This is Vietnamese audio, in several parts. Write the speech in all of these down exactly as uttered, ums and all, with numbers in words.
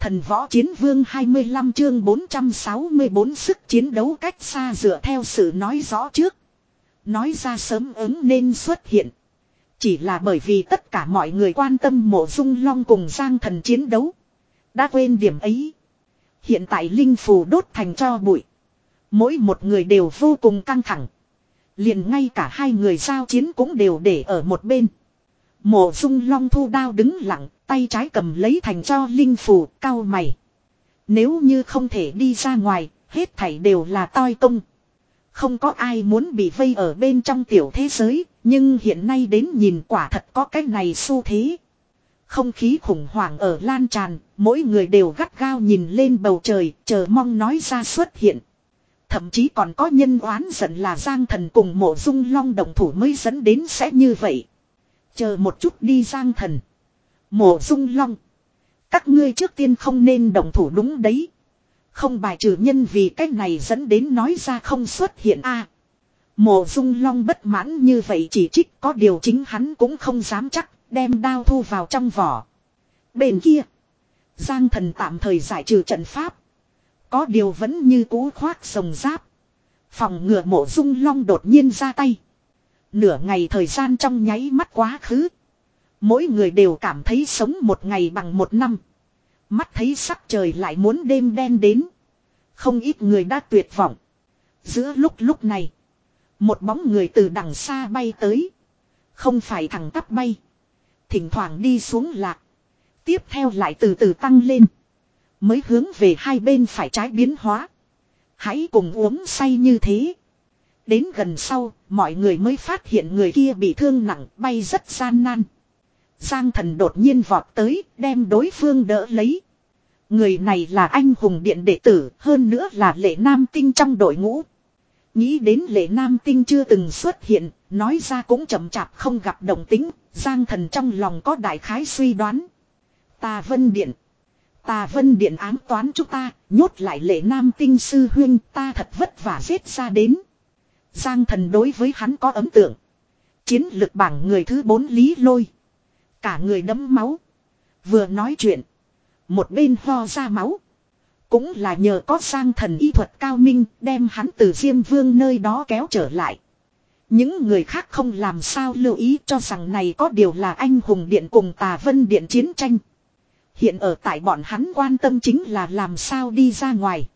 Thần võ chiến vương hai mươi lăm chương bốn trăm sáu mươi bốn sức chiến đấu cách xa dựa theo sự nói rõ trước. Nói ra sớm ứng nên xuất hiện. Chỉ là bởi vì tất cả mọi người quan tâm Mộ Dung Long cùng Giang Thần chiến đấu. Đã quên điểm ấy. Hiện tại linh phù đốt thành tro bụi. Mỗi một người đều vô cùng căng thẳng. Liền ngay cả hai người giao chiến cũng đều để ở một bên. Mộ Dung Long thu đao đứng lặng, tay trái cầm lấy thành cho linh phù, cau mày. Nếu như không thể đi ra ngoài, hết thảy đều là toi công. Không có ai muốn bị vây ở bên trong tiểu thế giới, nhưng hiện nay đến nhìn quả thật có cái này xu thế. Không khí khủng hoảng ở lan tràn, mỗi người đều gắt gao nhìn lên bầu trời, chờ mong nói ra xuất hiện. Thậm chí còn có nhân oán giận là Giang Thần cùng Mộ Dung Long đồng thủ mới dẫn đến sẽ như vậy. Chờ một chút đi Giang Thần, Mộ Dung Long, các ngươi trước tiên không nên đồng thủ đúng đấy. Không bài trừ nhân vì cách này dẫn đến nói ra không xuất hiện a. À, Mộ Dung Long bất mãn như vậy chỉ trích, có điều chính hắn cũng không dám chắc, đem đao thu vào trong vỏ. Bên kia, Giang Thần tạm thời giải trừ trận pháp. Có điều vẫn như cũ khoác sồng giáp, phòng ngừa Mộ Dung Long đột nhiên ra tay. Nửa ngày thời gian trong nháy mắt quá khứ. Mỗi người đều cảm thấy sống một ngày bằng một năm. Mắt thấy sắc trời lại muốn đêm đen đến. Không ít người đã tuyệt vọng. Giữa lúc lúc này, một bóng người từ đằng xa bay tới. Không phải thẳng tắp bay, thỉnh thoảng đi xuống lạc. Tiếp theo lại từ từ tăng lên, mới hướng về hai bên phải trái biến hóa. Hãy cùng uống say như thế. Đến gần sau, mọi người mới phát hiện người kia bị thương nặng, bay rất gian nan. Giang Thần đột nhiên vọt tới, đem đối phương đỡ lấy. Người này là anh hùng điện đệ tử, hơn nữa là Lệ Nam Tinh trong đội ngũ. Nghĩ đến Lệ Nam Tinh chưa từng xuất hiện, nói ra cũng chậm chạp không gặp động tính, Giang Thần trong lòng có đại khái suy đoán. Tà Vân Điện. Tà Vân Điện ám toán chúng ta, nhốt lại Lệ Nam Tinh sư huynh, ta thật vất vả giết ra đến. Giang Thần đối với hắn có ấn tượng. Chiến lực bảng người thứ bốn Lý Lôi. Cả người đẫm máu. Vừa nói chuyện, một bên ho ra máu. Cũng là nhờ có Giang Thần y thuật cao minh, đem hắn từ Diêm Vương nơi đó kéo trở lại. Những người khác không làm sao lưu ý, cho rằng này có điều là anh hùng điện cùng Tà Vân Điện chiến tranh. Hiện ở tại bọn hắn quan tâm chính là làm sao đi ra ngoài.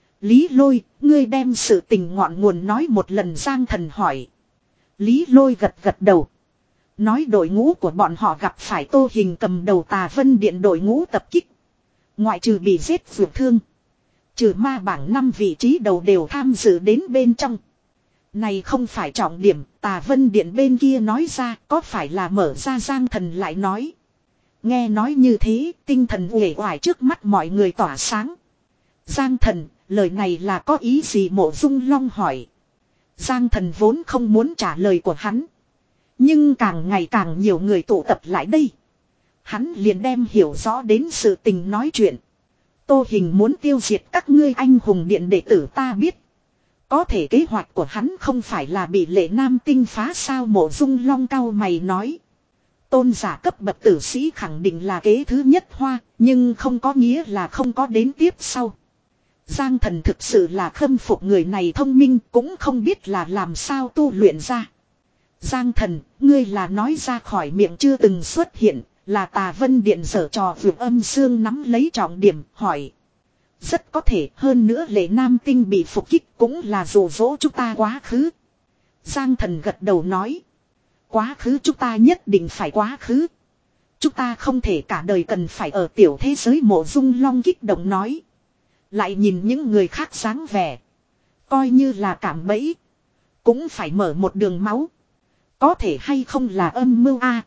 Lý Lôi, ngươi đem sự tình ngọn nguồn nói một lần, Giang Thần hỏi. Lý Lôi gật gật đầu. Nói đội ngũ của bọn họ gặp phải Tô Hình cầm đầu Tà Vân Điện đội ngũ tập kích. Ngoại trừ bị giết vượt thương, trừ ma bảng năm vị trí đầu đều tham dự đến bên trong. Này không phải trọng điểm, Tà Vân Điện bên kia nói ra, có phải là mở ra? Giang Thần lại nói. Nghe nói như thế, tinh thần uể oải trước mắt mọi người tỏa sáng. Giang Thần, lời này là có ý gì? Mộ Dung Long hỏi. Giang Thần vốn không muốn trả lời của hắn, nhưng càng ngày càng nhiều người tụ tập lại đây, hắn liền đem hiểu rõ đến sự tình nói chuyện. Tô Hình muốn tiêu diệt các ngươi anh hùng điện đệ tử ta biết. Có thể kế hoạch của hắn không phải là bị Lệ Nam Tinh phá sao? Mộ Dung Long cau mày nói. Tôn giả cấp bậc tử sĩ khẳng định là kế thứ nhất hoa, nhưng không có nghĩa là không có đến tiếp sau. Giang Thần thực sự là khâm phục người này thông minh, cũng không biết là làm sao tu luyện ra. Giang Thần, ngươi là nói ra khỏi miệng chưa từng xuất hiện, là Tà Vân Điện giở trò vượt âm xương nắm lấy trọng điểm, hỏi. Rất có thể, hơn nữa Lệ Nam Tinh bị phục kích cũng là dụ dỗ chúng ta quá khứ. Giang Thần gật đầu nói. Quá khứ chúng ta nhất định phải quá khứ. Chúng ta không thể cả đời cần phải ở tiểu thế giới. Mộ Dung Long kích động nói. Lại nhìn những người khác dáng vẻ, coi như là cảm bẫy, cũng phải mở một đường máu. Có thể hay không là âm mưu a?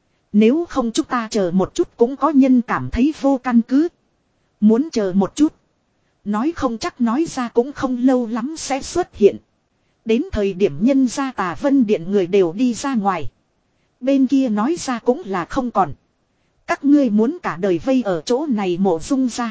Nếu không chúng ta chờ một chút cũng có nhân cảm thấy vô căn cứ. Muốn chờ một chút, nói không chắc nói ra cũng không lâu lắm sẽ xuất hiện. Đến thời điểm nhân ra Tà Vân Điện người đều đi ra ngoài, bên kia nói ra cũng là không còn. Các ngươi muốn cả đời vây ở chỗ này? Mộ Dung ra.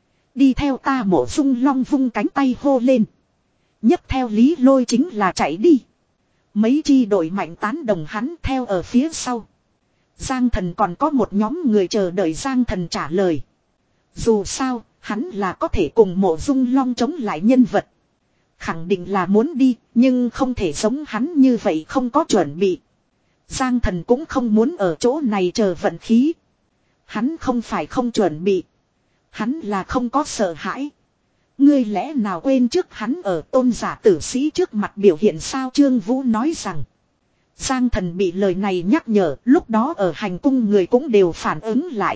Đi theo ta. Mộ Dung Long vung cánh tay hô lên. Nhấp theo Lý Lôi chính là chạy đi. Mấy chi đội mạnh tán đồng hắn theo ở phía sau. Giang Thần còn có một nhóm người chờ đợi Giang Thần trả lời. Dù sao, hắn là có thể cùng Mộ Dung Long chống lại nhân vật. Khẳng định là muốn đi, nhưng không thể giống hắn như vậy không có chuẩn bị. Giang Thần cũng không muốn ở chỗ này chờ vận khí. Hắn không phải không chuẩn bị. Hắn là không có sợ hãi. Ngươi lẽ nào quên trước hắn ở tôn giả tử sĩ trước mặt biểu hiện sao? Trương Vũ nói rằng. Giang Thần bị lời này nhắc nhở, lúc đó ở hành cung người cũng đều phản ứng lại.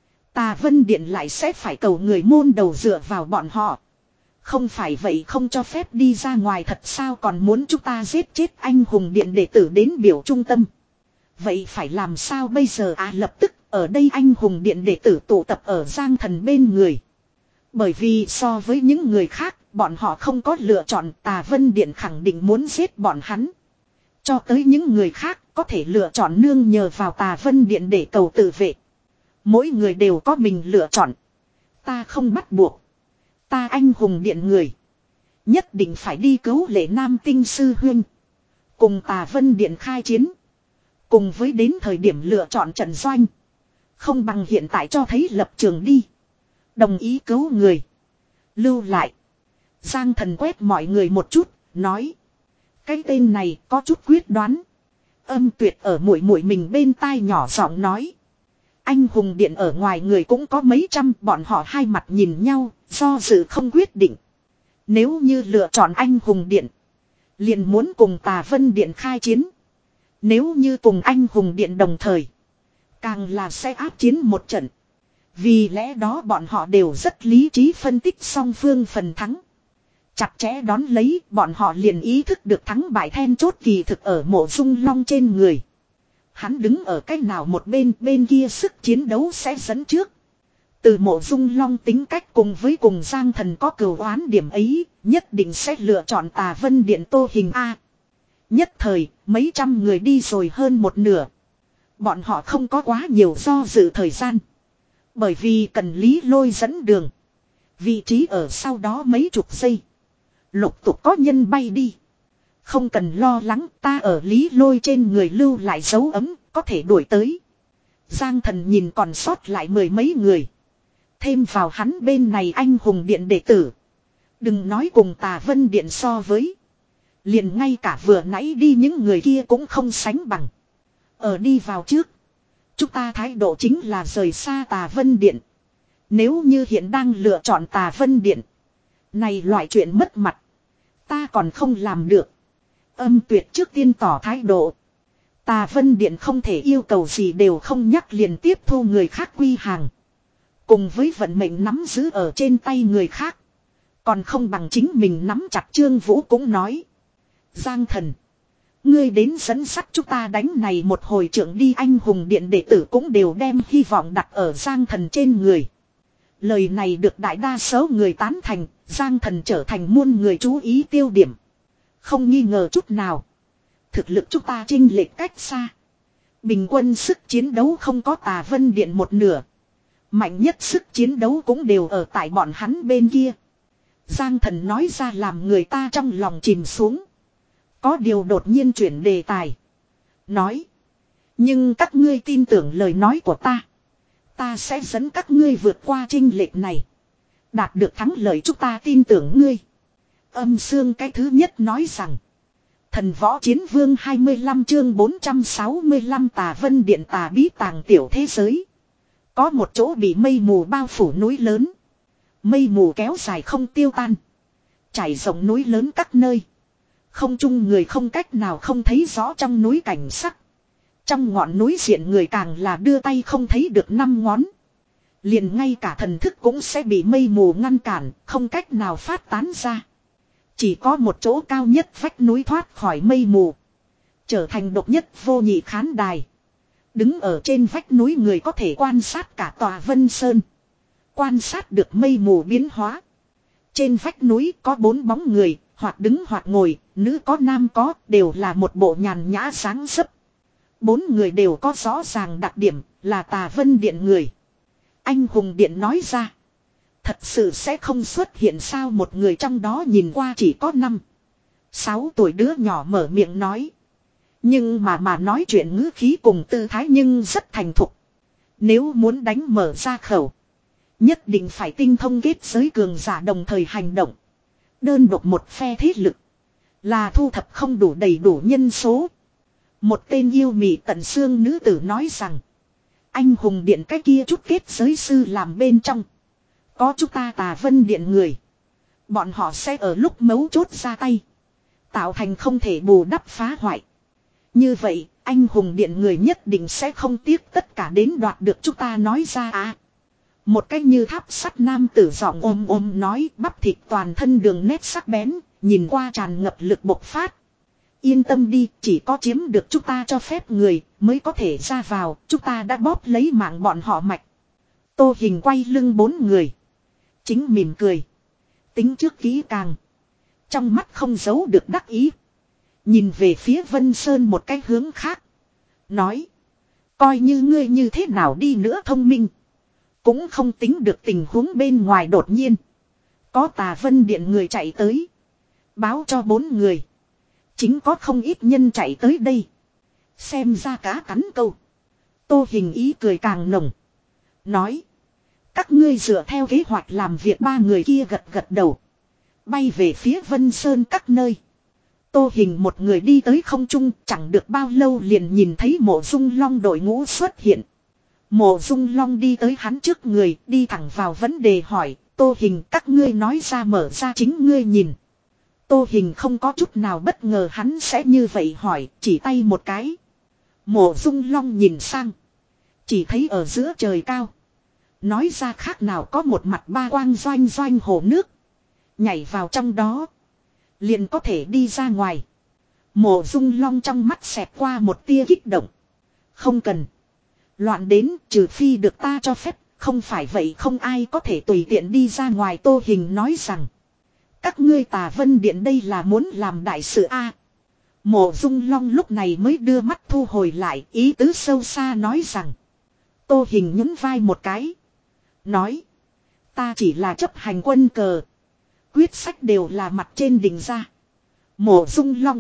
Tà Vân Điện lại sẽ phải cầu người môn đầu dựa vào bọn họ. Không phải vậy không cho phép đi ra ngoài thật sao, còn muốn chúng ta giết chết anh hùng điện đệ tử đến biểu trung tâm. Vậy phải làm sao bây giờ à? Lập tức ở đây anh hùng điện đệ tử tụ tập ở Giang Thần bên người. Bởi vì so với những người khác, bọn họ không có lựa chọn, Tà Vân Điện khẳng định muốn giết bọn hắn. Cho tới những người khác có thể lựa chọn nương nhờ vào Tà Vân Điện để cầu tự vệ. Mỗi người đều có mình lựa chọn. Ta không bắt buộc. Ta anh hùng điện người. Nhất định phải đi cứu Lệ Nam Tinh sư huynh. Cùng Tà Vân Điện khai chiến. Cùng với đến thời điểm lựa chọn trận doanh. Không bằng hiện tại cho thấy lập trường đi. Đồng ý cứu người. Lưu lại. Giang Thần quét mọi người một chút, nói. Cái tên này có chút quyết đoán. Âm Tuyệt ở muội muội mình bên tai nhỏ giọng nói. Anh hùng điện ở ngoài người cũng có mấy trăm, bọn họ hai mặt nhìn nhau, do dự không quyết định. Nếu như lựa chọn anh hùng điện, liền muốn cùng Tà Vân Điện khai chiến. Nếu như cùng anh hùng điện đồng thời, càng là sẽ áp chiến một trận. Vì lẽ đó bọn họ đều rất lý trí phân tích song phương phần thắng. Chặt chẽ đón lấy, bọn họ liền ý thức được thắng bại then chốt kỳ thực ở Mộ Dung Long trên người. Hắn đứng ở cách nào một bên, bên kia sức chiến đấu sẽ dẫn trước. Từ Mộ Dung Long tính cách cùng với cùng Giang Thần có cừu oán điểm ấy, nhất định sẽ lựa chọn Tà Vân Điện tô hình A. Nhất thời, mấy trăm người đi rồi hơn một nửa. Bọn họ không có quá nhiều do dự thời gian. Bởi vì cần Lý Lôi dẫn đường. Vị trí ở sau đó mấy chục giây. Lục tục có nhân bay đi. Không cần lo lắng, ta ở Lý Lôi trên người lưu lại dấu ấm, có thể đuổi tới. Giang Thần nhìn còn sót lại mười mấy người. Thêm vào hắn bên này anh hùng điện đệ tử. Đừng nói cùng Tà Vân Điện so với. Liền ngay cả vừa nãy đi những người kia cũng không sánh bằng. Ở đi vào trước. Chúng ta thái độ chính là rời xa Tà Vân Điện. Nếu như hiện đang lựa chọn Tà Vân Điện. Này loại chuyện mất mặt. Ta còn không làm được. Âm Tuyệt trước tiên tỏ thái độ. Tà Vân Điện không thể yêu cầu gì đều không nhắc liền tiếp thu người khác quy hàng. Cùng với vận mệnh nắm giữ ở trên tay người khác. Còn không bằng chính mình nắm chặt. Trương Vũ cũng nói. Giang Thần. Ngươi đến dẫn sắt chúng ta đánh này một hồi trưởng đi. Anh hùng điện đệ tử cũng đều đem hy vọng đặt ở Giang Thần trên người. Lời này được đại đa số người tán thành. Giang Thần trở thành muôn người chú ý tiêu điểm. Không nghi ngờ chút nào. Thực lực chúng ta chênh lệch cách xa. Bình quân sức chiến đấu không có Tà Vân Điện một nửa. Mạnh nhất sức chiến đấu cũng đều ở tại bọn hắn bên kia. Giang Thần nói ra làm người ta trong lòng chìm xuống. Có điều đột nhiên chuyển đề tài. Nói. Nhưng các ngươi tin tưởng lời nói của ta. Ta sẽ dẫn các ngươi vượt qua chênh lệch này. Đạt được thắng lợi chúng ta tin tưởng ngươi. Âm Xương cái thứ nhất nói rằng. Thần Võ Chiến Vương hai mươi lăm chương bốn trăm sáu mươi lăm Tà Vân Điện tà bí tàng tiểu thế giới. Có một chỗ bị mây mù bao phủ núi lớn. Mây mù kéo dài không tiêu tan. Trải rộng núi lớn các nơi. Không chung người không cách nào không thấy rõ trong núi cảnh sắc. Trong ngọn núi diện người càng là đưa tay không thấy được năm ngón. Liền ngay cả thần thức cũng sẽ bị mây mù ngăn cản, không cách nào phát tán ra. Chỉ có một chỗ cao nhất vách núi thoát khỏi mây mù. Trở thành độc nhất vô nhị khán đài. Đứng ở trên vách núi người có thể quan sát cả tòa Vân Sơn. Quan sát được mây mù biến hóa. Trên vách núi có bốn bóng người, hoặc đứng hoặc ngồi, nữ có nam có, đều là một bộ nhàn nhã sáng sấp. Bốn người đều có rõ ràng đặc điểm, là Tà Vân Điện người. Anh hùng điện nói ra. Thật sự sẽ không xuất hiện sao? Một người trong đó nhìn qua chỉ có năm sáu tuổi đứa nhỏ mở miệng nói. Nhưng mà mà nói chuyện ngữ khí cùng tư thái nhưng rất thành thục. Nếu muốn đánh mở ra khẩu. Nhất định phải tinh thông kết giới cường giả đồng thời hành động. Đơn độc một phe thế lực. Là thu thập không đủ đầy đủ nhân số. Một tên yêu mị tận xương nữ tử nói rằng. Anh hùng điện cái kia chút kết giới sư làm bên trong. Có chúng ta Tà Vân điện người. Bọn họ sẽ ở lúc mấu chốt ra tay. Tạo thành không thể bù đắp phá hoại. Như vậy, anh hùng điện người nhất định sẽ không tiếc tất cả đến đoạt được chúng ta nói ra à. Một cách như tháp sắt nam tử giọng ôm ôm nói, bắp thịt toàn thân đường nét sắc bén, nhìn qua tràn ngập lực bộc phát. Yên tâm đi, chỉ có chiếm được chúng ta cho phép người, mới có thể ra vào, chúng ta đã bóp lấy mạng bọn họ mạch. Tô Hình quay lưng bốn người. Chính mỉm cười. Tính trước kỹ càng. Trong mắt không giấu được đắc ý. Nhìn về phía Vân Sơn một cái hướng khác. Nói. Coi như ngươi như thế nào đi nữa thông minh. Cũng không tính được tình huống bên ngoài đột nhiên. Có Tà Vân điện người chạy tới. Báo cho bốn người. Chính có không ít nhân chạy tới đây. Xem ra cá cắn câu. Tô Hình ý cười càng nồng. Nói. Các ngươi dựa theo kế hoạch làm việc ba người kia gật gật đầu. Bay về phía Vân Sơn các nơi. Tô Hình một người đi tới không trung, chẳng được bao lâu liền nhìn thấy Mộ Dung Long đội ngũ xuất hiện. Mộ Dung Long đi tới hắn trước người, đi thẳng vào vấn đề hỏi, Tô Hình các ngươi nói ra mở ra chính ngươi nhìn. Tô Hình không có chút nào bất ngờ hắn sẽ như vậy hỏi, chỉ tay một cái. Mộ Dung Long nhìn sang. Chỉ thấy ở giữa trời cao. Nói ra khác nào có một mặt ba quang doanh doanh hồ nước. Nhảy vào trong đó. Liền có thể đi ra ngoài. Mộ Dung Long trong mắt xẹt qua một tia kích động. Không cần. Loạn đến trừ phi được ta cho phép. Không phải vậy không ai có thể tùy tiện đi ra ngoài. Tô Hình nói rằng. Các ngươi Tà Vân điện đây là muốn làm đại sự a. Mộ Dung Long lúc này mới đưa mắt thu hồi lại. Ý tứ sâu xa nói rằng. Tô Hình nhún vai một cái. Nói. Ta chỉ là chấp hành quân cờ. Quyết sách đều là mặt trên định ra. Mộ Dung Long.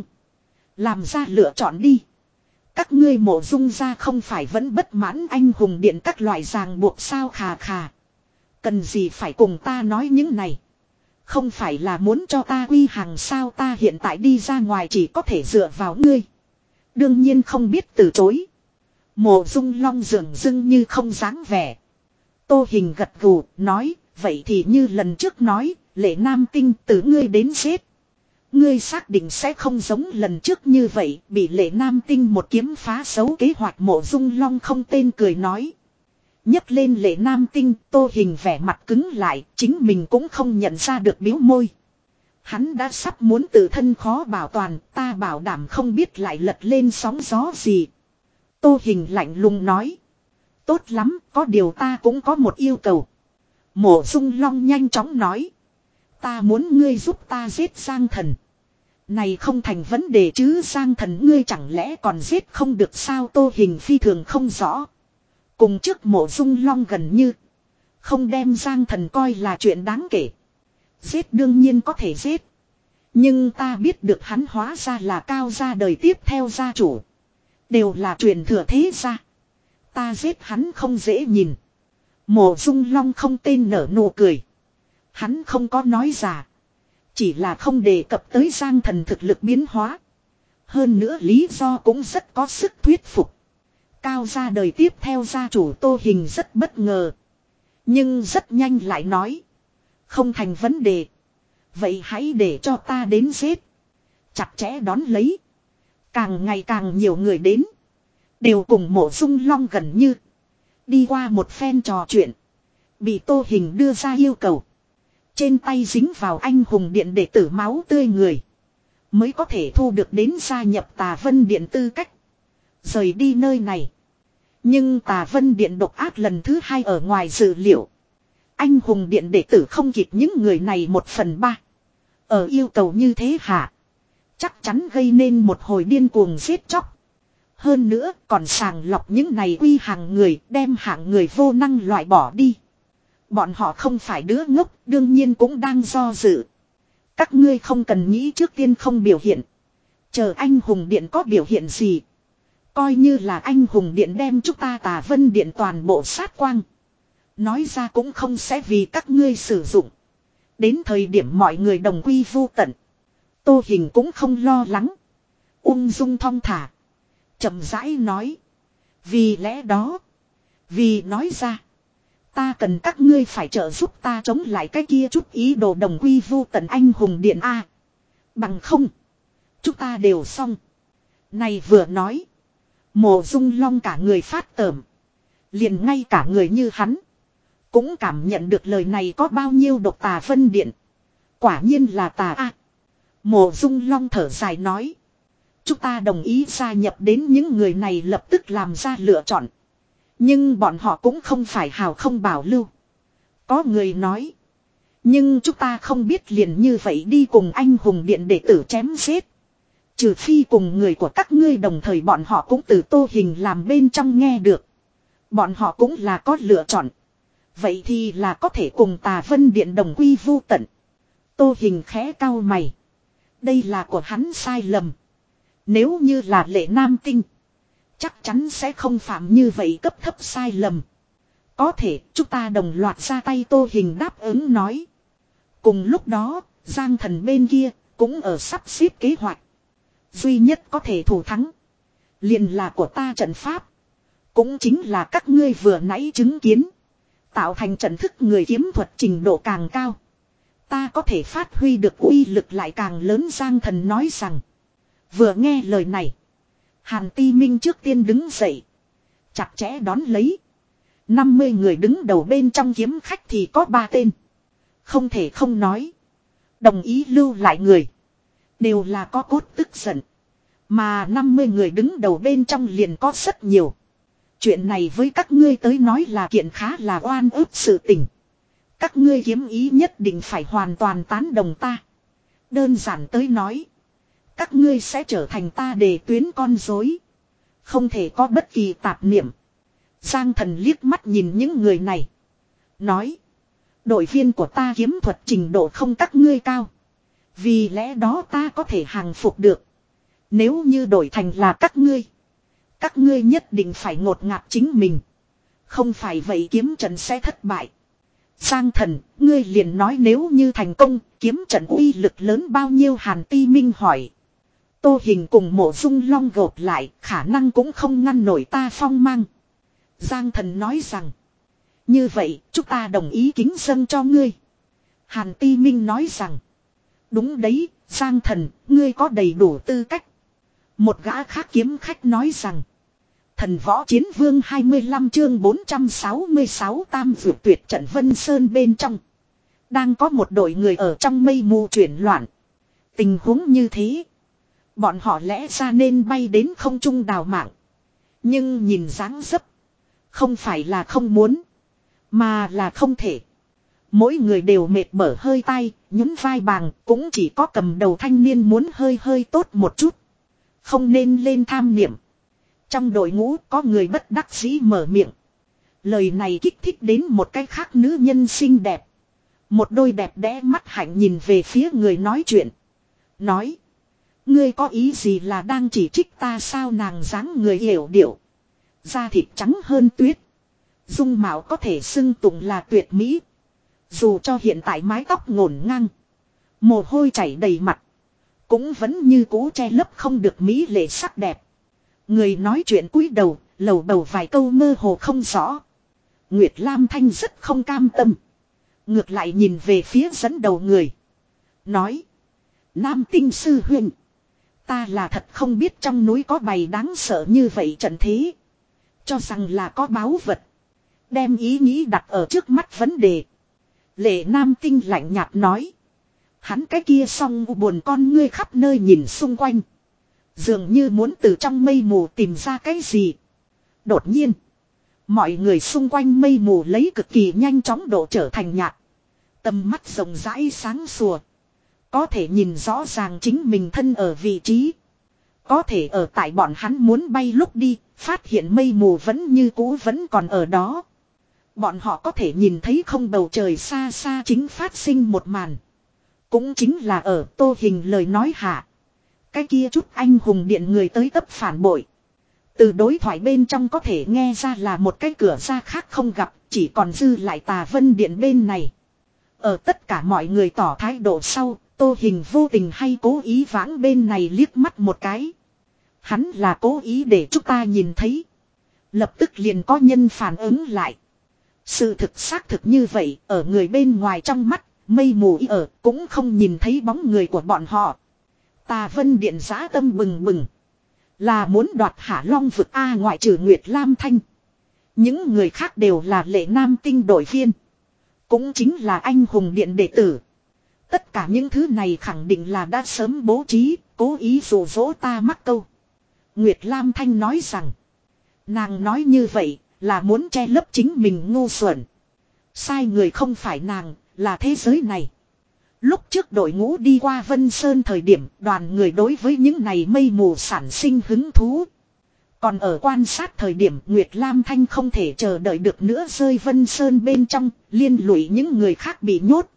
Làm ra lựa chọn đi. Các ngươi Mộ Dung ra không phải vẫn bất mãn anh hùng điện các loại ràng buộc sao khà khà. Cần gì phải cùng ta nói những này. Không phải là muốn cho ta quy hàng sao ta hiện tại đi ra ngoài chỉ có thể dựa vào ngươi. Đương nhiên không biết từ chối. Mộ Dung Long dường dưng như không dáng vẻ. Tô Hình gật gù nói, vậy thì như lần trước nói, Lệ Nam Tinh từ ngươi đến giết. Ngươi xác định sẽ không giống lần trước như vậy, bị Lệ Nam Tinh một kiếm phá xấu kế hoạch. Mộ Dung Long không tên cười nói. Nhấc lên Lệ Nam Tinh, Tô Hình vẻ mặt cứng lại, chính mình cũng không nhận ra được biếu môi. Hắn đã sắp muốn tự thân khó bảo toàn, ta bảo đảm không biết lại lật lên sóng gió gì. Tô Hình lạnh lùng nói. Tốt lắm, có điều ta cũng có một yêu cầu. Mộ Dung Long nhanh chóng nói. Ta muốn ngươi giúp ta giết Giang Thần. Này không thành vấn đề chứ, Giang Thần ngươi chẳng lẽ còn giết không được sao? Tô Hình phi thường không rõ. Cùng trước Mộ Dung Long gần như không đem Giang Thần coi là chuyện đáng kể. Giết đương nhiên có thể giết. Nhưng ta biết được hắn hóa ra là Cao gia đời tiếp theo gia chủ. Đều là truyền thừa thế gia. Ta giết hắn không dễ nhìn. Mộ Dung Long không tên nở nụ cười. Hắn không có nói giả. Chỉ là không đề cập tới Giang Thần thực lực biến hóa. Hơn nữa lý do cũng rất có sức thuyết phục. Cao gia đời tiếp theo gia chủ Tô Hình rất bất ngờ. Nhưng rất nhanh lại nói. Không thành vấn đề. Vậy hãy để cho ta đến giết. Chặt chẽ đón lấy. Càng ngày càng nhiều người đến. Đều cùng Mộ Dung Long gần như. Đi qua một phen trò chuyện. Bị Tô Hình đưa ra yêu cầu. Trên tay dính vào anh hùng điện đệ tử máu tươi người. Mới có thể thu được đến gia nhập Tà Vân điện tư cách. Rời đi nơi này. Nhưng Tà Vân điện độc ác lần thứ hai ở ngoài dự liệu. Anh hùng điện đệ tử không kịp những người này một phần ba. Ở yêu cầu như thế hả? Chắc chắn gây nên một hồi điên cuồng giết chóc. Hơn nữa còn sàng lọc những này quy hàng người, đem hạng người vô năng loại bỏ đi. Bọn họ không phải đứa ngốc, đương nhiên cũng đang do dự. Các ngươi không cần nghĩ trước tiên không biểu hiện. Chờ anh hùng điện có biểu hiện gì. Coi như là anh hùng điện đem chúng ta Tà Vân điện toàn bộ sát quang. Nói ra cũng không sẽ vì các ngươi sử dụng. Đến thời điểm mọi người đồng quy vu tận. Tô Hình cũng không lo lắng. Ung dung thong thả. Chậm rãi nói. Vì lẽ đó. Vì nói ra. Ta cần các ngươi phải trợ giúp ta chống lại cái kia chút ý đồ đồng quy vu tận anh hùng điện A. Bằng không. Chúng ta đều xong. Này vừa nói. Mộ Dung Long cả người phát tởm. Liền ngay cả người như hắn. Cũng cảm nhận được lời này có bao nhiêu độc tà phân điện. Quả nhiên là tà A. Mộ Dung Long thở dài nói. Chúng ta đồng ý gia nhập đến những người này lập tức làm ra lựa chọn. Nhưng bọn họ cũng không phải hào không bảo lưu. Có người nói. Nhưng chúng ta không biết liền như vậy đi cùng anh hùng điện đệ tử chém giết. Trừ phi cùng người của các ngươi đồng thời bọn họ cũng từ Tô Hình làm bên trong nghe được. Bọn họ cũng là có lựa chọn. Vậy thì là có thể cùng Tà Vân Điện đồng quy vu tận. Tô Hình khẽ cau mày. Đây là của hắn sai lầm. Nếu như là Lệ Nam Tinh. Chắc chắn sẽ không phạm như vậy cấp thấp sai lầm. Có thể chúng ta đồng loạt ra tay. Tô Hình đáp ứng nói. Cùng lúc đó Giang Thần bên kia cũng ở sắp xếp kế hoạch. Duy nhất có thể thủ thắng. Liền là của ta trận pháp. Cũng chính là các ngươi vừa nãy chứng kiến. Tạo thành trận thức người kiếm thuật trình độ càng cao. Ta có thể phát huy được uy lực lại càng lớn. Giang Thần nói rằng. Vừa nghe lời này. Hàn Ti Minh trước tiên đứng dậy. Chặt chẽ đón lấy. năm mươi người đứng đầu bên trong kiếm khách thì có ba tên. Không thể không nói. Đồng ý lưu lại người. Đều là có cốt tức giận. Mà năm mươi người đứng đầu bên trong liền có rất nhiều. Chuyện này với các ngươi tới nói là kiện khá là oan ức sự tình. Các ngươi kiếm ý nhất định phải hoàn toàn tán đồng ta. Đơn giản tới nói. Các ngươi sẽ trở thành ta để tuyến con rối. Không thể có bất kỳ tạp niệm. Giang Thần liếc mắt nhìn những người này. Nói. Đội viên của ta kiếm thuật trình độ không các ngươi cao. Vì lẽ đó ta có thể hàng phục được. Nếu như đổi thành là các ngươi. Các ngươi nhất định phải ngột ngạt chính mình. Không phải vậy kiếm trận sẽ thất bại. Giang Thần, ngươi liền nói nếu như thành công, kiếm trận uy lực lớn bao nhiêu? Hàn Ti Minh hỏi. Tô Hình cùng Mộ Dung Long gộp lại, khả năng cũng không ngăn nổi ta phong mang. Giang Thần nói rằng. Như vậy, chúng ta đồng ý kính dâng cho ngươi. Hàn Ti Minh nói rằng. Đúng đấy, Giang Thần, ngươi có đầy đủ tư cách. Một gã khác kiếm khách nói rằng. Thần Võ Chiến Vương hai mươi lăm chương bốn trăm sáu mươi sáu Tam Dược Tuyệt Trận Vân Sơn bên trong. Đang có một đội người ở trong mây mù chuyển loạn. Tình huống như thế. Bọn họ lẽ ra nên bay đến không trung đào mạng. Nhưng nhìn dáng dấp. Không phải là không muốn. Mà là không thể. Mỗi người đều mệt bở hơi tay, nhún vai bàng, cũng chỉ có cầm đầu thanh niên muốn hơi hơi tốt một chút. Không nên lên tham niệm. Trong đội ngũ có người bất đắc dĩ mở miệng. Lời này kích thích đến một cái khác nữ nhân xinh đẹp. Một đôi đẹp đẽ mắt hạnh nhìn về phía người nói chuyện. Nói. Ngươi có ý gì là đang chỉ trích ta sao? Nàng dáng người hiểu điệu. Da thịt trắng hơn tuyết. Dung mạo có thể xưng tụng là tuyệt mỹ. Dù cho hiện tại mái tóc ngổn ngang. Mồ hôi chảy đầy mặt. Cũng vẫn như cũ che lấp không được mỹ lệ sắc đẹp. Người nói chuyện cúi đầu, lầu bầu vài câu mơ hồ không rõ. Nguyệt Lam Thanh rất không cam tâm. Ngược lại nhìn về phía dẫn đầu người. Nói. Nam Tinh sư huynh. Ta là thật không biết trong núi có bầy đáng sợ như vậy trận thế. Cho rằng là có báu vật. Đem ý nghĩ đặt ở trước mắt vấn đề. Lệ Nam Tinh lạnh nhạt nói. Hắn cái kia song buồn con ngươi khắp nơi nhìn xung quanh. Dường như muốn từ trong mây mù tìm ra cái gì. Đột nhiên. Mọi người xung quanh mây mù lấy cực kỳ nhanh chóng độ trở thành nhạt. Tầm mắt rộng rãi sáng sủa. Có thể nhìn rõ ràng chính mình thân ở vị trí. Có thể ở tại bọn hắn muốn bay lúc đi. Phát hiện mây mù vẫn như cũ vẫn còn ở đó. Bọn họ có thể nhìn thấy không bầu trời xa xa chính phát sinh một màn. Cũng chính là ở Tô Hình lời nói hạ. Cái kia chút anh hùng điện người tới tấp phản bội. Từ đối thoại bên trong có thể nghe ra là một cái cửa ra khác không gặp, chỉ còn dư lại Tà Vân Điện bên này. Ở tất cả mọi người tỏ thái độ sau, Tô Hình vô tình hay cố ý vãng bên này liếc mắt một cái. Hắn là cố ý để chúng ta nhìn thấy. Lập tức liền có nhân phản ứng lại. Sự thực xác thực như vậy, ở người bên ngoài trong mắt, mây mù ở cũng không nhìn thấy bóng người của bọn họ. Tà Vân Điện dã tâm bừng bừng. Là muốn đoạt Hạ Long vực A ngoại trừ Nguyệt Lam Thanh. Những người khác đều là Lệ Nam Tinh đội viên. Cũng chính là anh hùng điện đệ tử. Tất cả những thứ này khẳng định là đã sớm bố trí, cố ý dụ dỗ ta mắc câu. Nguyệt Lam Thanh nói rằng. Nàng nói như vậy là muốn che lấp chính mình ngu xuẩn. Sai người không phải nàng, là thế giới này. Lúc trước đội ngũ đi qua Vân Sơn thời điểm đoàn người đối với những này mây mù sản sinh hứng thú. Còn ở quan sát thời điểm Nguyệt Lam Thanh không thể chờ đợi được nữa rơi Vân Sơn bên trong, liên lụy những người khác bị nhốt.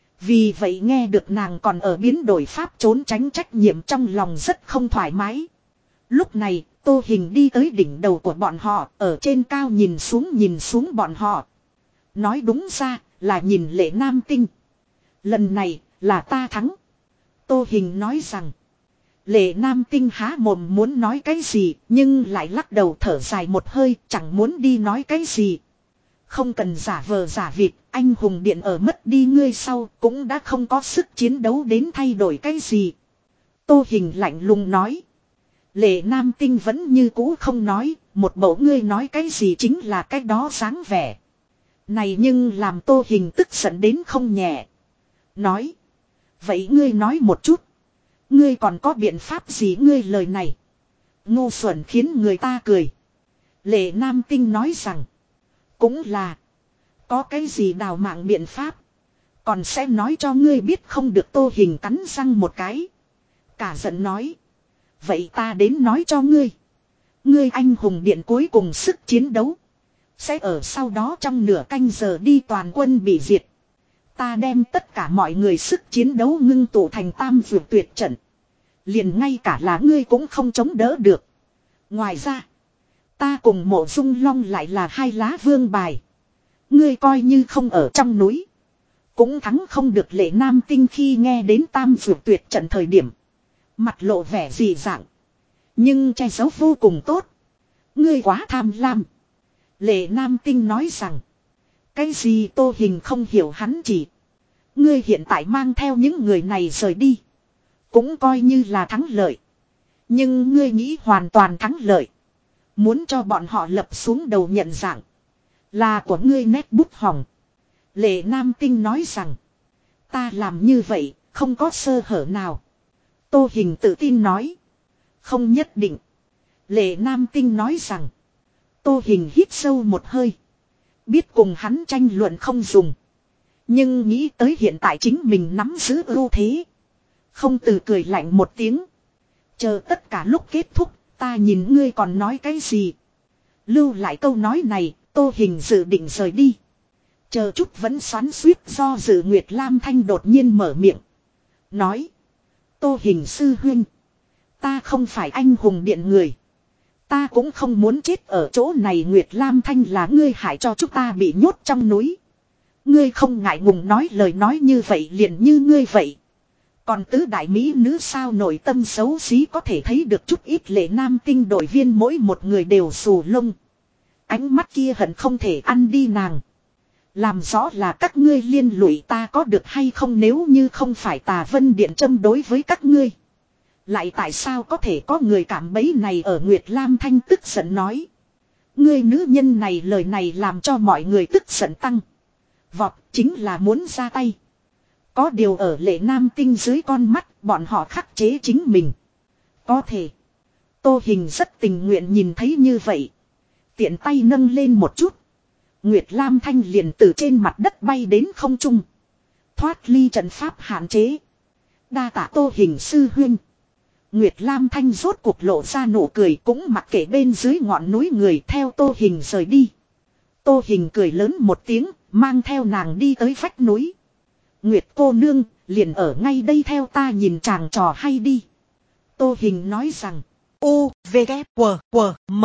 Vì vậy nghe được nàng còn ở biến đổi pháp trốn tránh trách nhiệm trong lòng rất không thoải mái. Lúc này Tô Hình đi tới đỉnh đầu của bọn họ, ở trên cao nhìn xuống nhìn xuống bọn họ. Nói đúng ra là nhìn Lệ Nam Tinh. Lần này là ta thắng. Tô Hình nói rằng. Lệ Nam Tinh há mồm muốn nói cái gì, nhưng lại lắc đầu thở dài một hơi, chẳng muốn đi nói cái gì. Không cần giả vờ giả vịt, anh hùng điện ở mất đi ngươi sau, cũng đã không có sức chiến đấu đến thay đổi cái gì. Tô Hình lạnh lùng nói. Lệ Nam Tinh vẫn như cũ không nói, một bộ ngươi nói cái gì chính là cái đó dáng vẻ. Này nhưng làm Tô Hình tức giận đến không nhẹ. Nói. Vậy ngươi nói một chút. Ngươi còn có biện pháp gì ngươi lời này. Ngu xuẩn khiến người ta cười. Lệ Nam Tinh nói rằng. Cũng là. Có cái gì đào mạng biện pháp. Còn sẽ nói cho ngươi biết không được. Tô Hình cắn răng một cái. Cả giận nói. Vậy ta đến nói cho ngươi. Ngươi anh hùng điện cuối cùng sức chiến đấu. Sẽ ở sau đó trong nửa canh giờ đi toàn quân bị diệt. Ta đem tất cả mọi người sức chiến đấu ngưng tụ thành tam vượt tuyệt trận. Liền ngay cả là ngươi cũng không chống đỡ được. Ngoài ra. Ta cùng Mộ Dung Long lại là hai lá vương bài. Ngươi coi như không ở trong núi. Cũng thắng không được Lệ Nam Tinh khi nghe đến tam vượt tuyệt trận thời điểm. Mặt lộ vẻ dị dạng. Nhưng che giấu vô cùng tốt. Ngươi quá tham lam. Lệ Nam Tinh nói rằng. Cái gì Tô Hình không hiểu hắn chỉ. Ngươi hiện tại mang theo những người này rời đi. Cũng coi như là thắng lợi. Nhưng ngươi nghĩ hoàn toàn thắng lợi. Muốn cho bọn họ lập xuống đầu nhận dạng. Là của ngươi nét bút hỏng. Lệ Nam Tinh nói rằng. Ta làm như vậy không có sơ hở nào. Tô Hình tự tin nói. Không nhất định. Lệ Nam Tinh nói rằng. Tô Hình hít sâu một hơi. Biết cùng hắn tranh luận không dùng. Nhưng nghĩ tới hiện tại chính mình nắm giữ ưu thế. Không từ cười lạnh một tiếng. Chờ tất cả lúc kết thúc, ta nhìn ngươi còn nói cái gì. Lưu lại câu nói này, Tô Hình dự định rời đi. Chờ chút vẫn xoắn suýt do dự Nguyệt Lam Thanh đột nhiên mở miệng. Nói. Tô Hình sư huynh. Ta không phải anh hùng điện người. Ta cũng không muốn chết ở chỗ này. Nguyệt Lam Thanh là ngươi hại cho chúng ta bị nhốt trong núi. Ngươi không ngại ngùng nói lời nói như vậy liền như ngươi vậy. Còn tứ đại mỹ nữ sao nội tâm xấu xí có thể thấy được chút ít. Lệ Nam Tinh đội viên mỗi một người đều xù lông. Ánh mắt kia hận không thể ăn đi nàng. Làm rõ là các ngươi liên lụy ta có được hay không, nếu như không phải Tà Vân Điện châm đối với các ngươi. Lại tại sao có thể có người cảm bấy này ở. Nguyệt Lam Thanh tức giận nói. Ngươi nữ nhân này lời này làm cho mọi người tức giận tăng. Vọt chính là muốn ra tay. Có điều ở Lệ Nam Tinh dưới con mắt bọn họ khắc chế chính mình. Có thể. Tô Hình rất tình nguyện nhìn thấy như vậy. Tiện tay nâng lên một chút. Nguyệt Lam Thanh liền từ trên mặt đất bay đến không trung. Thoát ly trận pháp hạn chế. Đa tạ Tô Hình sư huynh. Nguyệt Lam Thanh rốt cuộc lộ ra nụ cười, cũng mặc kệ bên dưới ngọn núi người theo Tô Hình rời đi. Tô Hình cười lớn một tiếng, mang theo nàng đi tới vách núi. Nguyệt cô nương, liền ở ngay đây theo ta nhìn chàng trò hay đi. Tô Hình nói rằng. U, V, K, W, W, M.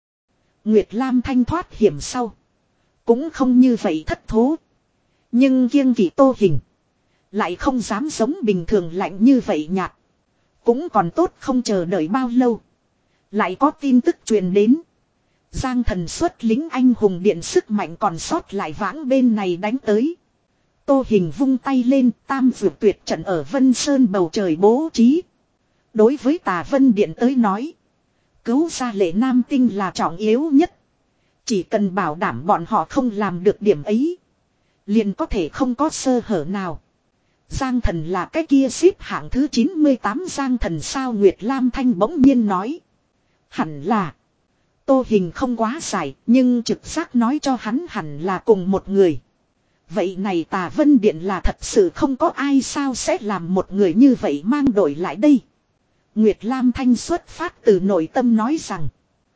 Nguyệt Lam Thanh thoát hiểm sau. Cũng không như vậy thất thố. Nhưng kiêng kỵ Tô Hình. Lại không dám giống bình thường lạnh như vậy nhạt. Cũng còn tốt không chờ đợi bao lâu. Lại có tin tức truyền đến. Giang thần xuất lính anh hùng điện sức mạnh còn sót lại vãng bên này đánh tới. Tô Hình vung tay lên, tam vượt tuyệt trận ở Vân Sơn bầu trời bố trí. Đối với Tà Vân Điện tới nói, cứu ra Lệ Nam Tinh là trọng yếu nhất. Chỉ cần bảo đảm bọn họ không làm được điểm ấy, liền có thể không có sơ hở nào. Giang thần là cái kia xếp hạng thứ chín mươi tám Giang thần sao? Nguyệt Lam Thanh bỗng nhiên nói. Hẳn là. Tô Hình không quá giải, nhưng trực giác nói cho hắn hẳn là cùng một người. Vậy này Tà Vân Điện là thật sự không có ai sao sẽ làm một người như vậy mang đổi lại đây. Nguyệt Lam Thanh xuất phát từ nội tâm nói rằng.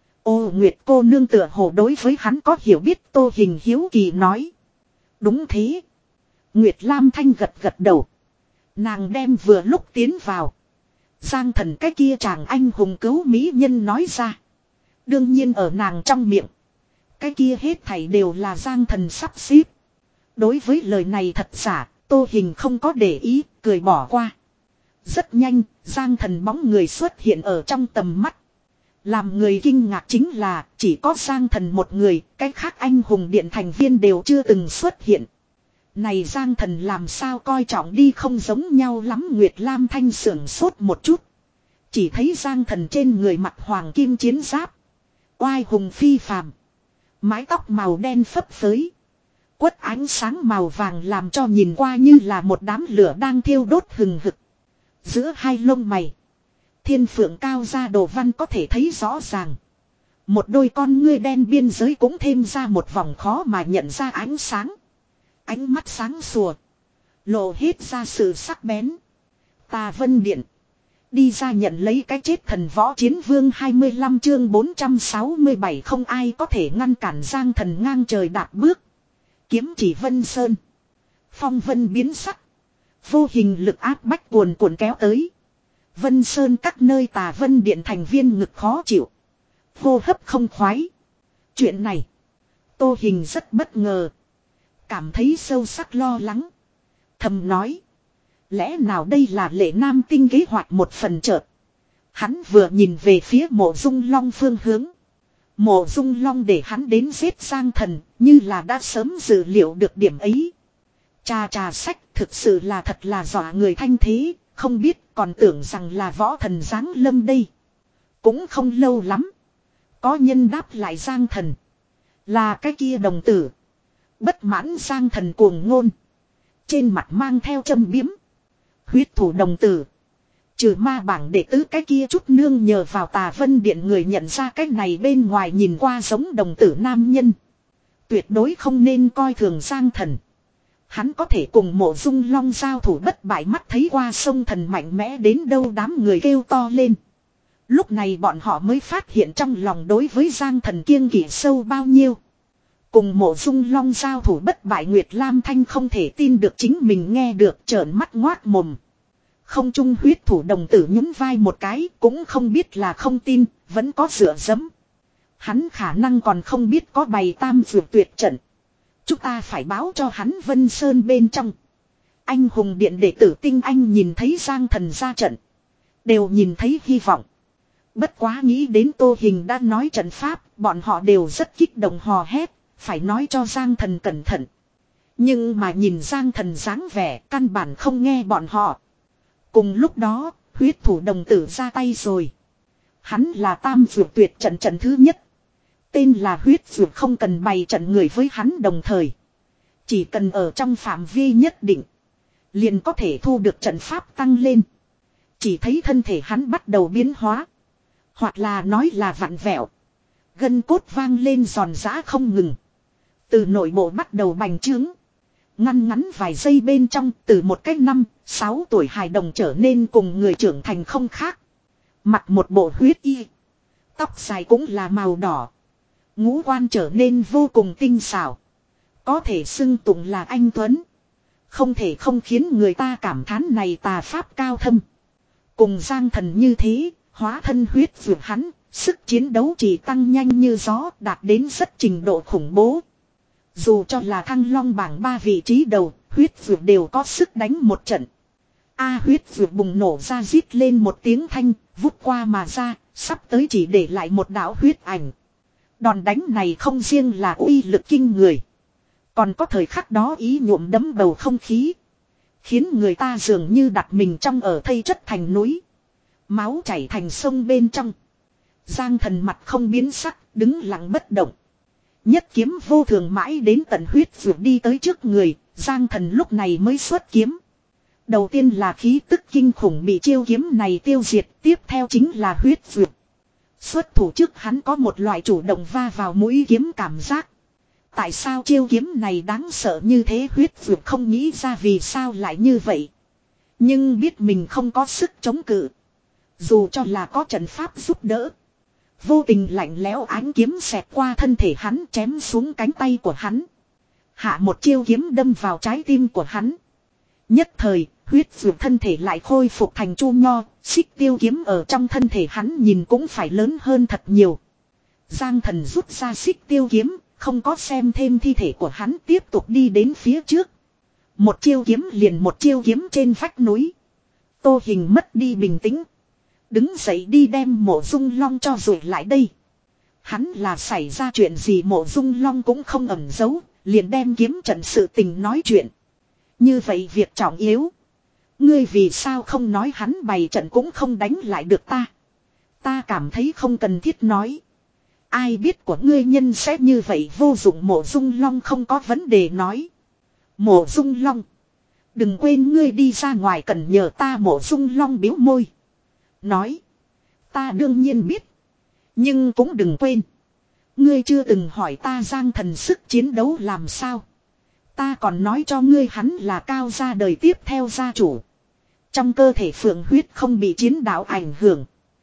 Ô Nguyệt cô nương tựa hồ đối với hắn có hiểu biết. Tô Hình hiếu kỳ nói. Đúng thế. Nguyệt Lam Thanh gật gật đầu. Nàng đem vừa lúc tiến vào. Giang thần cái kia chàng anh hùng cứu mỹ nhân nói ra. Đương nhiên ở nàng trong miệng. Cái kia hết thảy đều là Giang thần sắp xếp. Đối với lời này thật giả, Tô Hình không có để ý, cười bỏ qua. Rất nhanh, Giang thần bóng người xuất hiện ở trong tầm mắt. Làm người kinh ngạc chính là chỉ có Giang thần một người, cái khác anh hùng điện thành viên đều chưa từng xuất hiện. Này Giang thần làm sao coi trọng đi không giống nhau lắm. Nguyệt Lam Thanh sưởng sốt một chút. Chỉ thấy Giang thần trên người mặc hoàng kim chiến giáp. Oai hùng phi phàm. Mái tóc màu đen phấp phới. Quất ánh sáng màu vàng làm cho nhìn qua như là một đám lửa đang thiêu đốt hừng hực. Giữa hai lông mày, thiên phượng cao ra đồ văn có thể thấy rõ ràng. Một đôi con ngươi đen biên giới cũng thêm ra một vòng khó mà nhận ra ánh sáng. Ánh mắt sáng sủa, lộ hết ra sự sắc bén. Tà Vân Điện, đi ra nhận lấy cái chết thần võ chiến vương. Hai mươi lăm chương bốn trăm sáu mươi bảy không ai có thể ngăn cản Giang thần ngang trời đạp bước. Kiếm chỉ Vân Sơn. Phong vân biến sắc. Vô hình lực áp bách cuồn cuộn kéo tới. Vân Sơn các nơi Tà Vân Điện thành viên ngực khó chịu. Hô hấp không khoái. Chuyện này, Tô Hình rất bất ngờ. Cảm thấy sâu sắc lo lắng. Thầm nói. Lẽ nào đây là Lệ Nam Tinh kế hoạch một phần chợt. Hắn vừa nhìn về phía Mộ Dung Long phương hướng. Mộ Dung Long để hắn đến giết Giang thần, như là đã sớm dự liệu được điểm ấy. Trà trà sách thực sự là thật là dọa người thanh thế, không biết còn tưởng rằng là võ thần giáng lâm đây. Cũng không lâu lắm. Có nhân đáp lại Giang thần. Là cái kia đồng tử. Bất mãn Giang thần cuồng ngôn. Trên mặt mang theo châm biếm. Huyết thủ đồng tử. Trừ ma bảng đệ tứ cái kia chút nương nhờ vào Tà Vân Điện người nhận ra cái này bên ngoài nhìn qua giống đồng tử nam nhân. Tuyệt đối không nên coi thường Giang thần. Hắn có thể cùng Mộ Dung Long giao thủ bất bại, mắt thấy qua sông thần mạnh mẽ đến đâu đám người kêu to lên. Lúc này bọn họ mới phát hiện trong lòng đối với Giang thần kiêng kỵ sâu bao nhiêu. Cùng Mộ Dung Long giao thủ bất bại, Nguyệt Lam Thanh không thể tin được chính mình nghe được, trợn mắt ngoác mồm. Không trung huyết thủ đồng tử nhún vai một cái, cũng không biết là không tin, vẫn có dựa dẫm. Hắn khả năng còn không biết có bày tam dược tuyệt trận. Chúng ta phải báo cho hắn Vân Sơn bên trong. Anh hùng điện đệ tử tinh anh nhìn thấy Giang thần ra trận, đều nhìn thấy hy vọng. Bất quá nghĩ đến Tô Hình đã nói trận pháp, bọn họ đều rất kích động hò hét, phải nói cho Giang thần cẩn thận. Nhưng mà nhìn Giang thần dáng vẻ, căn bản không nghe bọn họ. Cùng lúc đó, huyết thủ đồng tử ra tay rồi. Hắn là tam dược tuyệt trận trận thứ nhất. Tên là huyết dược, không cần bày trận người với hắn đồng thời. Chỉ cần ở trong phạm vi nhất định, liền có thể thu được trận pháp tăng lên. Chỉ thấy thân thể hắn bắt đầu biến hóa. Hoặc là nói là vặn vẹo. Gân cốt vang lên giòn giã không ngừng. Từ nội bộ bắt đầu bành trướng. Ngăn ngắn vài giây bên trong, từ một cái năm, sáu tuổi hài đồng trở nên cùng người trưởng thành không khác. Mặc một bộ huyết y. Tóc dài cũng là màu đỏ. Ngũ quan trở nên vô cùng tinh xảo. Có thể xưng tụng là anh tuấn. Không thể không khiến người ta cảm thán này tà pháp cao thâm. Cùng Giang thần như thế, Hóa thân huyết vượt hắn, sức chiến đấu chỉ tăng nhanh như gió, đạt đến rất trình độ khủng bố. Dù cho là Thăng Long bảng ba vị trí đầu, huyết vượt đều có sức đánh một trận. A huyết vượt bùng nổ ra rít lên một tiếng thanh, vút qua mà ra, sắp tới chỉ để lại một đạo huyết ảnh. Đòn đánh này không riêng là uy lực kinh người, còn có thời khắc đó ý nhuộm đẫm bầu không khí, khiến người ta dường như đặt mình trong ở thây chất thành núi, máu chảy thành sông bên trong. Giang Thần mặt không biến sắc, đứng lặng bất động. Nhất kiếm vô thường mãi đến tận huyết vượt đi tới trước người, Giang Thần lúc này mới xuất kiếm. Đầu tiên là khí tức kinh khủng bị chiêu kiếm này tiêu diệt, tiếp theo chính là huyết vượt. Xuất thủ trước hắn có một loại chủ động va vào mũi kiếm cảm giác. Tại sao chiêu kiếm này đáng sợ như thế, huyết vượt không nghĩ ra vì sao lại như vậy. Nhưng biết mình không có sức chống cự. Dù cho là có trận pháp giúp đỡ. Vô tình lạnh lẽo ánh kiếm xẹt qua thân thể hắn, chém xuống cánh tay của hắn. Hạ một chiêu kiếm đâm vào trái tim của hắn. Nhất thời, huyết vượt thân thể lại khôi phục thành chu nho, xích tiêu kiếm ở trong thân thể hắn nhìn cũng phải lớn hơn thật nhiều. Giang Thần rút ra xích tiêu kiếm, không có xem thêm thi thể của hắn, tiếp tục đi đến phía trước. Một chiêu kiếm liền một chiêu kiếm trên vách núi. Tô Hình mất đi bình tĩnh. Đứng dậy đi đem Mộ Dung Long cho rồi lại đây. Hắn là xảy ra chuyện gì Mộ Dung Long cũng không ẩn giấu, liền đem kiếm trận sự tình nói chuyện. Như vậy việc trọng yếu. Ngươi vì sao không nói, hắn bày trận cũng không đánh lại được ta. Ta cảm thấy không cần thiết nói. Ai biết của ngươi nhân sẽ như vậy vô dụng, Mộ Dung Long không có vấn đề nói. Mộ Dung Long, đừng quên ngươi đi ra ngoài cần nhờ ta. Mộ Dung Long biếu môi. Nói. Ta đương nhiên biết. Nhưng cũng đừng quên. Ngươi chưa từng hỏi ta Giang Thần sức chiến đấu làm sao. Ta còn nói cho ngươi hắn là Cao gia đời tiếp theo gia chủ. Trong cơ thể phượng huyết không bị chiến đạo ảnh hưởng.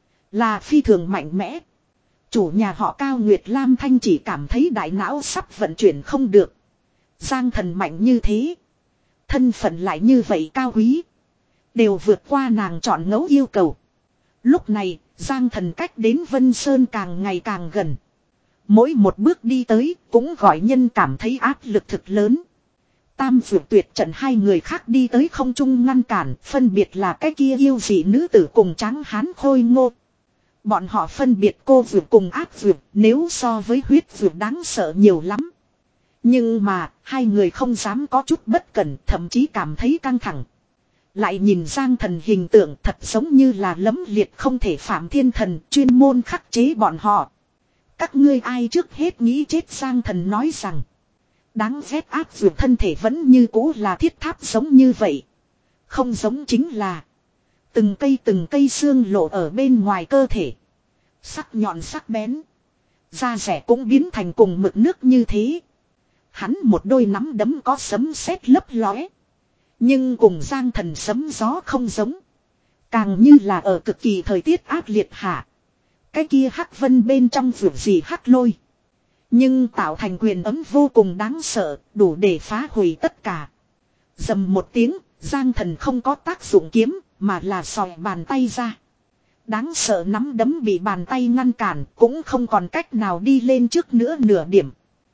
Là phi thường mạnh mẽ. Chủ nhà họ Cao Nguyệt Lam Thanh chỉ cảm thấy đại não sắp vận chuyển không được. Giang Thần mạnh như thế. Thân phận lại như vậy cao quý. Đều vượt qua nàng chọn ngẫu yêu cầu. Lúc này, Giang Thần cách đến Vân Sơn càng ngày càng gần. Mỗi một bước đi tới, cũng gọi nhân cảm thấy áp lực thực lớn. Tam Vượt Tuyệt trận hai người khác đi tới không trung ngăn cản, phân biệt là cái kia yêu dị nữ tử cùng trắng hán khôi ngô. Bọn họ phân biệt cô vượt cùng ác vượt, nếu so với huyết vượt đáng sợ nhiều lắm. Nhưng mà, hai người không dám có chút bất cẩn, thậm chí cảm thấy căng thẳng. Lại nhìn Giang Thần hình tượng thật giống như là lấm liệt không thể phạm thiên thần, chuyên môn khắc chế bọn họ. Các ngươi ai trước hết nghĩ chết, Giang Thần nói rằng. Đáng ghét ác vượt thân thể vẫn như cũ là thiết tháp giống như vậy. Không giống chính là từng cây từng cây xương lộ ở bên ngoài cơ thể. Sắc nhọn sắc bén. Da rẻ cũng biến thành cùng mực nước như thế. Hắn một đôi nắm đấm có sấm sét lấp lóe. Nhưng cùng Giang Thần sấm gió không giống. Càng như là ở cực kỳ thời tiết ác liệt hạ. Cái kia hắc vân bên trong vượt gì hắc lôi. Nhưng tạo thành quyền ấm vô cùng đáng sợ, đủ để phá hủy tất cả. Dầm một tiếng, Giang Thần không có tác dụng kiếm, mà là sòi bàn tay ra. Đáng sợ nắm đấm bị bàn tay ngăn cản, cũng không còn cách nào đi lên trước nữa nửa điểm.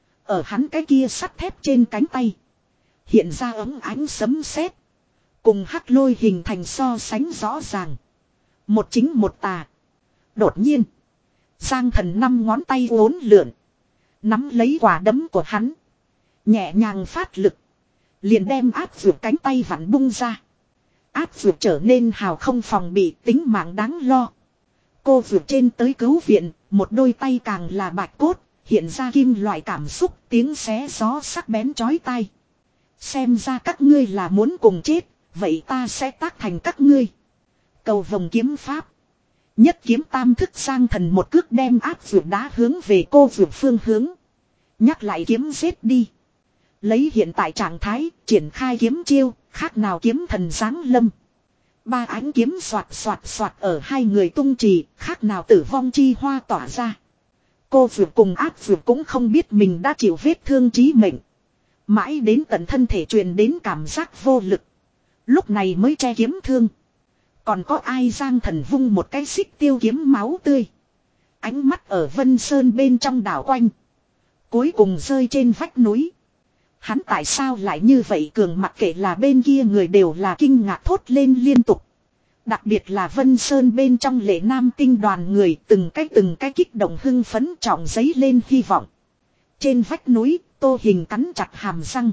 Ở hắn cái kia sắt thép trên cánh tay. Hiện ra ấm ánh sấm sét, cùng hắc lôi hình thành so sánh rõ ràng. Một chính một tà. Đột nhiên, Giang Thần năm ngón tay uốn lượn, nắm lấy quả đấm của hắn. Nhẹ nhàng phát lực, liền đem áp vượt cánh tay vặn bung ra. Áp vượt trở nên hào không phòng bị, tính mạng đáng lo. Cô vượt trên tới cứu viện, một đôi tay càng là bạch cốt, hiện ra kim loại cảm xúc, tiếng xé gió sắc bén chói tai. Xem ra các ngươi là muốn cùng chết, vậy ta sẽ tác thành các ngươi. Cầu vồng kiếm pháp. Nhất kiếm tam thức, Giang Thần một cước đem áp vượt đá hướng về cô vượt phương hướng. Nhắc lại kiếm giết đi. Lấy hiện tại trạng thái, triển khai kiếm chiêu, khác nào kiếm thần giáng lâm. Ba ánh kiếm xoạt xoạt xoạt ở hai người tung trì, khác nào tử vong chi hoa tỏa ra. Cô vượt cùng áp vượt cũng không biết mình đã chịu vết thương chí mệnh. Mãi đến tận thân thể truyền đến cảm giác vô lực. Lúc này mới che kiếm thương. Còn có ai? Giang Thần vung một cái xích tiêu kiếm máu tươi. Ánh mắt ở Vân Sơn bên trong đảo quanh. Cuối cùng rơi trên vách núi. Hắn tại sao lại như vậy cường, mặc kệ là bên kia người đều là kinh ngạc thốt lên liên tục. Đặc biệt là Vân Sơn bên trong Lệ Nam Tinh đoàn người từng cái từng cái kích động hưng phấn trọng giấy lên hy vọng. Trên vách núi, Tô Hình cắn chặt hàm răng.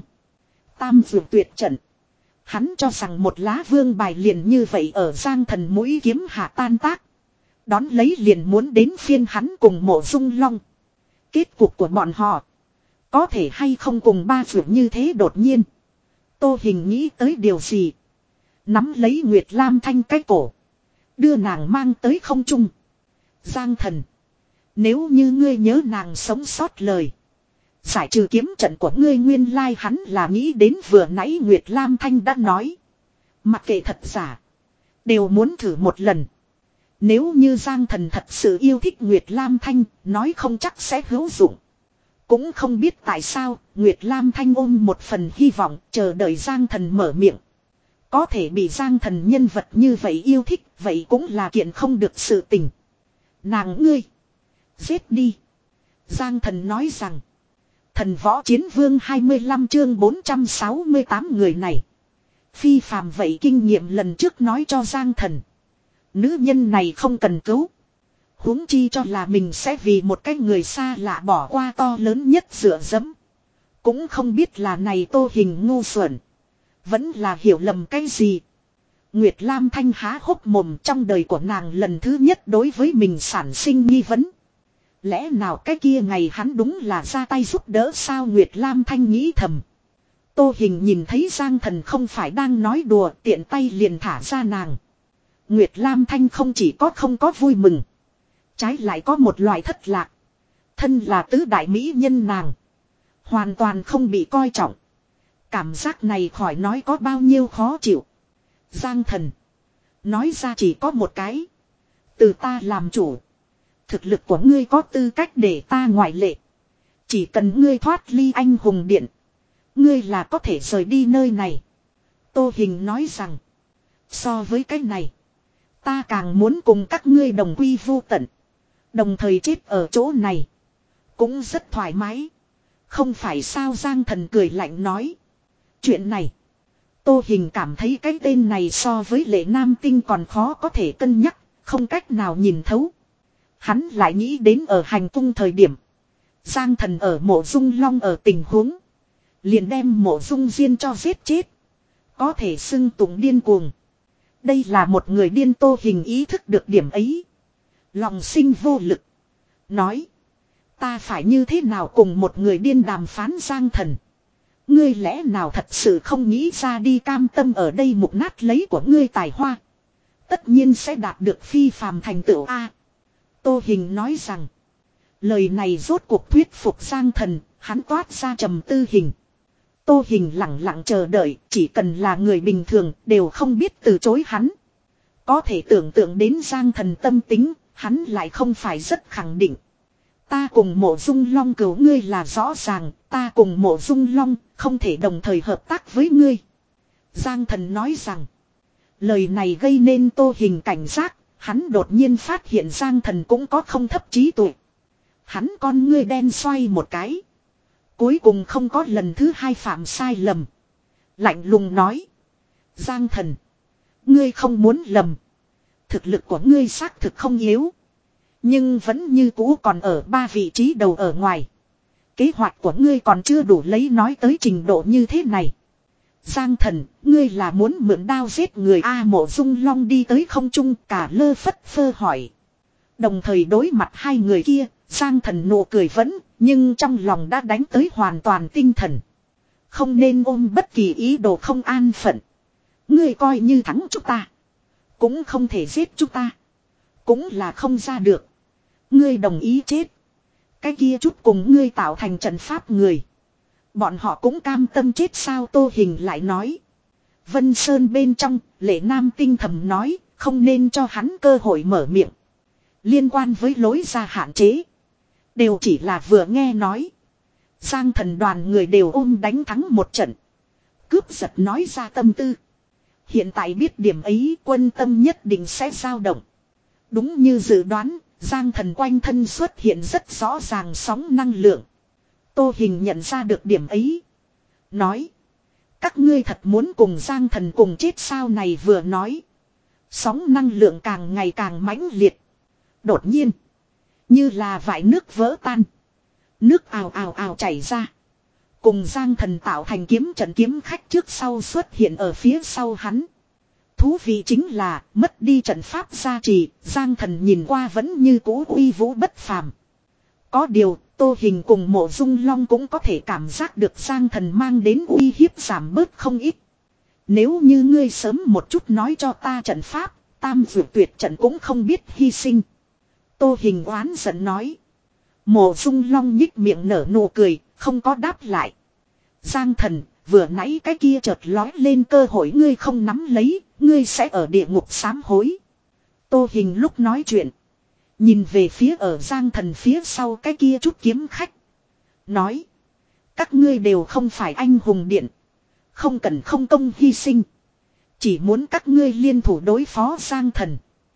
Tam dược tuyệt trận. Hắn cho rằng một lá vương bài liền như vậy ở Giang Thần mũi kiếm hạ tan tác. Đón lấy liền muốn đến phiên hắn cùng Mộ Dung Long. Kết cục của bọn họ có thể hay không cùng ba dược như thế? Đột nhiên Tô Hình nghĩ tới điều gì. Nắm lấy Nguyệt Lam Thanh cái cổ. Đưa nàng mang tới không trung. Giang Thần, nếu như ngươi nhớ nàng sống sót lời, giải trừ kiếm trận của ngươi. Nguyên lai hắn là nghĩ đến vừa nãy Nguyệt Lam Thanh đã nói. Mặc kệ thật giả, đều muốn thử một lần. Nếu như Giang Thần thật sự yêu thích Nguyệt Lam Thanh, nói không chắc sẽ hữu dụng. Cũng không biết tại sao, Nguyệt Lam Thanh ôm một phần hy vọng, chờ đợi Giang Thần mở miệng. Có thể bị Giang Thần nhân vật như vậy yêu thích, vậy cũng là kiện không được sự tình. Nàng ngươi, giết đi. Giang Thần nói rằng. Thần Võ Chiến Vương hai mươi lăm chương bốn trăm sáu mươi tám người này. Phi phàm vậy kinh nghiệm lần trước nói cho Giang Thần. Nữ nhân này không cần cứu. Huống chi cho là mình sẽ vì một cái người xa lạ bỏ qua to lớn nhất dựa dẫm. Cũng không biết là này Tô Hình ngu xuẩn. Vẫn là hiểu lầm cái gì. Nguyệt Lam Thanh há hốc mồm, trong đời của nàng lần thứ nhất đối với mình sản sinh nghi vấn. Lẽ nào cái kia ngày hắn đúng là ra tay giúp đỡ sao? Nguyệt Lam Thanh nghĩ thầm. Tô Hình nhìn thấy Giang Thần không phải đang nói đùa, tiện tay liền thả ra nàng. Nguyệt Lam Thanh không chỉ có không có vui mừng, trái lại có một loại thất lạc. Thân là tứ đại mỹ nhân nàng, hoàn toàn không bị coi trọng. Cảm giác này khỏi nói có bao nhiêu khó chịu. Giang Thần, nói ra chỉ có một cái. Từ ta làm chủ. Thực lực của ngươi có tư cách để ta ngoại lệ. Chỉ cần ngươi thoát ly anh hùng điện, ngươi là có thể rời đi nơi này. Tô Hình nói rằng. So với cái này, ta càng muốn cùng các ngươi đồng quy vô tận. Đồng thời chết ở chỗ này cũng rất thoải mái. Không phải sao? Giang Thần cười lạnh nói. Chuyện này, Tô Hình cảm thấy cái tên này so với Lệ Nam Tinh còn khó có thể cân nhắc, không cách nào nhìn thấu. Hắn lại nghĩ đến ở hành cung thời điểm, Giang Thần ở Mộ Dung Long ở tình huống, liền đem Mộ Dung Diên cho giết chết. Có thể xưng tụng điên cuồng. Đây là một người điên. Tô Hình ý thức được điểm ấy, lòng sinh vô lực. Nói, ta phải như thế nào cùng một người điên đàm phán? Giang Thần, ngươi lẽ nào thật sự không nghĩ ra đi? Cam tâm ở đây mục nát lấy của ngươi tài hoa, tất nhiên sẽ đạt được phi phàm thành tựu a. Tô Hình nói rằng. Lời này rốt cuộc thuyết phục Giang Thần, hắn toát ra trầm tư hình. Tô Hình lặng lặng chờ đợi, chỉ cần là người bình thường đều không biết từ chối hắn. Có thể tưởng tượng đến Giang Thần tâm tính, hắn lại không phải rất khẳng định. Ta cùng Mộ Dung Long cứu ngươi là rõ ràng, ta cùng Mộ Dung Long không thể đồng thời hợp tác với ngươi. Giang Thần nói rằng. Lời này gây nên Tô Hình cảnh giác, hắn đột nhiên phát hiện Giang Thần cũng có không thấp trí tuệ. Hắn con ngươi đen xoay một cái, cuối cùng không có lần thứ hai phạm sai lầm. Lạnh lùng nói. Giang Thần, ngươi không muốn lầm. Thực lực của ngươi xác thực không yếu, nhưng vẫn như cũ còn ở ba vị trí đầu ở ngoài. Kế hoạch của ngươi còn chưa đủ lấy nói tới trình độ như thế này. Giang Thần, ngươi là muốn mượn đao giết người a? Mộ Dung Long đi tới không trung, cả lơ phất phơ hỏi. Đồng thời đối mặt hai người kia, Giang Thần nụ cười vẫn, nhưng trong lòng đã đánh tới hoàn toàn tinh thần. Không nên ôm bất kỳ ý đồ không an phận. Ngươi coi như thắng chúng ta, cũng không thể giết chúng ta, cũng là không ra được. Ngươi đồng ý chết, cái kia chút cùng ngươi tạo thành trận pháp người, bọn họ cũng cam tâm chết sao? Tô Hình lại nói. Vân Sơn bên trong, Lệ Nam Tinh thầm nói, không nên cho hắn cơ hội mở miệng. Liên quan với lối ra hạn chế, đều chỉ là vừa nghe nói. Giang Thần đoàn người đều ôm đánh thắng một trận, cướp giật nói ra tâm tư. Hiện tại biết điểm ấy quân tâm nhất định sẽ dao động. Đúng như dự đoán, Giang Thần quanh thân xuất hiện rất rõ ràng sóng năng lượng. Tô Hình nhận ra được điểm ấy. Nói. Các ngươi thật muốn cùng Giang Thần cùng chết sao này vừa nói. Sóng năng lượng càng ngày càng mãnh liệt. Đột nhiên. Như là vải nước vỡ tan. Nước ào ào ào chảy ra. Cùng Giang Thần tạo thành kiếm trận kiếm khách trước sau xuất hiện ở phía sau hắn. Thú vị chính là mất đi trận pháp gia trì, Giang Thần nhìn qua vẫn như cũ uy vũ bất phàm. Có điều, Tô Hình cùng Mộ Dung Long cũng có thể cảm giác được Giang Thần mang đến uy hiếp giảm bớt không ít. Nếu như ngươi sớm một chút nói cho ta trận pháp, tam dược tuyệt trận cũng không biết hy sinh. Tô Hình oán giận nói. Mộ Dung Long nhích miệng nở nụ cười, không có đáp lại. Giang Thần, vừa nãy cái kia chợt lói lên cơ hội ngươi không nắm lấy, ngươi sẽ ở địa ngục sám hối. Tô Hình lúc nói chuyện. Nhìn về phía ở Giang Thần phía sau cái kia chút kiếm khách. Nói. Các ngươi đều không phải anh hùng điện. Không cần không công hy sinh. Chỉ muốn các ngươi liên thủ đối phó Giang Thần.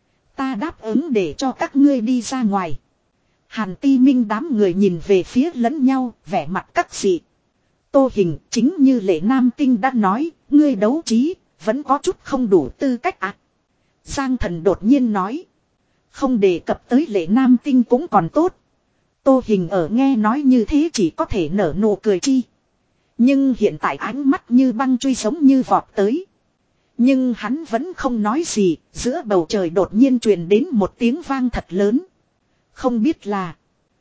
Ta đáp ứng để cho các ngươi đi ra ngoài. Hàn Ti Minh đám người nhìn về phía lẫn nhau, vẻ mặt các dị. Tô Hình chính như Lệ Nam Tinh đã nói, ngươi đấu trí, vẫn có chút không đủ tư cách ạ. À. Giang Thần đột nhiên nói. Không đề cập tới Lệ Nam Tinh cũng còn tốt. Tô Hình ở nghe nói như thế chỉ có thể nở nụ cười chi. Nhưng hiện tại ánh mắt như băng truy giống như vọt tới. Nhưng hắn vẫn không nói gì, giữa bầu trời đột nhiên truyền đến một tiếng vang thật lớn. Không biết là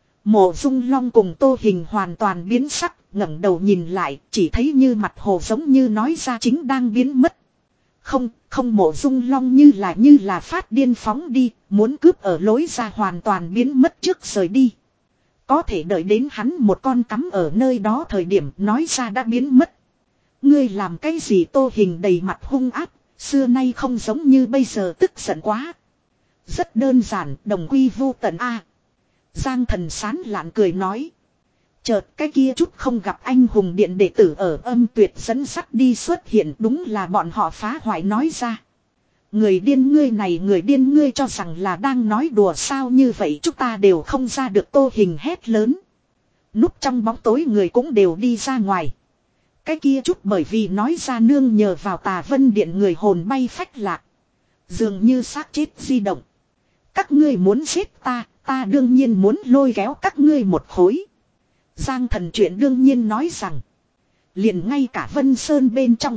Mộ Dung Long cùng Tô Hình hoàn toàn biến sắc, ngẩng đầu nhìn lại, chỉ thấy như mặt hồ giống như nói ra chính đang biến mất. Không, không Mộ Dung Long như là như là phát điên phóng đi, muốn cướp ở lối ra hoàn toàn biến mất trước rời đi. Có thể đợi đến hắn một con cắm ở nơi đó thời điểm nói ra đã biến mất. Ngươi làm cái gì? Tô Hình đầy mặt hung ác, xưa nay không giống như bây giờ tức giận quá. Rất đơn giản, đồng quy vu tận a. Giang Thần sán lạn cười nói. Chợt cái kia chút không gặp anh hùng điện đệ tử ở Âm Tuyệt dẫn sắt đi xuất hiện, đúng là bọn họ phá hoại nói ra. Người điên ngươi này, người điên ngươi cho rằng là đang nói đùa sao, như vậy chúng ta đều không ra được. Tô Hình hét lớn. Núp trong bóng tối người cũng đều đi ra ngoài. Cái kia chút bởi vì nói ra nương nhờ vào Tà Vân Điện người hồn bay phách lạc. Dường như xác chết di động. Các ngươi muốn giết ta, ta đương nhiên muốn lôi kéo các ngươi một khối. Giang Thần chuyện đương nhiên nói rằng. Liền ngay cả Vân Sơn bên trong.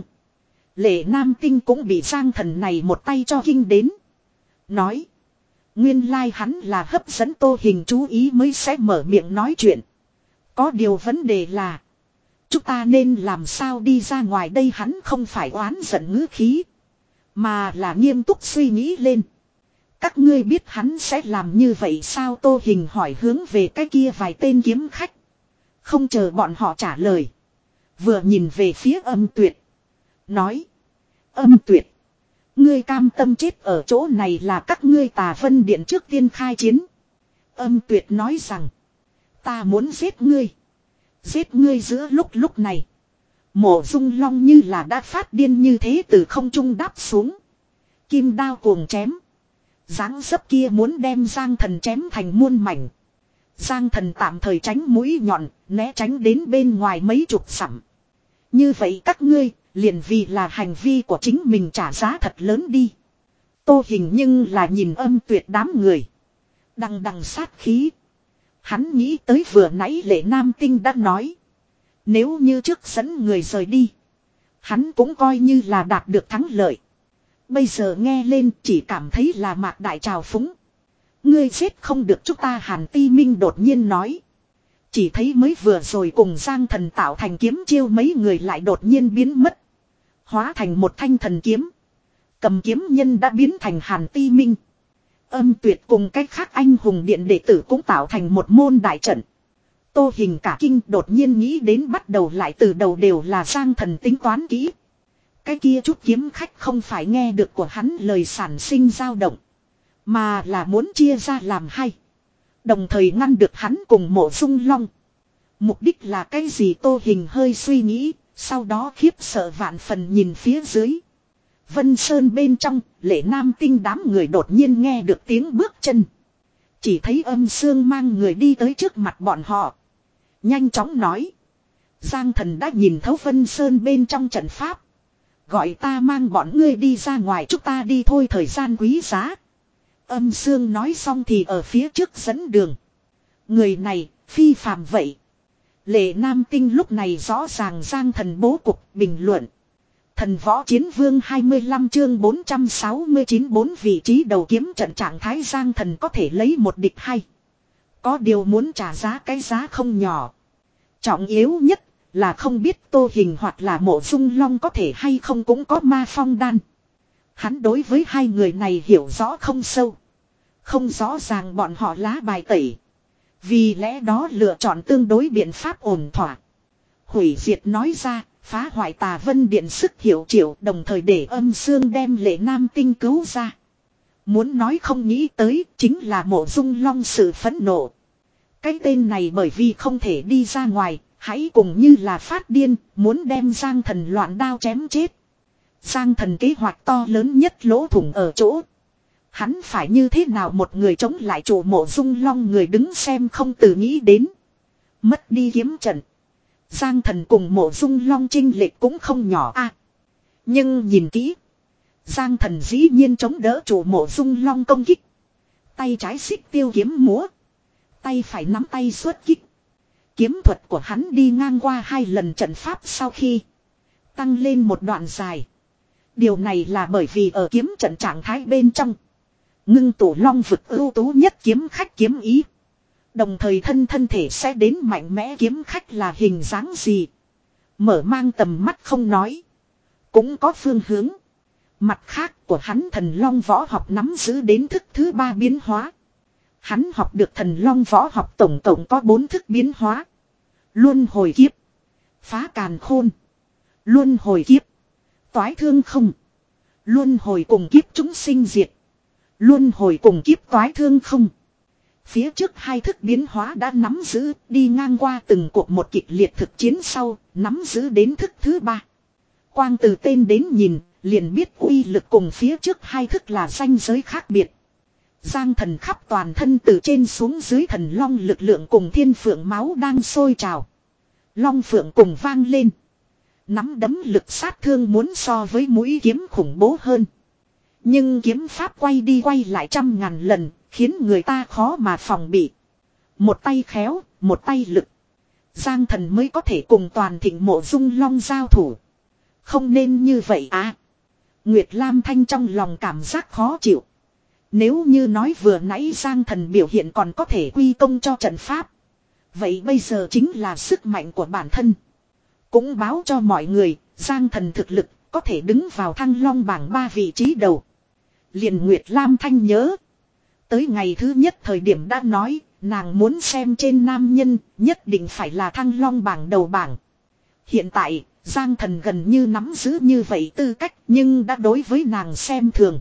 Lệ Nam Tinh cũng bị Giang Thần này một tay cho kinh đến. Nói. Nguyên lai hắn là hấp dẫn Tô Hình chú ý mới sẽ mở miệng nói chuyện. Có điều vấn đề là. Chúng ta nên làm sao đi ra ngoài đây? Hắn không phải oán giận ngữ khí. Mà là nghiêm túc suy nghĩ lên. Các ngươi biết hắn sẽ làm như vậy sao? Tô Hình hỏi hướng về cái kia vài tên kiếm khách. Không chờ bọn họ trả lời. Vừa nhìn về phía Âm Tuyệt. Nói. Âm Tuyệt. Ngươi cam tâm chết ở chỗ này là các ngươi Tà Vân Điện trước tiên khai chiến. Âm Tuyệt nói rằng. Ta muốn giết ngươi. Giết ngươi. Giữa lúc lúc này. Mộ Dung Long như là đã phát điên như thế từ không trung đáp xuống. Kim đao cuồng chém. Dáng dấp kia muốn đem Giang Thần chém thành muôn mảnh. Giang Thần tạm thời tránh mũi nhọn, né tránh đến bên ngoài mấy chục sẵm. Như vậy các ngươi, liền vì là hành vi của chính mình trả giá thật lớn đi. Tô Hình nhưng là nhìn Âm Tuyệt đám người. Đằng đằng sát khí. Hắn nghĩ tới vừa nãy Lệ Nam Tinh đã nói. Nếu như trước dẫn người rời đi. Hắn cũng coi như là đạt được thắng lợi. Bây giờ nghe lên chỉ cảm thấy là Mạc Đại trào phúng. Ngươi giết không được chúng ta. Hàn Ti Minh đột nhiên nói. Chỉ thấy mới vừa rồi cùng Giang Thần tạo thành kiếm chiêu mấy người lại đột nhiên biến mất. Hóa thành một thanh thần kiếm. Cầm kiếm nhân đã biến thành Hàn Ti Minh. Âm Tuyệt cùng cách khác anh hùng điện đệ tử cũng tạo thành một môn đại trận. Tô Hình cả kinh đột nhiên nghĩ đến bắt đầu lại từ đầu đều là Giang Thần tính toán kỹ. Cái kia chút kiếm khách không phải nghe được của hắn lời sản sinh dao động. Mà là muốn chia ra làm hai. Đồng thời ngăn được hắn cùng Mộ Dung Long. Mục đích là cái gì? Tô Hình hơi suy nghĩ. Sau đó khiếp sợ vạn phần nhìn phía dưới. Vân Sơn bên trong, Lệ Nam Tinh đám người đột nhiên nghe được tiếng bước chân. Chỉ thấy Âm Sương mang người đi tới trước mặt bọn họ. Nhanh chóng nói. Giang thần đã nhìn thấu Vân Sơn bên trong trận pháp. Gọi ta mang bọn ngươi đi ra ngoài, chúng ta đi thôi, thời gian quý giá. Âm Sương nói xong thì ở phía trước dẫn đường. Người này, phi phàm vậy. Lệ Nam Tinh lúc này rõ ràng Giang thần bố cục bình luận. Thần võ chiến vương hai mươi lăm chương bốn trăm sáu mươi chín, bốn vị trí đầu kiếm trận trạng thái Giang thần có thể lấy một địch hay. Có điều muốn trả giá cái giá không nhỏ. Trọng yếu nhất là không biết Tô Hình hoặc là Mộ Dung Long có thể hay không cũng có ma phong đan. Hắn đối với hai người này hiểu rõ không sâu. Không rõ ràng bọn họ lá bài tẩy. Vì lẽ đó lựa chọn tương đối biện pháp ổn thỏa. Hủy diệt nói ra, phá hoại Tà Vân Điện sức hiểu triệu, đồng thời để Âm Sương đem Lệ Nam Tinh cứu ra. Muốn nói không nghĩ tới chính là Mộ Dung Long sự phẫn nộ. Cái tên này bởi vì không thể đi ra ngoài, hãy cùng như là phát điên, muốn đem Giang thần loạn đao chém chết. Giang thần kế hoạch to lớn nhất lỗ thủng ở chỗ. Hắn phải như thế nào một người chống lại chủ Mộ Dung Long, người đứng xem không từ nghĩ đến. Mất đi kiếm trận. Giang thần cùng Mộ Dung Long chênh lệch cũng không nhỏ a. À, nhưng nhìn kỹ. Giang thần dĩ nhiên chống đỡ chủ Mộ Dung Long công kích. Tay trái xích tiêu kiếm múa. Tay phải nắm tay xuất kích. Kiếm thuật của hắn đi ngang qua hai lần trận pháp sau khi tăng lên một đoạn dài. Điều này là bởi vì ở kiếm trận trạng thái bên trong ngưng tụ long vực ưu tú nhất kiếm khách kiếm ý. Đồng thời thân thân thể sẽ đến mạnh mẽ kiếm khách là hình dáng gì. Mở mang tầm mắt không nói. Cũng có phương hướng. Mặt khác của hắn thần long võ học nắm giữ đến thức thứ ba biến hóa. Hắn học được thần long võ học tổng tổng có bốn thức biến hóa. Luân hồi kiếp. Phá càn khôn. Luân hồi kiếp. Toái thương không. Luân hồi cùng kiếp chúng sinh diệt. Luân hồi cùng kiếp toái thương không. Phía trước hai thức biến hóa đã nắm giữ, đi ngang qua từng cuộc một kịch liệt thực chiến sau, nắm giữ đến thức thứ ba. Quang từ tên đến nhìn, liền biết uy lực cùng phía trước hai thức là ranh giới khác biệt. Giang thần khắp toàn thân từ trên xuống dưới thần long lực lượng cùng thiên phượng máu đang sôi trào. Long phượng cùng vang lên. Nắm đấm lực sát thương muốn so với mũi kiếm khủng bố hơn. Nhưng kiếm pháp quay đi quay lại trăm ngàn lần, khiến người ta khó mà phòng bị. Một tay khéo, một tay lực. Giang thần mới có thể cùng toàn thịnh Mộ Dung Long giao thủ. Không nên như vậy à. Nguyệt Lam Thanh trong lòng cảm giác khó chịu. Nếu như nói vừa nãy Giang thần biểu hiện còn có thể quy công cho trận pháp. Vậy bây giờ chính là sức mạnh của bản thân. Cũng báo cho mọi người, Giang thần thực lực có thể đứng vào Thăng Long bảng ba vị trí đầu. Liền Nguyệt Lam Thanh nhớ. Tới ngày thứ nhất thời điểm đã nói, nàng muốn xem trên nam nhân, nhất định phải là Thăng Long bảng đầu bảng. Hiện tại, Giang thần gần như nắm giữ như vậy tư cách, nhưng đã đối với nàng xem thường.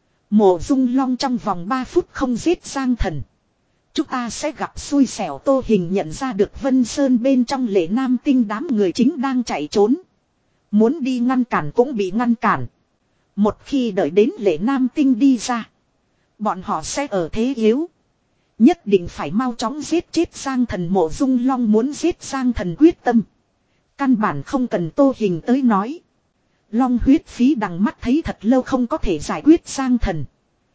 Mộ Dung Long trong vòng ba phút không giết Giang thần. Chúng ta sẽ gặp xui xẻo. Tô Hình nhận ra được Vân Sơn bên trong Lệ Nam Tinh đám người chính đang chạy trốn. Muốn đi ngăn cản cũng bị ngăn cản. Một khi đợi đến Lệ Nam Tinh đi ra, bọn họ sẽ ở thế yếu. Nhất định phải mau chóng giết chết Giang thần. Mộ Dung Long muốn giết Giang thần quyết tâm. Căn bản không cần Tô Hình tới nói. Long huyết phí đằng mắt thấy thật lâu không có thể giải quyết Giang thần.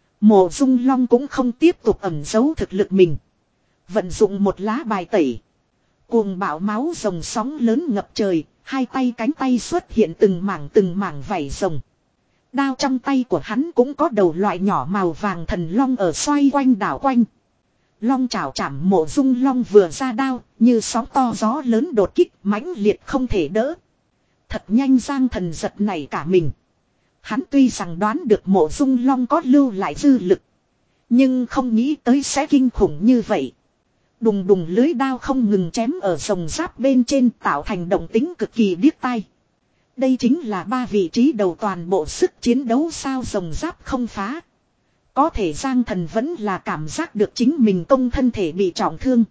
Mộ Dung Long cũng không tiếp tục ẩn giấu thực lực mình. Vận dụng một lá bài tẩy. Cuồng bạo máu rồng sóng lớn ngập trời. Hai tay cánh tay xuất hiện từng mảng từng mảng vảy rồng. Đao trong tay của hắn cũng có đầu loại nhỏ màu vàng thần long ở xoay quanh đảo quanh. Long chảo chạm Mộ Dung Long vừa ra đao, như sóng to gió lớn đột kích mãnh liệt không thể đỡ. Thật nhanh Giang thần giật nảy cả mình. Hắn tuy rằng đoán được Mộ Dung Long có lưu lại dư lực, nhưng không nghĩ tới sẽ kinh khủng như vậy. Đùng đùng lưới đao không ngừng chém ở rồng giáp bên trên, tạo thành động tính cực kỳ điếc tai. Đây chính là ba vị trí đầu toàn bộ sức chiến đấu sao. Rồng giáp không phá. Có thể Giang thần vẫn là cảm giác được chính mình công thân thể bị trọng thương.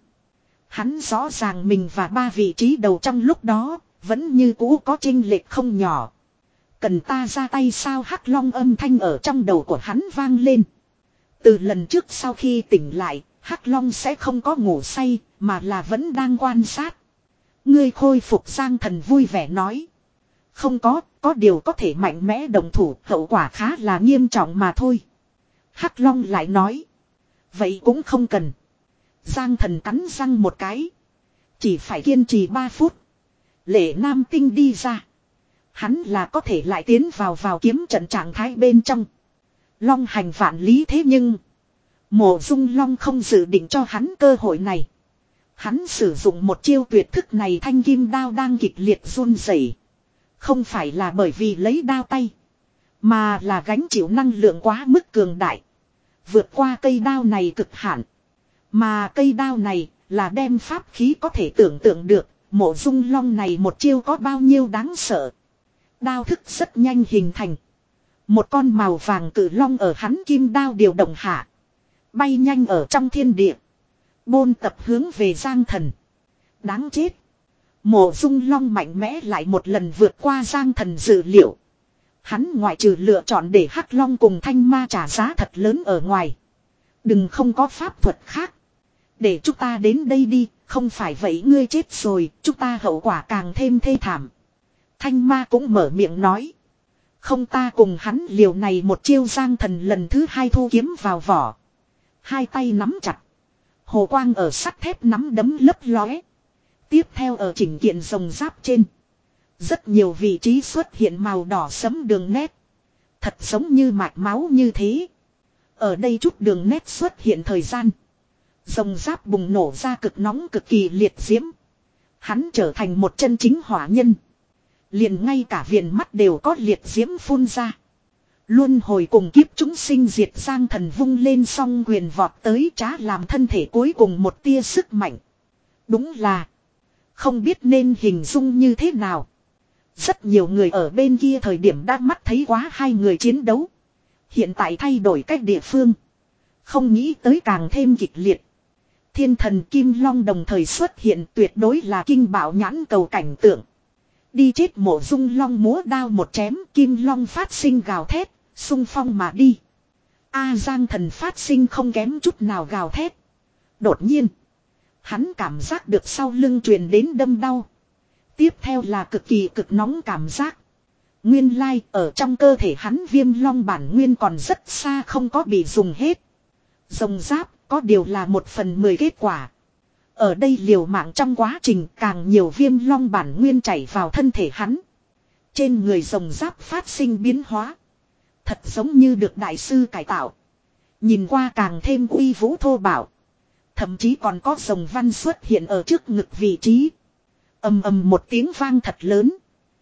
Hắn rõ ràng mình và ba vị trí đầu trong lúc đó vẫn như cũ có chênh lệch không nhỏ. Cần ta ra tay sao? Hắc Long âm thanh ở trong đầu của hắn vang lên. Từ lần trước sau khi tỉnh lại, Hắc Long sẽ không có ngủ say, mà là vẫn đang quan sát. Ngươi khôi phục. Giang Thần vui vẻ nói. Không có, có điều có thể mạnh mẽ đồng thủ, hậu quả khá là nghiêm trọng mà thôi. Hắc Long lại nói. Vậy cũng không cần. Giang Thần cắn răng một cái. Chỉ phải kiên trì ba phút. Lệ Nam Tinh đi ra. Hắn là có thể lại tiến vào vào kiếm trận trạng thái bên trong. Long hành vạn lý thế nhưng. Mộ Dung Long không dự định cho hắn cơ hội này. Hắn sử dụng một chiêu tuyệt thức này, thanh kim đao đang kịch liệt run rẩy. Không phải là bởi vì lấy đao tay. Mà là gánh chịu năng lượng quá mức cường đại. Vượt qua cây đao này cực hạn. Mà cây đao này là đem pháp khí có thể tưởng tượng được. Mộ Dung Long này một chiêu có bao nhiêu đáng sợ. Đao thức rất nhanh hình thành. Một con màu vàng cự long ở hắn kim đao điều động hạ. Bay nhanh ở trong thiên địa. Bôn tập hướng về Giang Thần. Đáng chết. Mộ Dung Long mạnh mẽ lại một lần vượt qua Giang Thần dự liệu. Hắn ngoại trừ lựa chọn để Hắc Long cùng Thanh Ma trả giá thật lớn ở ngoài. Đừng không có pháp thuật khác. Để chúng ta đến đây đi, không phải vậy ngươi chết rồi, chúng ta hậu quả càng thêm thê thảm. Thanh Ma cũng mở miệng nói. Không, ta cùng hắn liều này một chiêu. Giang Thần lần thứ hai thu kiếm vào vỏ. Hai tay nắm chặt. Hồ quang ở sắt thép nắm đấm lấp lóe. Tiếp theo ở chỉnh kiện rồng giáp trên. Rất nhiều vị trí xuất hiện màu đỏ sẫm đường nét. Thật giống như mạch máu như thế. Ở đây chút đường nét xuất hiện thời gian. Rồng giáp bùng nổ ra cực nóng cực kỳ liệt diễm. Hắn trở thành một chân chính hỏa nhân. Liền ngay cả viền mắt đều có liệt diễm phun ra. Luân hồi cùng kiếp chúng sinh diệt. Giang Thần vung lên song quyền vọt tới, trá làm thân thể cuối cùng một tia sức mạnh. Đúng là không biết nên hình dung như thế nào. Rất nhiều người ở bên kia thời điểm đã mắt thấy quá hai người chiến đấu. Hiện tại thay đổi cách địa phương. Không nghĩ tới càng thêm kịch liệt. Thiên thần Kim Long đồng thời xuất hiện, tuyệt đối là kinh bạo nhãn cầu cảnh tượng. Đi chết. Mộ Dung Long múa đao một chém, Kim Long phát sinh gào thét, xung phong mà đi. A Giang Thần phát sinh không kém chút nào gào thét. Đột nhiên, hắn cảm giác được sau lưng truyền đến đâm đau. Tiếp theo là cực kỳ cực nóng cảm giác. Nguyên lai ở trong cơ thể hắn viêm long bản nguyên còn rất xa không có bị dùng hết. Rồng giáp có điều là một phần mười kết quả. Ở đây liều mạng trong quá trình càng nhiều viêm long bản nguyên chảy vào thân thể hắn. Trên người rồng giáp phát sinh biến hóa. Thật giống như được đại sư cải tạo. Nhìn qua càng thêm uy vũ thô bạo. Thậm chí còn có rồng văn xuất hiện ở trước ngực vị trí. Ầm ầm một tiếng vang thật lớn.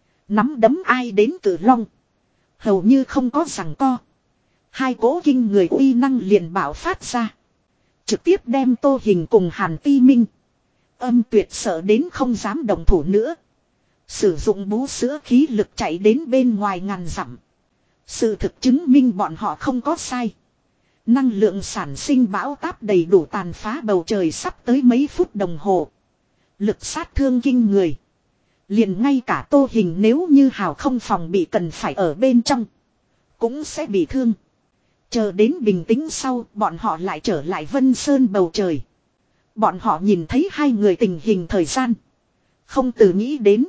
Nắm đấm ai đến cử long. Hầu như không có giằng co. Hai cỗ kinh người uy năng liền bạo phát ra. Trực tiếp đem Tô Hình cùng Hàn Ti Minh. Âm Tuyệt sợ đến không dám đồng thủ nữa. Sử dụng bú sữa khí lực chạy đến bên ngoài ngàn dặm. Sự thực chứng minh bọn họ không có sai. Năng lượng sản sinh bão táp đầy đủ tàn phá bầu trời sắp tới mấy phút đồng hồ. Lực sát thương kinh người. Liền ngay cả Tô Hình nếu như hào không phòng bị cần phải ở bên trong. Cũng sẽ bị thương. Chờ đến bình tĩnh sau, bọn họ lại trở lại Vân Sơn bầu trời. Bọn họ nhìn thấy hai người tình hình thời gian. Không từ nghĩ đến.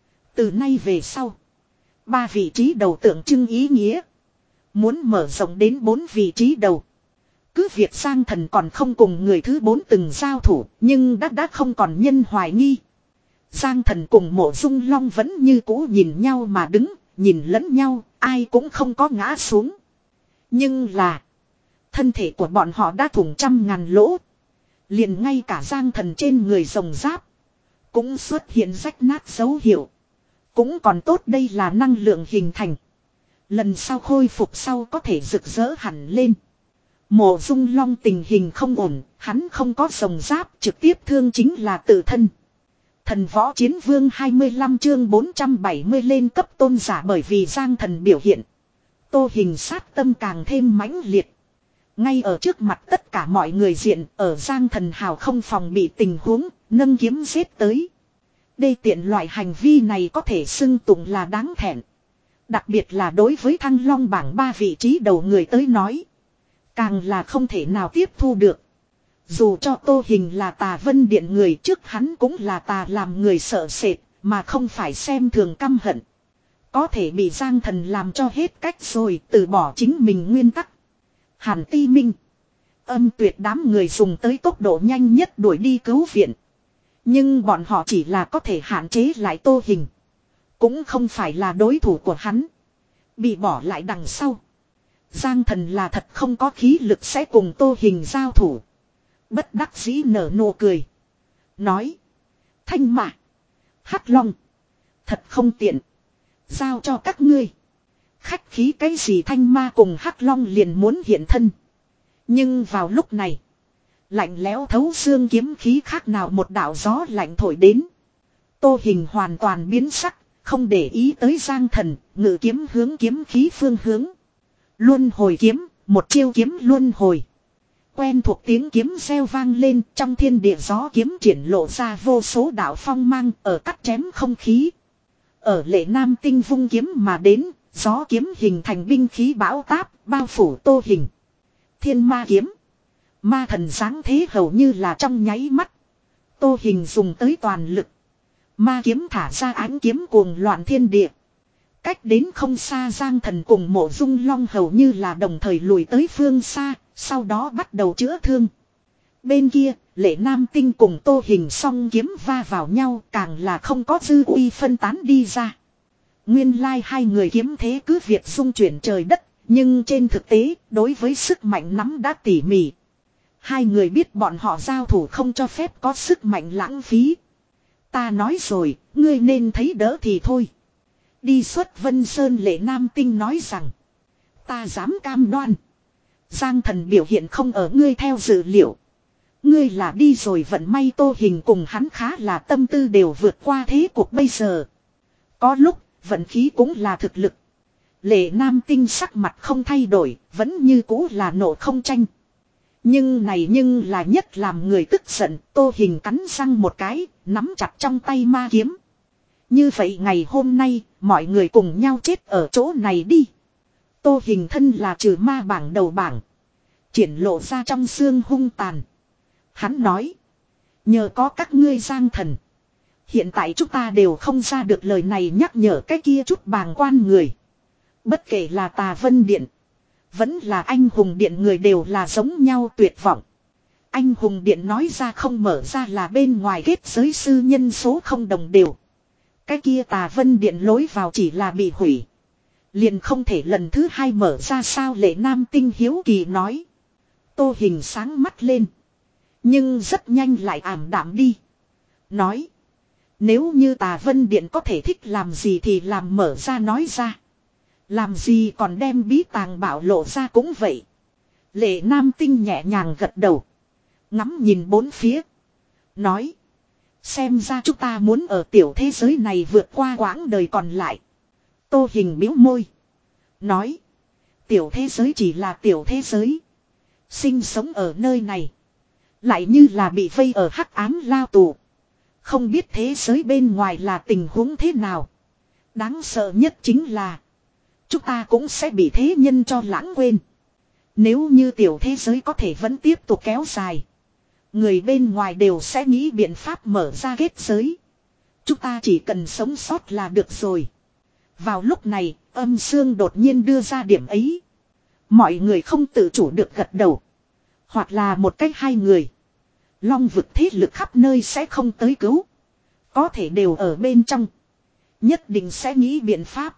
Từ nay về sau. Ba vị trí đầu tượng trưng ý nghĩa. Muốn mở rộng đến bốn vị trí đầu. Cứ việc Giang Thần còn không cùng người thứ bốn từng giao thủ, nhưng đã đã không còn nhân hoài nghi. Giang Thần cùng Mộ Dung Long vẫn như cũ nhìn nhau mà đứng, nhìn lẫn nhau, ai cũng không có ngã xuống. Nhưng là, thân thể của bọn họ đã thủng trăm ngàn lỗ. Liền ngay cả Giang Thần trên người rồng giáp cũng xuất hiện rách nát dấu hiệu. Cũng còn tốt đây là năng lượng hình thành. Lần sau khôi phục sau có thể rực rỡ hẳn lên. Mộ Dung Long tình hình không ổn, hắn không có rồng giáp, trực tiếp thương chính là tự thân. Thần Võ Chiến Vương hai mươi lăm chương bốn trăm bảy mươi lên cấp tôn giả. Bởi vì Giang Thần biểu hiện, Tô Hình sát tâm càng thêm mãnh liệt. Ngay ở trước mặt tất cả mọi người diện, ở Giang Thần hào không phòng bị tình huống, nâng kiếm giết tới. Đê tiện loại hành vi này có thể xưng tụng là đáng thẹn. Đặc biệt là đối với Thăng Long bảng ba vị trí đầu người tới nói. Càng là không thể nào tiếp thu được. Dù cho Tô Hình là Tà Vân Điện người, trước hắn cũng là tà làm người sợ sệt, mà không phải xem thường căm hận. Có thể bị Giang Thần làm cho hết cách rồi, từ bỏ chính mình nguyên tắc. Hàn Ti Minh, Âm Tuyệt đám người dùng tới tốc độ nhanh nhất đuổi đi cứu viện. Nhưng bọn họ chỉ là có thể hạn chế lại Tô Hình. Cũng không phải là đối thủ của hắn. Bị bỏ lại đằng sau. Giang Thần là thật không có khí lực sẽ cùng Tô Hình giao thủ. Bất đắc dĩ nở nụ cười. Nói. Thanh Mạ, Hắc Long, thật không tiện. Giao cho các ngươi. Khách khí cái gì Thanh Ma cùng Hắc Long liền muốn hiện thân. Nhưng vào lúc này. Lạnh lẽo thấu xương kiếm khí khác nào một đạo gió lạnh thổi đến. Tô Hình hoàn toàn biến sắc. Không để ý tới Giang Thần. Ngự kiếm hướng kiếm khí phương hướng. Luân hồi kiếm. Một chiêu kiếm luân hồi. Quen thuộc tiếng kiếm reo vang lên. Trong thiên địa gió kiếm triển lộ ra vô số đạo phong mang. Ở cắt chém không khí. Ở Lệ Nam Tinh vung kiếm mà đến. Gió kiếm hình thành binh khí bão táp. Bao phủ Tô Hình. Thiên ma kiếm. Ma thần sáng thế hầu như là trong nháy mắt. Tô Hình dùng tới toàn lực. Ma kiếm thả ra ánh kiếm cuồng loạn thiên địa. Cách đến không xa Giang Thần cùng Mộ Dung Long hầu như là đồng thời lùi tới phương xa. Sau đó bắt đầu chữa thương. Bên kia Lệ Nam Tinh cùng Tô Hình song kiếm va vào nhau. Càng là không có dư uy phân tán đi ra. Nguyên lai hai người kiếm thế cứ việc xung chuyển trời đất. Nhưng trên thực tế đối với sức mạnh nắm đã tỉ mỉ. Hai người biết bọn họ giao thủ không cho phép có sức mạnh lãng phí. Ta nói rồi, ngươi nên thấy đỡ thì thôi. Đi xuất Vân Sơn Lệ Nam Tinh nói rằng. Ta dám cam đoan. Giang Thần biểu hiện không ở ngươi theo dự liệu. Ngươi là đi rồi vận may Tô Hình cùng hắn khá là tâm tư đều vượt qua thế cuộc bây giờ. Có lúc, vận khí cũng là thực lực. Lệ Nam Tinh sắc mặt không thay đổi, vẫn như cũ là nộ không tranh. Nhưng này nhưng là nhất làm người tức giận, Tô Hình cắn răng một cái, nắm chặt trong tay ma kiếm. Như vậy ngày hôm nay, mọi người cùng nhau chết ở chỗ này đi. Tô Hình thân là trừ ma bảng đầu bảng. Triển lộ ra trong xương hung tàn. Hắn nói. Nhờ có các ngươi Giang Thần. Hiện tại chúng ta đều không ra được lời này nhắc nhở cái kia chút bàng quan người. Bất kể là Tà Vân Điện. Vẫn là Anh Hùng Điện người đều là giống nhau tuyệt vọng. Anh Hùng Điện nói ra không mở ra là bên ngoài kết giới sư nhân số không đồng đều. Cái kia Tà Vân Điện lối vào chỉ là bị hủy. Liền không thể lần thứ hai mở ra sao Lệ Nam Tinh hiếu kỳ nói. Tô Hình sáng mắt lên. Nhưng rất nhanh lại ảm đạm đi. Nói. Nếu như Tà Vân Điện có thể thích làm gì thì làm mở ra nói ra. Làm gì còn đem bí tàng bảo lộ ra cũng vậy. Lệ Nam Tinh nhẹ nhàng gật đầu. Ngắm nhìn bốn phía. Nói. Xem ra chúng ta muốn ở tiểu thế giới này vượt qua quãng đời còn lại. Tô Hình bĩu môi. Nói. Tiểu thế giới chỉ là tiểu thế giới. Sinh sống ở nơi này. Lại như là bị vây ở hắc ám lao tù. Không biết thế giới bên ngoài là tình huống thế nào. Đáng sợ nhất chính là. Chúng ta cũng sẽ bị thế nhân cho lãng quên. Nếu như tiểu thế giới có thể vẫn tiếp tục kéo dài. Người bên ngoài đều sẽ nghĩ biện pháp mở ra kết giới. Chúng ta chỉ cần sống sót là được rồi. Vào lúc này, âm dương đột nhiên đưa ra điểm ấy. Mọi người không tự chủ được gật đầu. Hoặc là một cách hai người. Long vực thế lực khắp nơi sẽ không tới cứu. Có thể đều ở bên trong. Nhất định sẽ nghĩ biện pháp.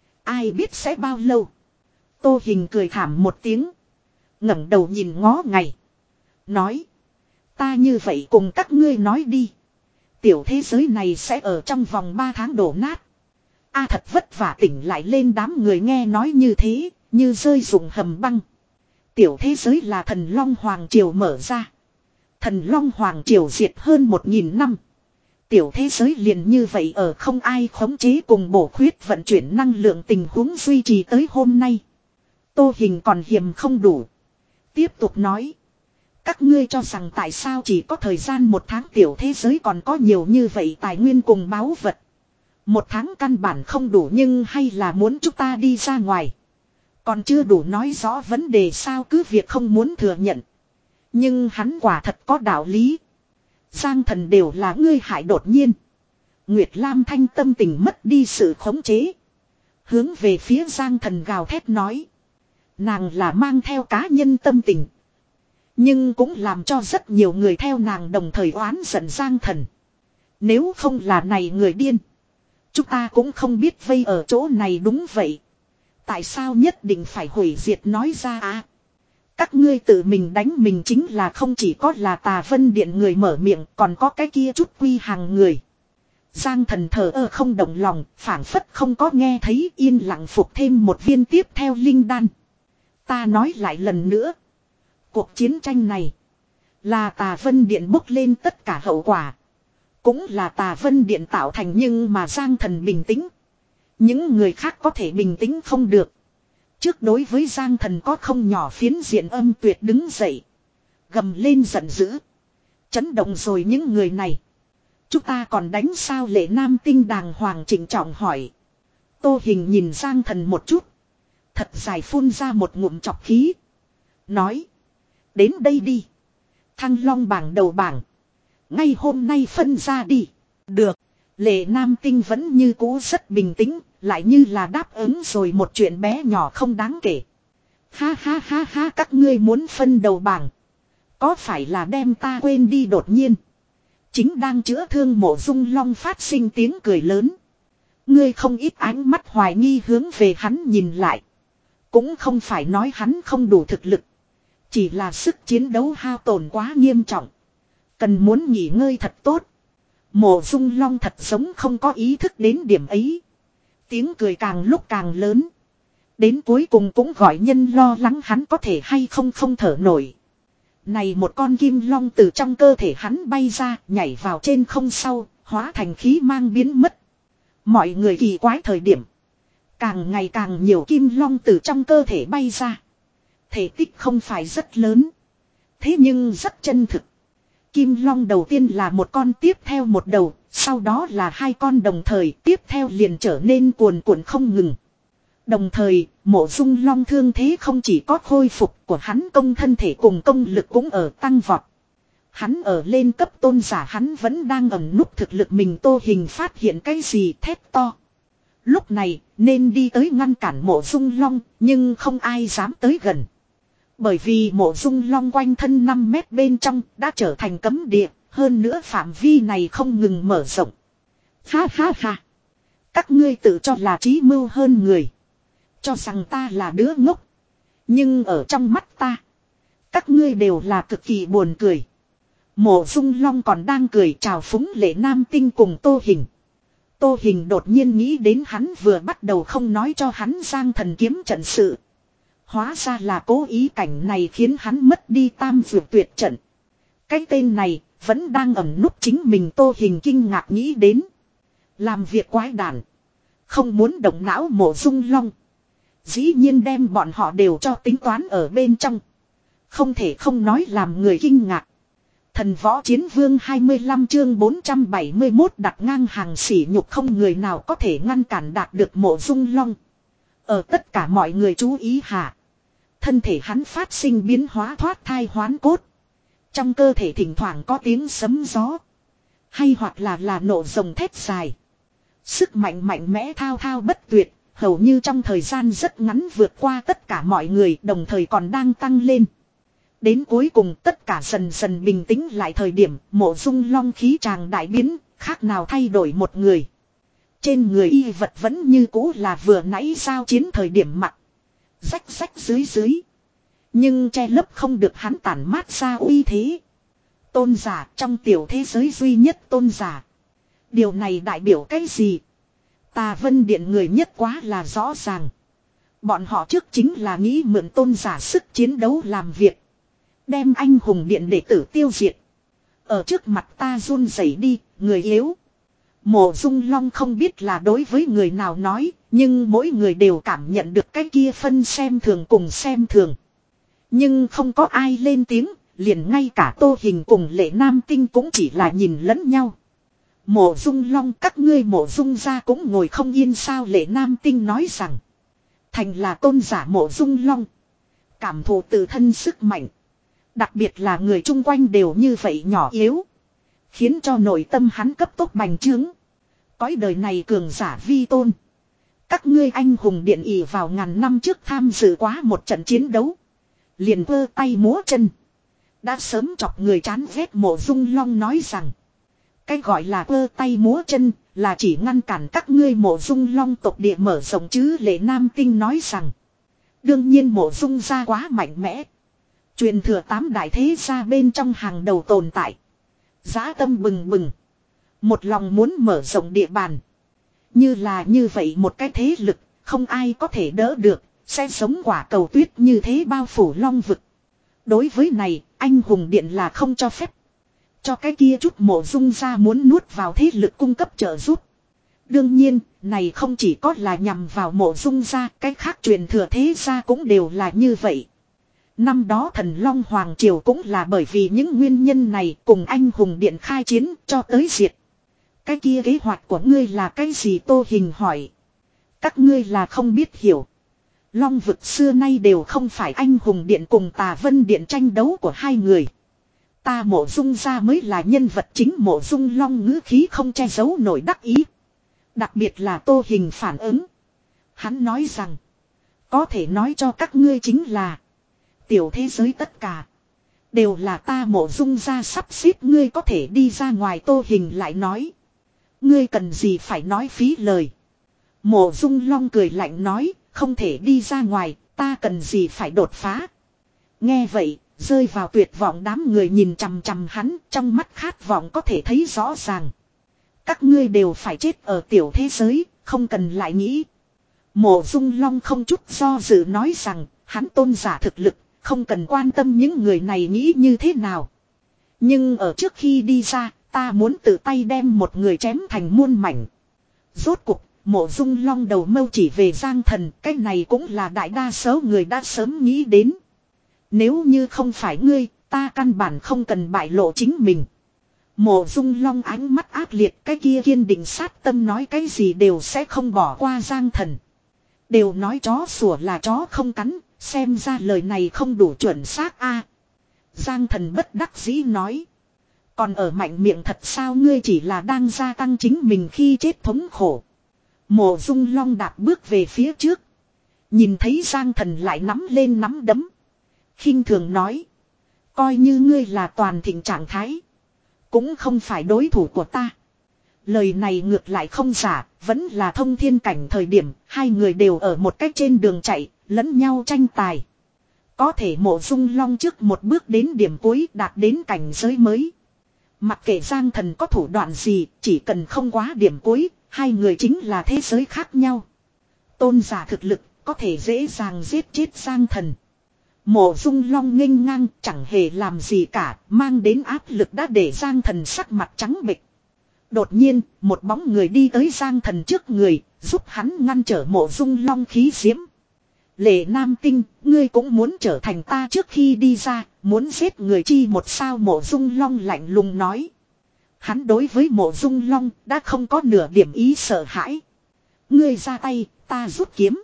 Ai biết sẽ bao lâu. Tô Hình cười thảm một tiếng. ngẩng đầu nhìn ngó ngày. Nói. Ta như vậy cùng các ngươi nói đi. Tiểu thế giới này sẽ ở trong vòng ba tháng đổ nát. A thật vất vả tỉnh lại lên đám người nghe nói như thế. Như rơi dụng hầm băng. Tiểu thế giới là thần Long Hoàng Triều mở ra. Thần Long Hoàng Triều diệt hơn một nghìn năm. Tiểu thế giới liền như vậy ở không ai khống chế cùng bổ khuyết vận chuyển năng lượng tình huống duy trì tới hôm nay. Tô Hình còn hiềm không đủ. Tiếp tục nói. Các ngươi cho rằng tại sao chỉ có thời gian một tháng tiểu thế giới còn có nhiều như vậy tài nguyên cùng báu vật. Một tháng căn bản không đủ nhưng hay là muốn chúng ta đi ra ngoài. Còn chưa đủ nói rõ vấn đề sao cứ việc không muốn thừa nhận. Nhưng hắn quả thật có đạo lý. Giang Thần đều là ngươi hại đột nhiên. Nguyệt Lam Thanh tâm tình mất đi sự khống chế. Hướng về phía Giang Thần gào thét nói. Nàng là mang theo cá nhân tâm tình. Nhưng cũng làm cho rất nhiều người theo nàng đồng thời oán giận Giang Thần. Nếu không là này người điên. Chúng ta cũng không biết vây ở chỗ này đúng vậy. Tại sao nhất định phải hủy diệt nói ra à? Các ngươi tự mình đánh mình chính là không chỉ có là Tà Vân Điện người mở miệng còn có cái kia chút quy hàng người. Giang Thần thờ ơ không động lòng, phảng phất không có nghe thấy yên lặng phục thêm một viên tiếp theo linh đan. Ta nói lại lần nữa. Cuộc chiến tranh này là Tà Vân Điện bốc lên tất cả hậu quả. Cũng là Tà Vân Điện tạo thành nhưng mà Giang Thần bình tĩnh. Những người khác có thể bình tĩnh không được. Trước đối với Giang Thần có không nhỏ phiến diện âm tuyệt đứng dậy. Gầm lên giận dữ. Chấn động rồi những người này. Chúng ta còn đánh sao Lệ Nam Tinh đàng hoàng trịnh trọng hỏi. Tô Hình nhìn Giang Thần một chút. Thật dài phun ra một ngụm chọc khí. Nói. Đến đây đi. Thăng Long bảng đầu bảng. Ngay hôm nay phân ra đi. Được. Lệ Nam Tinh vẫn như cũ rất bình tĩnh. Lại như là đáp ứng rồi một chuyện bé nhỏ không đáng kể. Ha ha ha ha các ngươi muốn phân đầu bảng. Có phải là đem ta quên đi đột nhiên. Chính đang chữa thương Mộ Dung Long phát sinh tiếng cười lớn. Ngươi không ít ánh mắt hoài nghi hướng về hắn nhìn lại. Cũng không phải nói hắn không đủ thực lực. Chỉ là sức chiến đấu hao tổn quá nghiêm trọng. Cần muốn nghỉ ngơi thật tốt. Mộ Dung Long thật giống không có ý thức đến điểm ấy. Tiếng cười càng lúc càng lớn. Đến cuối cùng cũng gọi nhân lo lắng hắn có thể hay không không thở nổi. Này một con kim long từ trong cơ thể hắn bay ra, nhảy vào trên không sau, hóa thành khí mang biến mất. Mọi người kỳ quái thời điểm. Càng ngày càng nhiều kim long từ trong cơ thể bay ra. Thể tích không phải rất lớn. Thế nhưng rất chân thực. Kim long đầu tiên là một con tiếp theo một đầu, sau đó là hai con đồng thời tiếp theo liền trở nên cuồn cuộn không ngừng. Đồng thời, Mộ Dung Long thương thế không chỉ có khôi phục của hắn công thân thể cùng công lực cũng ở tăng vọt. Hắn ở lên cấp tôn giả hắn vẫn đang ẩn núp thực lực mình. Tô Hình phát hiện cái gì thét to. Lúc này nên đi tới ngăn cản Mộ Dung Long nhưng không ai dám tới gần. Bởi vì Mộ Dung Long quanh thân năm mét bên trong đã trở thành cấm địa. Hơn nữa phạm vi này không ngừng mở rộng. Ha ha ha. Các ngươi tự cho là trí mưu hơn người. Cho rằng ta là đứa ngốc. Nhưng ở trong mắt ta. Các ngươi đều là cực kỳ buồn cười. Mộ Dung Long còn đang cười chào phúng Lệ Nam Tinh cùng Tô Hình. Tô Hình đột nhiên nghĩ đến hắn vừa bắt đầu không nói cho hắn Giang Thần kiếm trận sự. Hóa ra là cố ý cảnh này khiến hắn mất đi tam dược tuyệt trận. Cái tên này vẫn đang ẩn núp chính mình. Tô Hình kinh ngạc nghĩ đến. Làm việc quái đản. Không muốn động não Mộ Dung Long. Dĩ nhiên đem bọn họ đều cho tính toán ở bên trong. Không thể không nói làm người kinh ngạc. Thần Võ Chiến Vương hai mươi lăm chương bốn trăm bảy mươi mốt đặt ngang hàng sỉ nhục không người nào có thể ngăn cản đạt được Mộ Dung Long. Ở tất cả mọi người chú ý hạ. Thân thể hắn phát sinh biến hóa thoát thai hoán cốt. Trong cơ thể thỉnh thoảng có tiếng sấm gió. Hay hoặc là là nổ rồng thét dài. Sức mạnh mạnh mẽ thao thao bất tuyệt. Hầu như trong thời gian rất ngắn vượt qua tất cả mọi người đồng thời còn đang tăng lên. Đến cuối cùng tất cả dần dần bình tĩnh lại thời điểm Mộ Dung Long khí tràng đại biến, khác nào thay đổi một người. Trên người y vật vẫn như cũ là vừa nãy giao chiến thời điểm mặc. Rách rách dưới dưới. Nhưng che lấp không được hắn tản mát ra uy thế. Tôn giả trong tiểu thế giới duy nhất tôn giả. Điều này đại biểu cái gì? Tà Vân Điện người nhất quá là rõ ràng. Bọn họ trước chính là nghĩ mượn tôn giả sức chiến đấu làm việc. Đem anh hùng điện đệ tử tiêu diệt. Ở trước mặt ta run rẩy đi, người yếu. Mộ Dung Long không biết là đối với người nào nói, nhưng mỗi người đều cảm nhận được cái kia phân xem thường cùng xem thường. Nhưng không có ai lên tiếng, liền ngay cả Tô Hình cùng Lệ Nam Tinh cũng chỉ là nhìn lẫn nhau. Mộ Dung Long, các ngươi Mộ Dung gia cũng ngồi không yên sao? Lệ Nam Tinh nói rằng. Thành là tôn giả Mộ Dung Long. Cảm thụ tự thân sức mạnh. Đặc biệt là người chung quanh đều như vậy nhỏ yếu. Khiến cho nội tâm hắn cấp tốc bành trướng. Cõi đời này cường giả vi tôn. Các ngươi anh hùng điện ỷ vào ngàn năm trước tham dự quá một trận chiến đấu. Liền vơ tay múa chân. Đã sớm chọc người chán ghét. Mộ Dung Long nói rằng. Cái gọi là vơ tay múa chân là chỉ ngăn cản các ngươi Mộ Dung Long tộc địa mở rộng chứ. Lệ Nam Tinh nói rằng. Đương nhiên Mộ Dung gia quá mạnh mẽ. Truyền thừa tám đại thế gia bên trong hàng đầu tồn tại. Dã tâm bừng bừng. Một lòng muốn mở rộng địa bàn. Như là như vậy một cái thế lực, không ai có thể đỡ được, sẽ giống quả cầu tuyết như thế bao phủ long vực. Đối với này, anh hùng điện là không cho phép. Cho cái kia chút Mộ Dung gia muốn nuốt vào thế lực cung cấp trợ giúp. Đương nhiên, này không chỉ có là nhằm vào Mộ Dung gia, cái khác truyền thừa thế gia cũng đều là như vậy. Năm đó Thần Long Hoàng Triều cũng là bởi vì những nguyên nhân này cùng anh hùng điện khai chiến cho tới diệt. Cái kia kế hoạch của ngươi là cái gì? Tô Hình hỏi. Các ngươi là không biết hiểu. Long vực xưa nay đều không phải anh hùng điện cùng Tà Vân điện tranh đấu của hai người. Ta Mộ Dung gia mới là nhân vật chính. Mộ Dung Long ngữ khí không che giấu nổi đắc ý. Đặc biệt là Tô Hình phản ứng. Hắn nói rằng. Có thể nói cho các ngươi chính là. Tiểu thế giới tất cả. Đều là ta Mộ Dung gia sắp xếp. Ngươi có thể đi ra ngoài. Tô Hình lại nói. Ngươi cần gì phải nói phí lời. Mộ Dung Long cười lạnh nói. Không thể đi ra ngoài. Ta cần gì phải đột phá. Nghe vậy. Rơi vào tuyệt vọng đám người nhìn chằm chằm hắn. Trong mắt khát vọng có thể thấy rõ ràng. Các ngươi đều phải chết ở tiểu thế giới. Không cần lại nghĩ. Mộ Dung Long không chút do dự nói rằng. Hắn tôn giả thực lực. Không cần quan tâm những người này nghĩ như thế nào. Nhưng ở trước khi đi ra. Ta muốn tự tay đem một người chém thành muôn mảnh. Rốt cuộc, Mộ Dung Long đầu mâu chỉ về Giang Thần. Cái này cũng là đại đa số người đã sớm nghĩ đến. Nếu như không phải ngươi, ta căn bản không cần bại lộ chính mình. Mộ Dung Long ánh mắt ác liệt. Cái kia kiên định sát tâm nói cái gì đều sẽ không bỏ qua Giang Thần. Đều nói chó sủa là chó không cắn. Xem ra lời này không đủ chuẩn xác a. Giang Thần bất đắc dĩ nói. Còn ở mạnh miệng thật sao? Ngươi chỉ là đang gia tăng chính mình khi chết thống khổ. Mộ Dung Long đạp bước về phía trước. Nhìn thấy Giang Thần lại nắm lên nắm đấm. Khinh thường nói. Coi như ngươi là toàn thịnh trạng thái. Cũng không phải đối thủ của ta. Lời này ngược lại không giả. Vẫn là thông thiên cảnh thời điểm. Hai người đều ở một cách trên đường chạy. Lẫn nhau tranh tài. Có thể Mộ Dung Long trước một bước đến điểm cuối đạt đến cảnh giới mới. Mặc kệ Giang Thần có thủ đoạn gì, chỉ cần không quá điểm cuối, hai người chính là thế giới khác nhau. Tôn giả thực lực, có thể dễ dàng giết chết Giang Thần. Mộ Dung Long nghênh ngang, chẳng hề làm gì cả, mang đến áp lực đã để Giang Thần sắc mặt trắng bệch. Đột nhiên, một bóng người đi tới Giang Thần trước người, giúp hắn ngăn trở Mộ Dung Long khí diễm. Lệ Nam Tinh, ngươi cũng muốn trở thành ta trước khi đi ra, muốn giết người chi một sao? Mộ Dung Long lạnh lùng nói. Hắn đối với Mộ Dung Long đã không có nửa điểm ý sợ hãi. Ngươi ra tay, ta rút kiếm.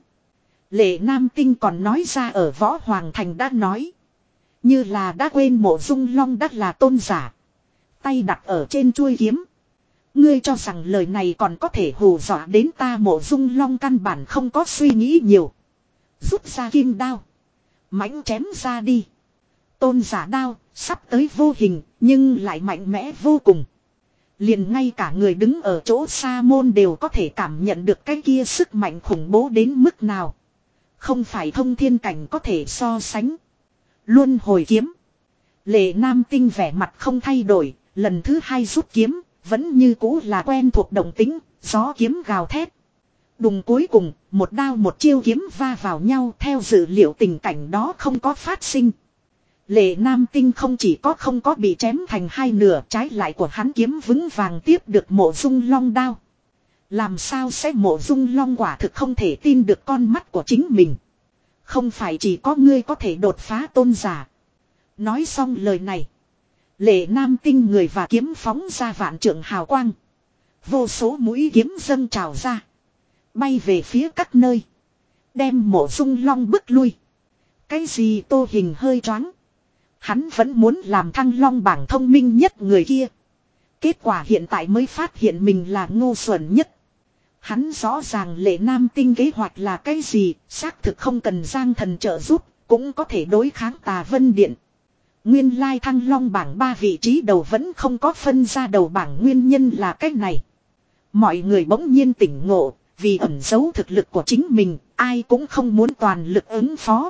Lệ Nam Tinh còn nói ra ở Võ Hoàng Thành đã nói. Như là đã quên Mộ Dung Long đã là tôn giả. Tay đặt ở trên chuôi kiếm. Ngươi cho rằng lời này còn có thể hù dọa đến ta? Mộ Dung Long căn bản không có suy nghĩ nhiều. Rút ra kim đao. Mãnh chém ra đi. Tôn giả đao, sắp tới vô hình, nhưng lại mạnh mẽ vô cùng. Liền ngay cả người đứng ở chỗ xa môn đều có thể cảm nhận được cái kia sức mạnh khủng bố đến mức nào. Không phải thông thiên cảnh có thể so sánh. Luân hồi kiếm. Lệ Nam Tinh vẻ mặt không thay đổi, lần thứ hai rút kiếm, vẫn như cũ là quen thuộc động tính, gió kiếm gào thét. Đùng cuối cùng, một đao một chiêu kiếm va vào nhau. Theo dự liệu tình cảnh đó không có phát sinh. Lệ Nam Tinh không chỉ có không có bị chém thành hai nửa, trái lại của hắn kiếm vững vàng tiếp được Mộ Dung Long đao. Làm sao sẽ? Mộ Dung Long quả thực không thể tin được con mắt của chính mình. Không phải chỉ có ngươi có thể đột phá tôn giả. Nói xong lời này, Lệ Nam Tinh người và kiếm phóng ra vạn trượng hào quang. Vô số mũi kiếm dâng trào ra. Bay về phía các nơi. Đem Mộ Dung Long bức lui. Cái gì Tô Hình hơi choáng. Hắn vẫn muốn làm Thăng Long bảng thông minh nhất người kia. Kết quả hiện tại mới phát hiện mình là ngu xuẩn nhất. Hắn rõ ràng Lệ Nam Tinh kế hoạch là cái gì, xác thực không cần Giang Thần trợ giúp, cũng có thể đối kháng Tà Vân Điện. Nguyên lai Thăng Long bảng ba vị trí đầu vẫn không có phân ra đầu bảng, nguyên nhân là cái này. Mọi người bỗng nhiên tỉnh ngộ, vì ẩn giấu thực lực của chính mình, ai cũng không muốn toàn lực ứng phó.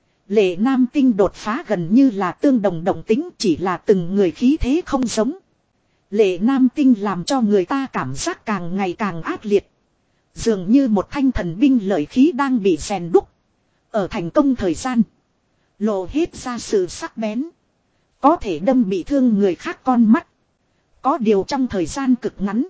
Lệ Nam Tinh đột phá gần như là tương đồng động tính, chỉ là từng người khí thế không giống. Lệ Nam Tinh làm cho người ta cảm giác càng ngày càng ác liệt. Dường như một thanh thần binh lợi khí đang bị rèn đúc. Ở thành công thời gian, lộ hết ra sự sắc bén. Có thể đâm bị thương người khác con mắt. Có điều trong thời gian cực ngắn,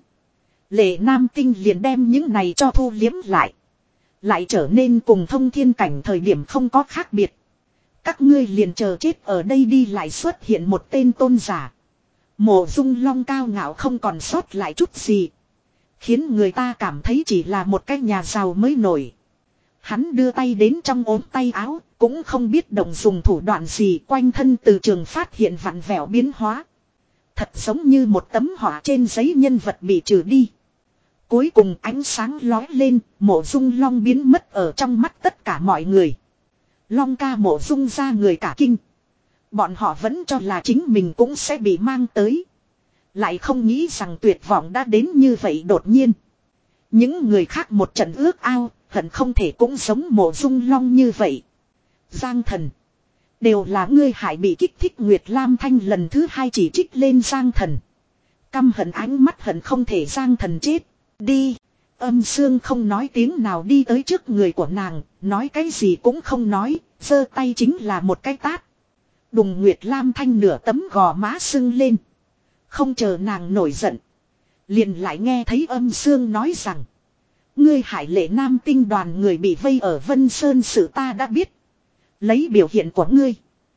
Lệ Nam Tinh liền đem những này cho thu liếm lại. Lại trở nên cùng thông thiên cảnh thời điểm không có khác biệt. Các ngươi liền chờ chết ở đây đi, lại xuất hiện một tên tôn giả. Mộ Dung Long cao ngạo không còn sót lại chút gì. Khiến người ta cảm thấy chỉ là một cái nhà giàu mới nổi. Hắn đưa tay đến trong ốm tay áo, cũng không biết động dùng thủ đoạn gì, quanh thân từ trường phát hiện vặn vẹo biến hóa. Thật giống như một tấm họa trên giấy, nhân vật bị trừ đi. Cuối cùng ánh sáng lói lên, Mộ Dung Long biến mất ở trong mắt tất cả mọi người. Long ca Mộ Dung ra người cả kinh. Bọn họ vẫn cho là chính mình cũng sẽ bị mang tới. Lại không nghĩ rằng tuyệt vọng đã đến như vậy đột nhiên. Những người khác một trận ước ao, hận không thể cũng giống Mộ Dung Long như vậy. Giang Thần, đều là ngươi hại, bị kích thích. Nguyệt Lam Thanh lần thứ hai chỉ trích lên Giang Thần. Căm hận ánh mắt hận không thể Giang Thần chết. Đi. Âm Sương không nói tiếng nào đi tới trước người của nàng, nói cái gì cũng không nói, giơ tay chính là một cái tát. Đùng, Nguyệt Lam Thanh nửa tấm gò má sưng lên. Không chờ nàng nổi giận, liền lại nghe thấy Âm Sương nói rằng: ngươi hại Lệ Nam Tinh đoàn người bị vây ở Vân Sơn sự ta đã biết. Lấy biểu hiện của ngươi,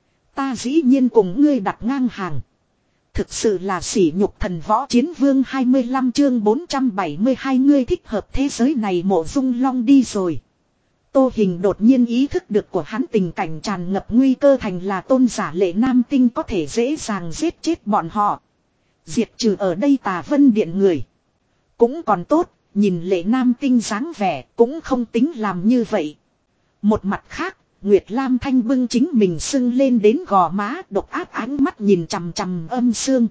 ta dĩ nhiên cùng ngươi đặt ngang hàng. Thực sự là sỉ nhục thần võ chiến vương. Hai mươi lăm chương bốn trăm bảy mươi hai ngươi thích hợp thế giới này. Mộ Dung Long đi rồi. Tô Hình đột nhiên ý thức được của hắn tình cảnh tràn ngập nguy cơ, thành là tôn giả Lệ Nam Tinh có thể dễ dàng giết chết bọn họ, diệt trừ ở đây Tà Vân Điện người. Cũng còn tốt, nhìn Lệ Nam Tinh dáng vẻ cũng không tính làm như vậy. Một mặt khác, Nguyệt Lam Thanh bưng chính mình sưng lên đến gò má, độc ác ánh mắt nhìn chằm chằm Âm Sương.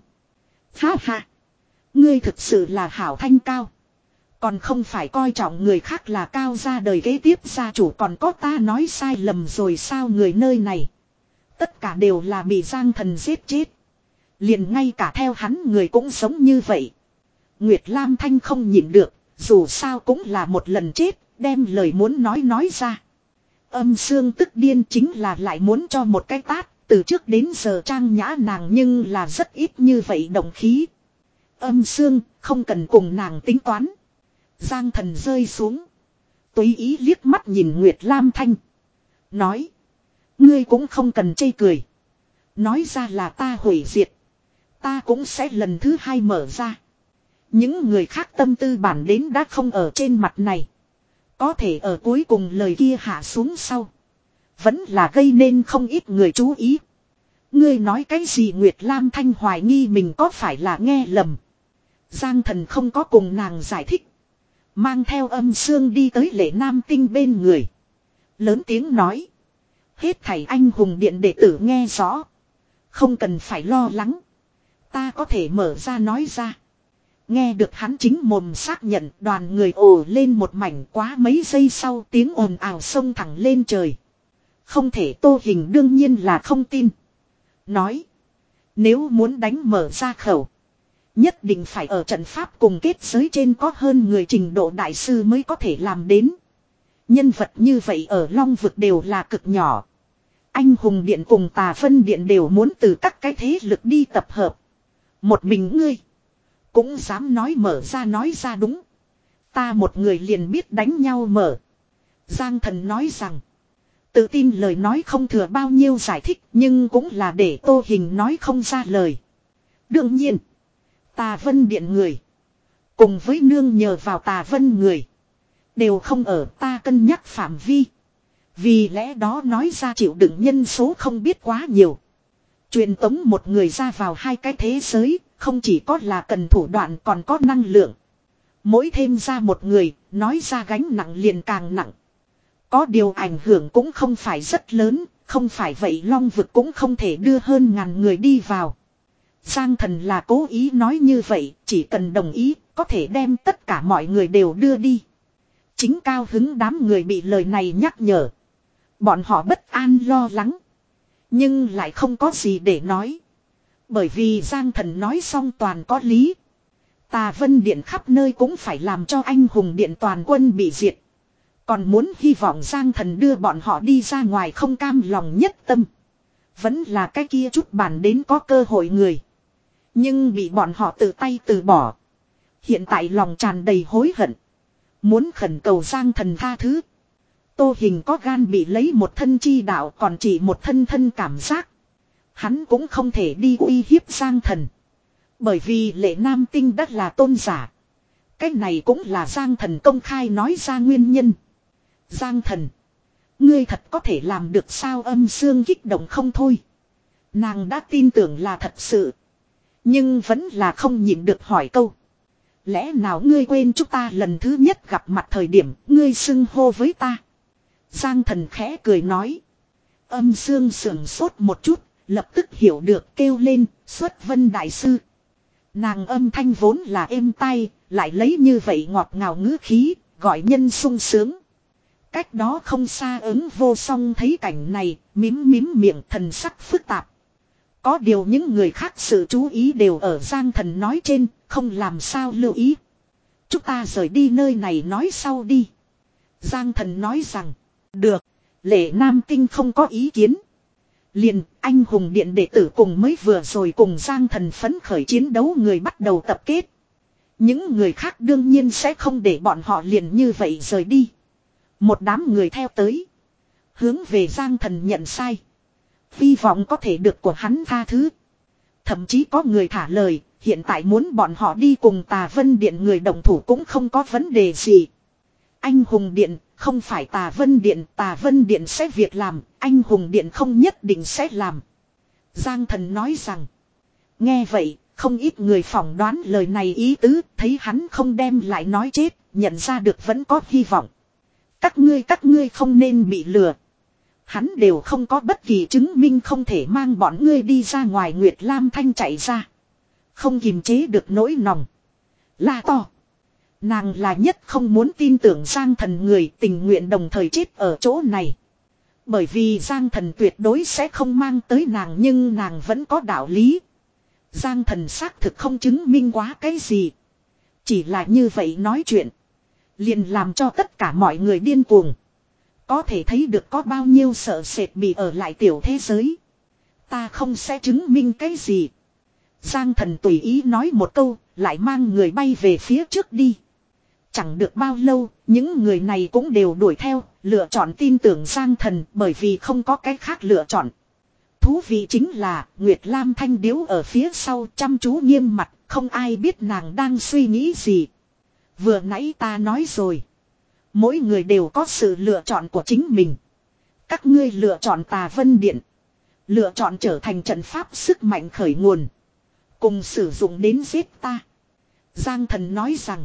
Ha ha, ngươi thực sự là hảo thanh cao. Còn không phải coi trọng người khác là cao ra đời kế tiếp gia chủ, còn có ta nói sai lầm rồi sao? Người nơi này tất cả đều là bị Giang Thần giết chết. Liền ngay cả theo hắn người cũng giống như vậy. Nguyệt Lam Thanh không nhịn được, dù sao cũng là một lần chết, đem lời muốn nói nói ra. Âm Sương tức điên, chính là lại muốn cho một cái tát. Từ trước đến giờ trang nhã nàng nhưng là rất ít như vậy động khí. Âm Sương không cần cùng nàng tính toán. Giang Thần rơi xuống, tùy ý liếc mắt nhìn Nguyệt Lam Thanh, nói: ngươi cũng không cần chê cười. Nói ra là ta hủy diệt, ta cũng sẽ lần thứ hai mở ra. Những người khác tâm tư bản đến đã không ở trên mặt này. Có thể ở cuối cùng lời kia hạ xuống sau, vẫn là gây nên không ít người chú ý. Ngươi nói cái gì? Nguyệt Lam Thanh hoài nghi mình có phải là nghe lầm. Giang Thần không có cùng nàng giải thích, mang theo Âm Sương đi tới Lệ Nam Tinh bên người, lớn tiếng nói: hết thảy anh hùng điện đệ tử nghe rõ, không cần phải lo lắng, ta có thể mở ra nói ra. Nghe được hắn chính mồm xác nhận, đoàn người ồ lên một mảnh. Quá mấy giây sau, tiếng ồn ào xông thẳng lên trời. Không thể. Tô Hình đương nhiên là không tin, nói: nếu muốn đánh mở ra khẩu, nhất định phải ở trận pháp cùng kết giới trên có hơn người trình độ đại sư mới có thể làm đến. Nhân vật như vậy ở Long Vực đều là cực nhỏ. Anh hùng điện cùng Tà Vân Điện đều muốn từ các cái thế lực đi tập hợp. Một mình ngươi cũng dám nói mở ra nói ra? Đúng, ta một người liền biết đánh nhau mở. Giang Thần nói rằng, tự tin lời nói không thừa bao nhiêu giải thích, nhưng cũng là để Tô Hình nói không ra lời. Đương nhiên, Tà Vân Điện người cùng với nương nhờ vào Tà Vân người. Đều không ở ta cân nhắc phạm vi. Vì lẽ đó nói ra chịu đựng nhân số không biết quá nhiều. Truyền tống một người ra vào hai cái thế giới, không chỉ có là cần thủ đoạn còn có năng lượng. Mỗi thêm ra một người, nói ra gánh nặng liền càng nặng. Có điều ảnh hưởng cũng không phải rất lớn, không phải vậy Long vực cũng không thể đưa hơn ngàn người đi vào. Giang Thần là cố ý nói như vậy, chỉ cần đồng ý, có thể đem tất cả mọi người đều đưa đi. Chính cao hứng đám người bị lời này nhắc nhở. Bọn họ bất an lo lắng. Nhưng lại không có gì để nói. Bởi vì Giang Thần nói xong toàn có lý. Tà Vân Điện khắp nơi cũng phải làm cho anh hùng điện toàn quân bị diệt. Còn muốn hy vọng Giang Thần đưa bọn họ đi ra ngoài không cam lòng nhất tâm. Vẫn là cái kia chút bản đến có cơ hội người. Nhưng bị bọn họ tự tay từ bỏ. Hiện tại lòng tràn đầy hối hận. Muốn khẩn cầu Giang Thần tha thứ. Tô Hình có gan bị lấy một thân chi đạo còn chỉ một thân thân cảm giác. Hắn cũng không thể đi uy hiếp Giang Thần. Bởi vì Lệ Nam Tinh đất là tôn giả. Cái này cũng là Giang Thần công khai nói ra nguyên nhân. Giang Thần. Ngươi thật có thể làm được sao? Âm Sương kích động không thôi. Nàng đã tin tưởng là thật sự. Nhưng vẫn là không nhịn được hỏi câu. Lẽ nào ngươi quên chúng ta lần thứ nhất gặp mặt thời điểm ngươi xưng hô với ta? Giang Thần khẽ cười nói. Âm Sương sưởng sốt một chút, lập tức hiểu được kêu lên, Xuất Vân Đại Sư. Nàng âm thanh vốn là êm tai, lại lấy như vậy ngọt ngào ngữ khí, gọi nhân sung sướng. Cách đó không xa ứng vô song thấy cảnh này, mím mím miệng thần sắc phức tạp. Có điều những người khác sự chú ý đều ở Giang Thần nói trên, không làm sao lưu ý. Chúng ta rời đi nơi này nói sau đi. Giang Thần nói rằng, được, Lệ Nam Tinh không có ý kiến. Liền, anh hùng điện đệ tử cùng mới vừa rồi cùng Giang Thần phấn khởi chiến đấu người bắt đầu tập kết. Những người khác đương nhiên sẽ không để bọn họ liền như vậy rời đi. Một đám người theo tới. Hướng về Giang Thần nhận sai. Hy vọng có thể được của hắn tha thứ. Thậm chí có người thả lời, hiện tại muốn bọn họ đi cùng Tà Vân Điện người đồng thủ cũng không có vấn đề gì. Anh hùng điện, không phải Tà Vân Điện, Tà Vân Điện sẽ việc làm, anh hùng điện không nhất định sẽ làm. Giang Thần nói rằng, nghe vậy, không ít người phỏng đoán lời này ý tứ, thấy hắn không đem lại nói chết, nhận ra được vẫn có hy vọng. Các ngươi các ngươi không nên bị lừa. Hắn đều không có bất kỳ chứng minh không thể mang bọn ngươi đi ra ngoài. Nguyệt Lam Thanh chạy ra. Không kiềm chế được nỗi lòng. La to. Nàng là nhất không muốn tin tưởng Giang Thần người tình nguyện đồng thời chết ở chỗ này. Bởi vì Giang Thần tuyệt đối sẽ không mang tới nàng nhưng nàng vẫn có đạo lý. Giang Thần xác thực không chứng minh quá cái gì. Chỉ là như vậy nói chuyện. Liền làm cho tất cả mọi người điên cuồng. Có thể thấy được có bao nhiêu sợ sệt bị ở lại tiểu thế giới. Ta không sẽ chứng minh cái gì. Giang Thần tùy ý nói một câu, lại mang người bay về phía trước đi. Chẳng được bao lâu, những người này cũng đều đuổi theo, lựa chọn tin tưởng Giang Thần bởi vì không có cái khác lựa chọn. Thú vị chính là, Nguyệt Lam Thanh điếu ở phía sau chăm chú nghiêm mặt, không ai biết nàng đang suy nghĩ gì. Vừa nãy ta nói rồi. Mỗi người đều có sự lựa chọn của chính mình. Các ngươi lựa chọn Tà Vân Điện. Lựa chọn trở thành trận pháp sức mạnh khởi nguồn. Cùng sử dụng đến giết ta. Giang Thần nói rằng.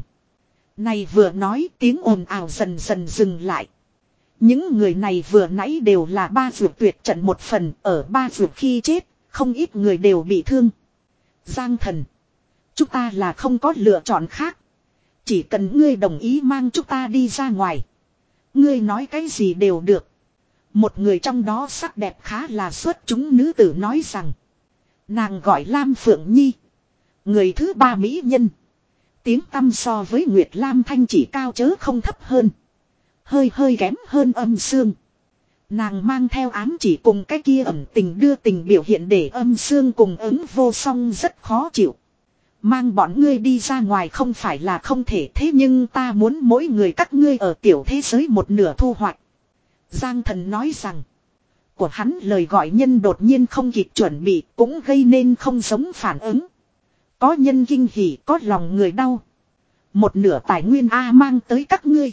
Này vừa nói tiếng ồn ào dần dần dừng lại. Những người này vừa nãy đều là ba vượt tuyệt trận một phần. Ở ba vượt khi chết, không ít người đều bị thương. Giang Thần. Chúng ta là không có lựa chọn khác. Chỉ cần ngươi đồng ý mang chúng ta đi ra ngoài. Ngươi nói cái gì đều được. Một người trong đó sắc đẹp khá là xuất chúng nữ tử nói rằng. Nàng gọi Lam Phượng Nhi. Người thứ ba mỹ nhân. Tiếng tăm so với Nguyệt Lam Thanh chỉ cao chớ không thấp hơn. Hơi hơi kém hơn Âm Sương. Nàng mang theo ám chỉ cùng cái kia ẩn tình đưa tình biểu hiện để Âm Sương cùng ứng vô song rất khó chịu. Mang bọn ngươi đi ra ngoài không phải là không thể thế nhưng ta muốn mỗi người các ngươi ở tiểu thế giới một nửa thu hoạch. Giang Thần nói rằng. Của hắn lời gọi nhân đột nhiên không kịp chuẩn bị cũng gây nên không giống phản ứng. Có nhân kinh hỉ có lòng người đau. Một nửa tài nguyên A mang tới các ngươi.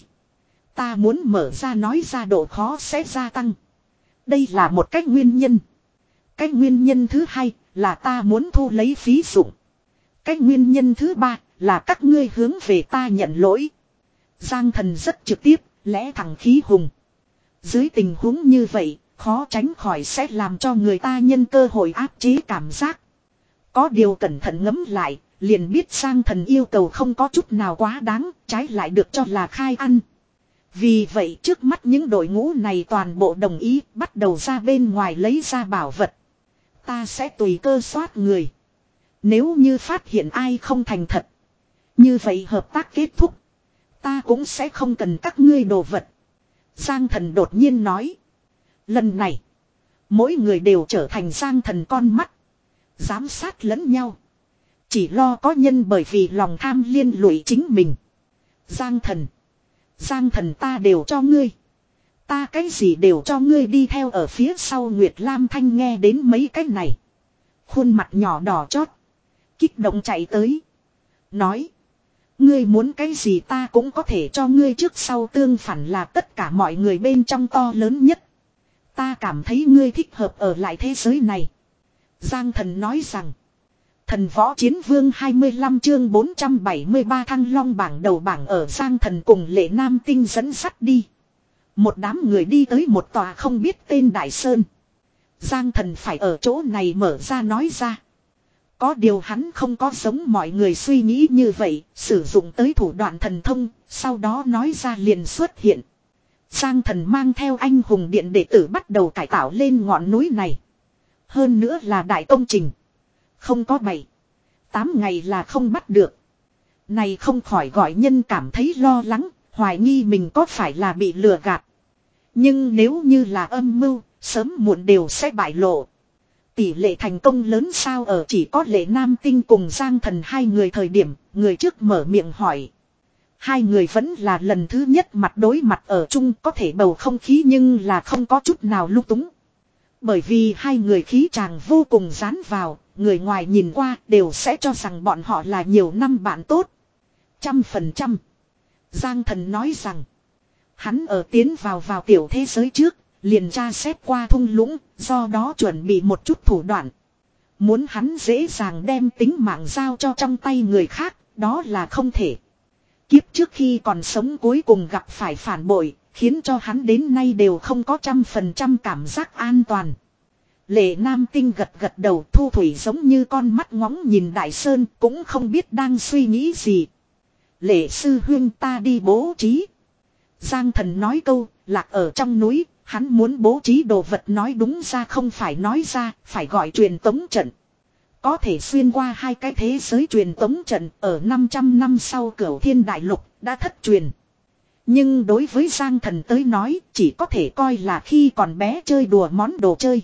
Ta muốn mở ra nói ra độ khó sẽ gia tăng. Đây là một cách nguyên nhân. Cái nguyên nhân thứ hai là ta muốn thu lấy phí dụng. Cái nguyên nhân thứ ba là các ngươi hướng về ta nhận lỗi. Giang Thần rất trực tiếp, lẽ thẳng khí hùng. Dưới tình huống như vậy, khó tránh khỏi sẽ làm cho người ta nhân cơ hội áp chế cảm giác. Có điều cẩn thận ngẫm lại, liền biết Giang Thần yêu cầu không có chút nào quá đáng, trái lại được cho là khai ăn. Vì vậy trước mắt những đội ngũ này toàn bộ đồng ý bắt đầu ra bên ngoài lấy ra bảo vật. Ta sẽ tùy cơ soát người. Nếu như phát hiện ai không thành thật. Như vậy hợp tác kết thúc. Ta cũng sẽ không cần các ngươi đồ vật. Giang Thần đột nhiên nói. Lần này. Mỗi người đều trở thành Giang Thần con mắt. Giám sát lẫn nhau. Chỉ lo có nhân bởi vì lòng tham liên lụy chính mình. Giang Thần. Giang Thần ta đều cho ngươi. Ta cái gì đều cho ngươi đi theo ở phía sau Nguyệt Lam Thanh nghe đến mấy cái này. Khuôn mặt nhỏ đỏ chót. Kích động chạy tới. Nói. Ngươi muốn cái gì ta cũng có thể cho ngươi trước sau tương phản là tất cả mọi người bên trong to lớn nhất. Ta cảm thấy ngươi thích hợp ở lại thế giới này. Giang Thần nói rằng. Thần võ chiến vương hai mươi lăm chương bốn trăm bảy mươi ba thăng long bảng đầu bảng ở Giang Thần cùng Lệ Nam Tinh dẫn sắt đi. Một đám người đi tới một tòa không biết tên Đại Sơn. Giang Thần phải ở chỗ này mở ra nói ra. Có điều hắn không có giống mọi người suy nghĩ như vậy, sử dụng tới thủ đoạn thần thông, sau đó nói ra liền xuất hiện. Giang Thần mang theo anh hùng điện đệ tử bắt đầu cải tạo lên ngọn núi này. Hơn nữa là đại công trình. Không có bảy, tám ngày là không bắt được. Này không khỏi gọi nhân cảm thấy lo lắng, hoài nghi mình có phải là bị lừa gạt. Nhưng nếu như là âm mưu, sớm muộn đều sẽ bại lộ. Tỷ lệ thành công lớn sao ở chỉ có Lệ Nam Tinh cùng Giang Thần hai người thời điểm, người trước mở miệng hỏi. Hai người vẫn là lần thứ nhất mặt đối mặt ở chung có thể bầu không khí nhưng là không có chút nào lung túng. Bởi vì hai người khí chàng vô cùng dán vào, người ngoài nhìn qua đều sẽ cho rằng bọn họ là nhiều năm bạn tốt. Trăm phần trăm. Giang Thần nói rằng, hắn ở tiến vào vào tiểu thế giới trước, liền tra xét qua thung lũng, do đó chuẩn bị một chút thủ đoạn. Muốn hắn dễ dàng đem tính mạng giao cho trong tay người khác, đó là không thể. Kiếp trước khi còn sống cuối cùng gặp phải phản bội, khiến cho hắn đến nay đều không có trăm phần trăm cảm giác an toàn. Lệ Nam Tinh gật gật đầu, Thu Thủy giống như con mắt ngóng nhìn Đại Sơn, cũng không biết đang suy nghĩ gì. Lệ sư huynh ta đi bố trí. Giang Thần nói câu, lạc ở trong núi, hắn muốn bố trí đồ vật nói đúng ra không phải nói ra, phải gọi truyền tống trận. Có thể xuyên qua hai cái thế giới truyền tống trận ở năm trăm năm sau Cửu Thiên Đại Lục đã thất truyền. Nhưng đối với Giang Thần tới nói chỉ có thể coi là khi còn bé chơi đùa món đồ chơi.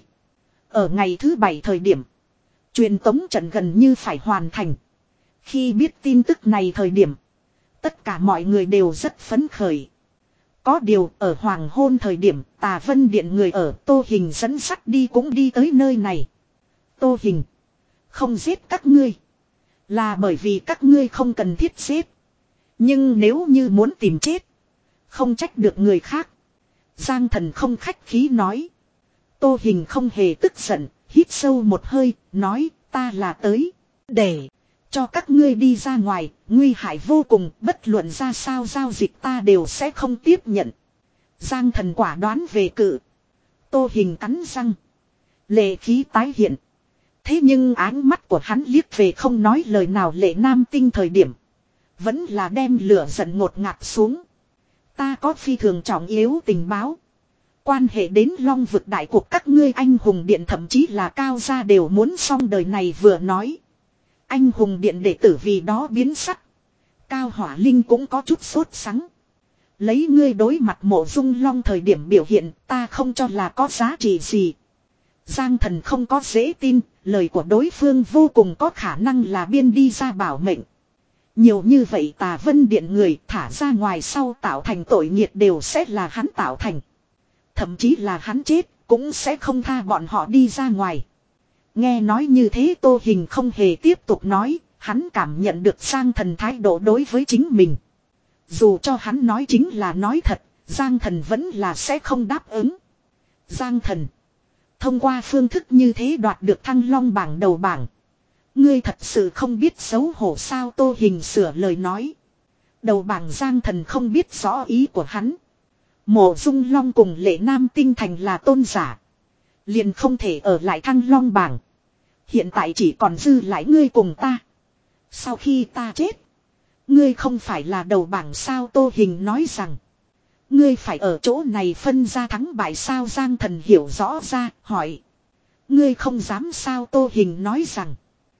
Ở ngày thứ bảy thời điểm, truyền tống trận gần như phải hoàn thành. Khi biết tin tức này thời điểm, tất cả mọi người đều rất phấn khởi. Có điều ở hoàng hôn thời điểm Tà Vân Điện người ở Tô Hình dẫn sắt đi cũng đi tới nơi này. Tô Hình không giết các ngươi là bởi vì các ngươi không cần thiết giết. Nhưng nếu như muốn tìm chết, không trách được người khác. Giang Thần không khách khí nói. Tô Hình không hề tức giận, hít sâu một hơi, nói ta là tới để cho các ngươi đi ra ngoài, nguy hại vô cùng, bất luận ra sao giao dịch ta đều sẽ không tiếp nhận. Giang Thần quả đoán về cự. Tô Hình cắn răng, lệ khí tái hiện. Thế nhưng ánh mắt của hắn liếc về không nói lời nào Lệ Nam Tinh thời điểm, vẫn là đem lửa giận ngột ngạt xuống. Ta có phi thường trọng yếu tình báo. Quan hệ đến Long vực đại cuộc các ngươi anh hùng điện thậm chí là Cao gia đều muốn xong đời này vừa nói. Anh hùng điện đệ tử vì đó biến sắc. Cao Hỏa Linh cũng có chút sốt sắng. Lấy ngươi đối mặt Mộ Dung Long thời điểm biểu hiện ta không cho là có giá trị gì. Giang Thần không có dễ tin, lời của đối phương vô cùng có khả năng là biên đi ra bảo mệnh. Nhiều như vậy Tà Vân Điện người thả ra ngoài sau tạo thành tội nghiệt đều sẽ là hắn tạo thành. Thậm chí là hắn chết cũng sẽ không tha bọn họ đi ra ngoài. Nghe nói như thế Tô Hình không hề tiếp tục nói, Hắn cảm nhận được Giang Thần thái độ đối với chính mình. Dù cho hắn nói chính là nói thật, Giang Thần vẫn là sẽ không đáp ứng. Giang Thần. Thông qua phương thức như thế đoạt được Thăng Long bảng đầu bảng. Ngươi thật sự không biết xấu hổ sao? Tô Hình sửa lời nói. Đầu bảng Giang Thần không biết rõ ý của hắn. Mộ Dung Long cùng Lệ Nam Tinh Thành là tôn giả. Liền không thể ở lại Thăng Long bảng. Hiện tại chỉ còn dư lại ngươi cùng ta. Sau khi ta chết. Ngươi không phải là đầu bảng sao? Tô Hình nói rằng. Ngươi phải ở chỗ này phân ra thắng bại sao? Giang Thần hiểu rõ ra hỏi. Ngươi không dám sao? Tô Hình nói rằng.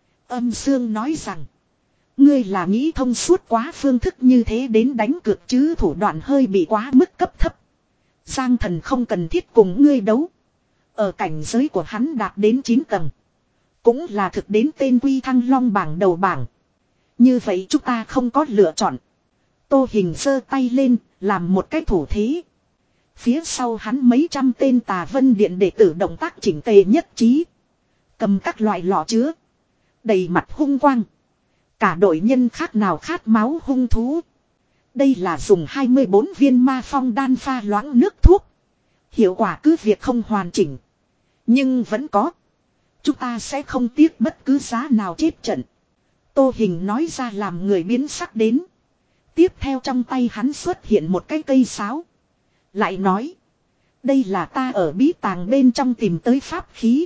Âm Sương nói rằng. Ngươi là nghĩ thông suốt quá, phương thức như thế đến đánh cược chứ thủ đoạn hơi bị quá mức cấp thấp. Giang Thần không cần thiết cùng ngươi đấu. Ở cảnh giới của hắn đạt đến chín tầng. Cũng là thực đến tên quy Thăng Long bảng đầu bảng. Như vậy chúng ta không có lựa chọn. Tô Hình giơ tay lên, làm một cái thủ thế. Phía sau hắn mấy trăm tên Tà Vân Điện đệ tử động tác chỉnh tề nhất trí. Cầm các loại lọ chứa. Đầy mặt hung quang. Cả đội nhân khác nào khát máu hung thú. Đây là dùng hai mươi bốn viên ma phong đan pha loãng nước thuốc. Hiệu quả cứ việc không hoàn chỉnh. Nhưng vẫn có. Chúng ta sẽ không tiếc bất cứ giá nào chết trận. Tô Hình nói ra làm người biến sắc đến. Tiếp theo trong tay hắn xuất hiện một cái cây sáo. Lại nói. Đây là ta ở bí tàng bên trong tìm tới pháp khí.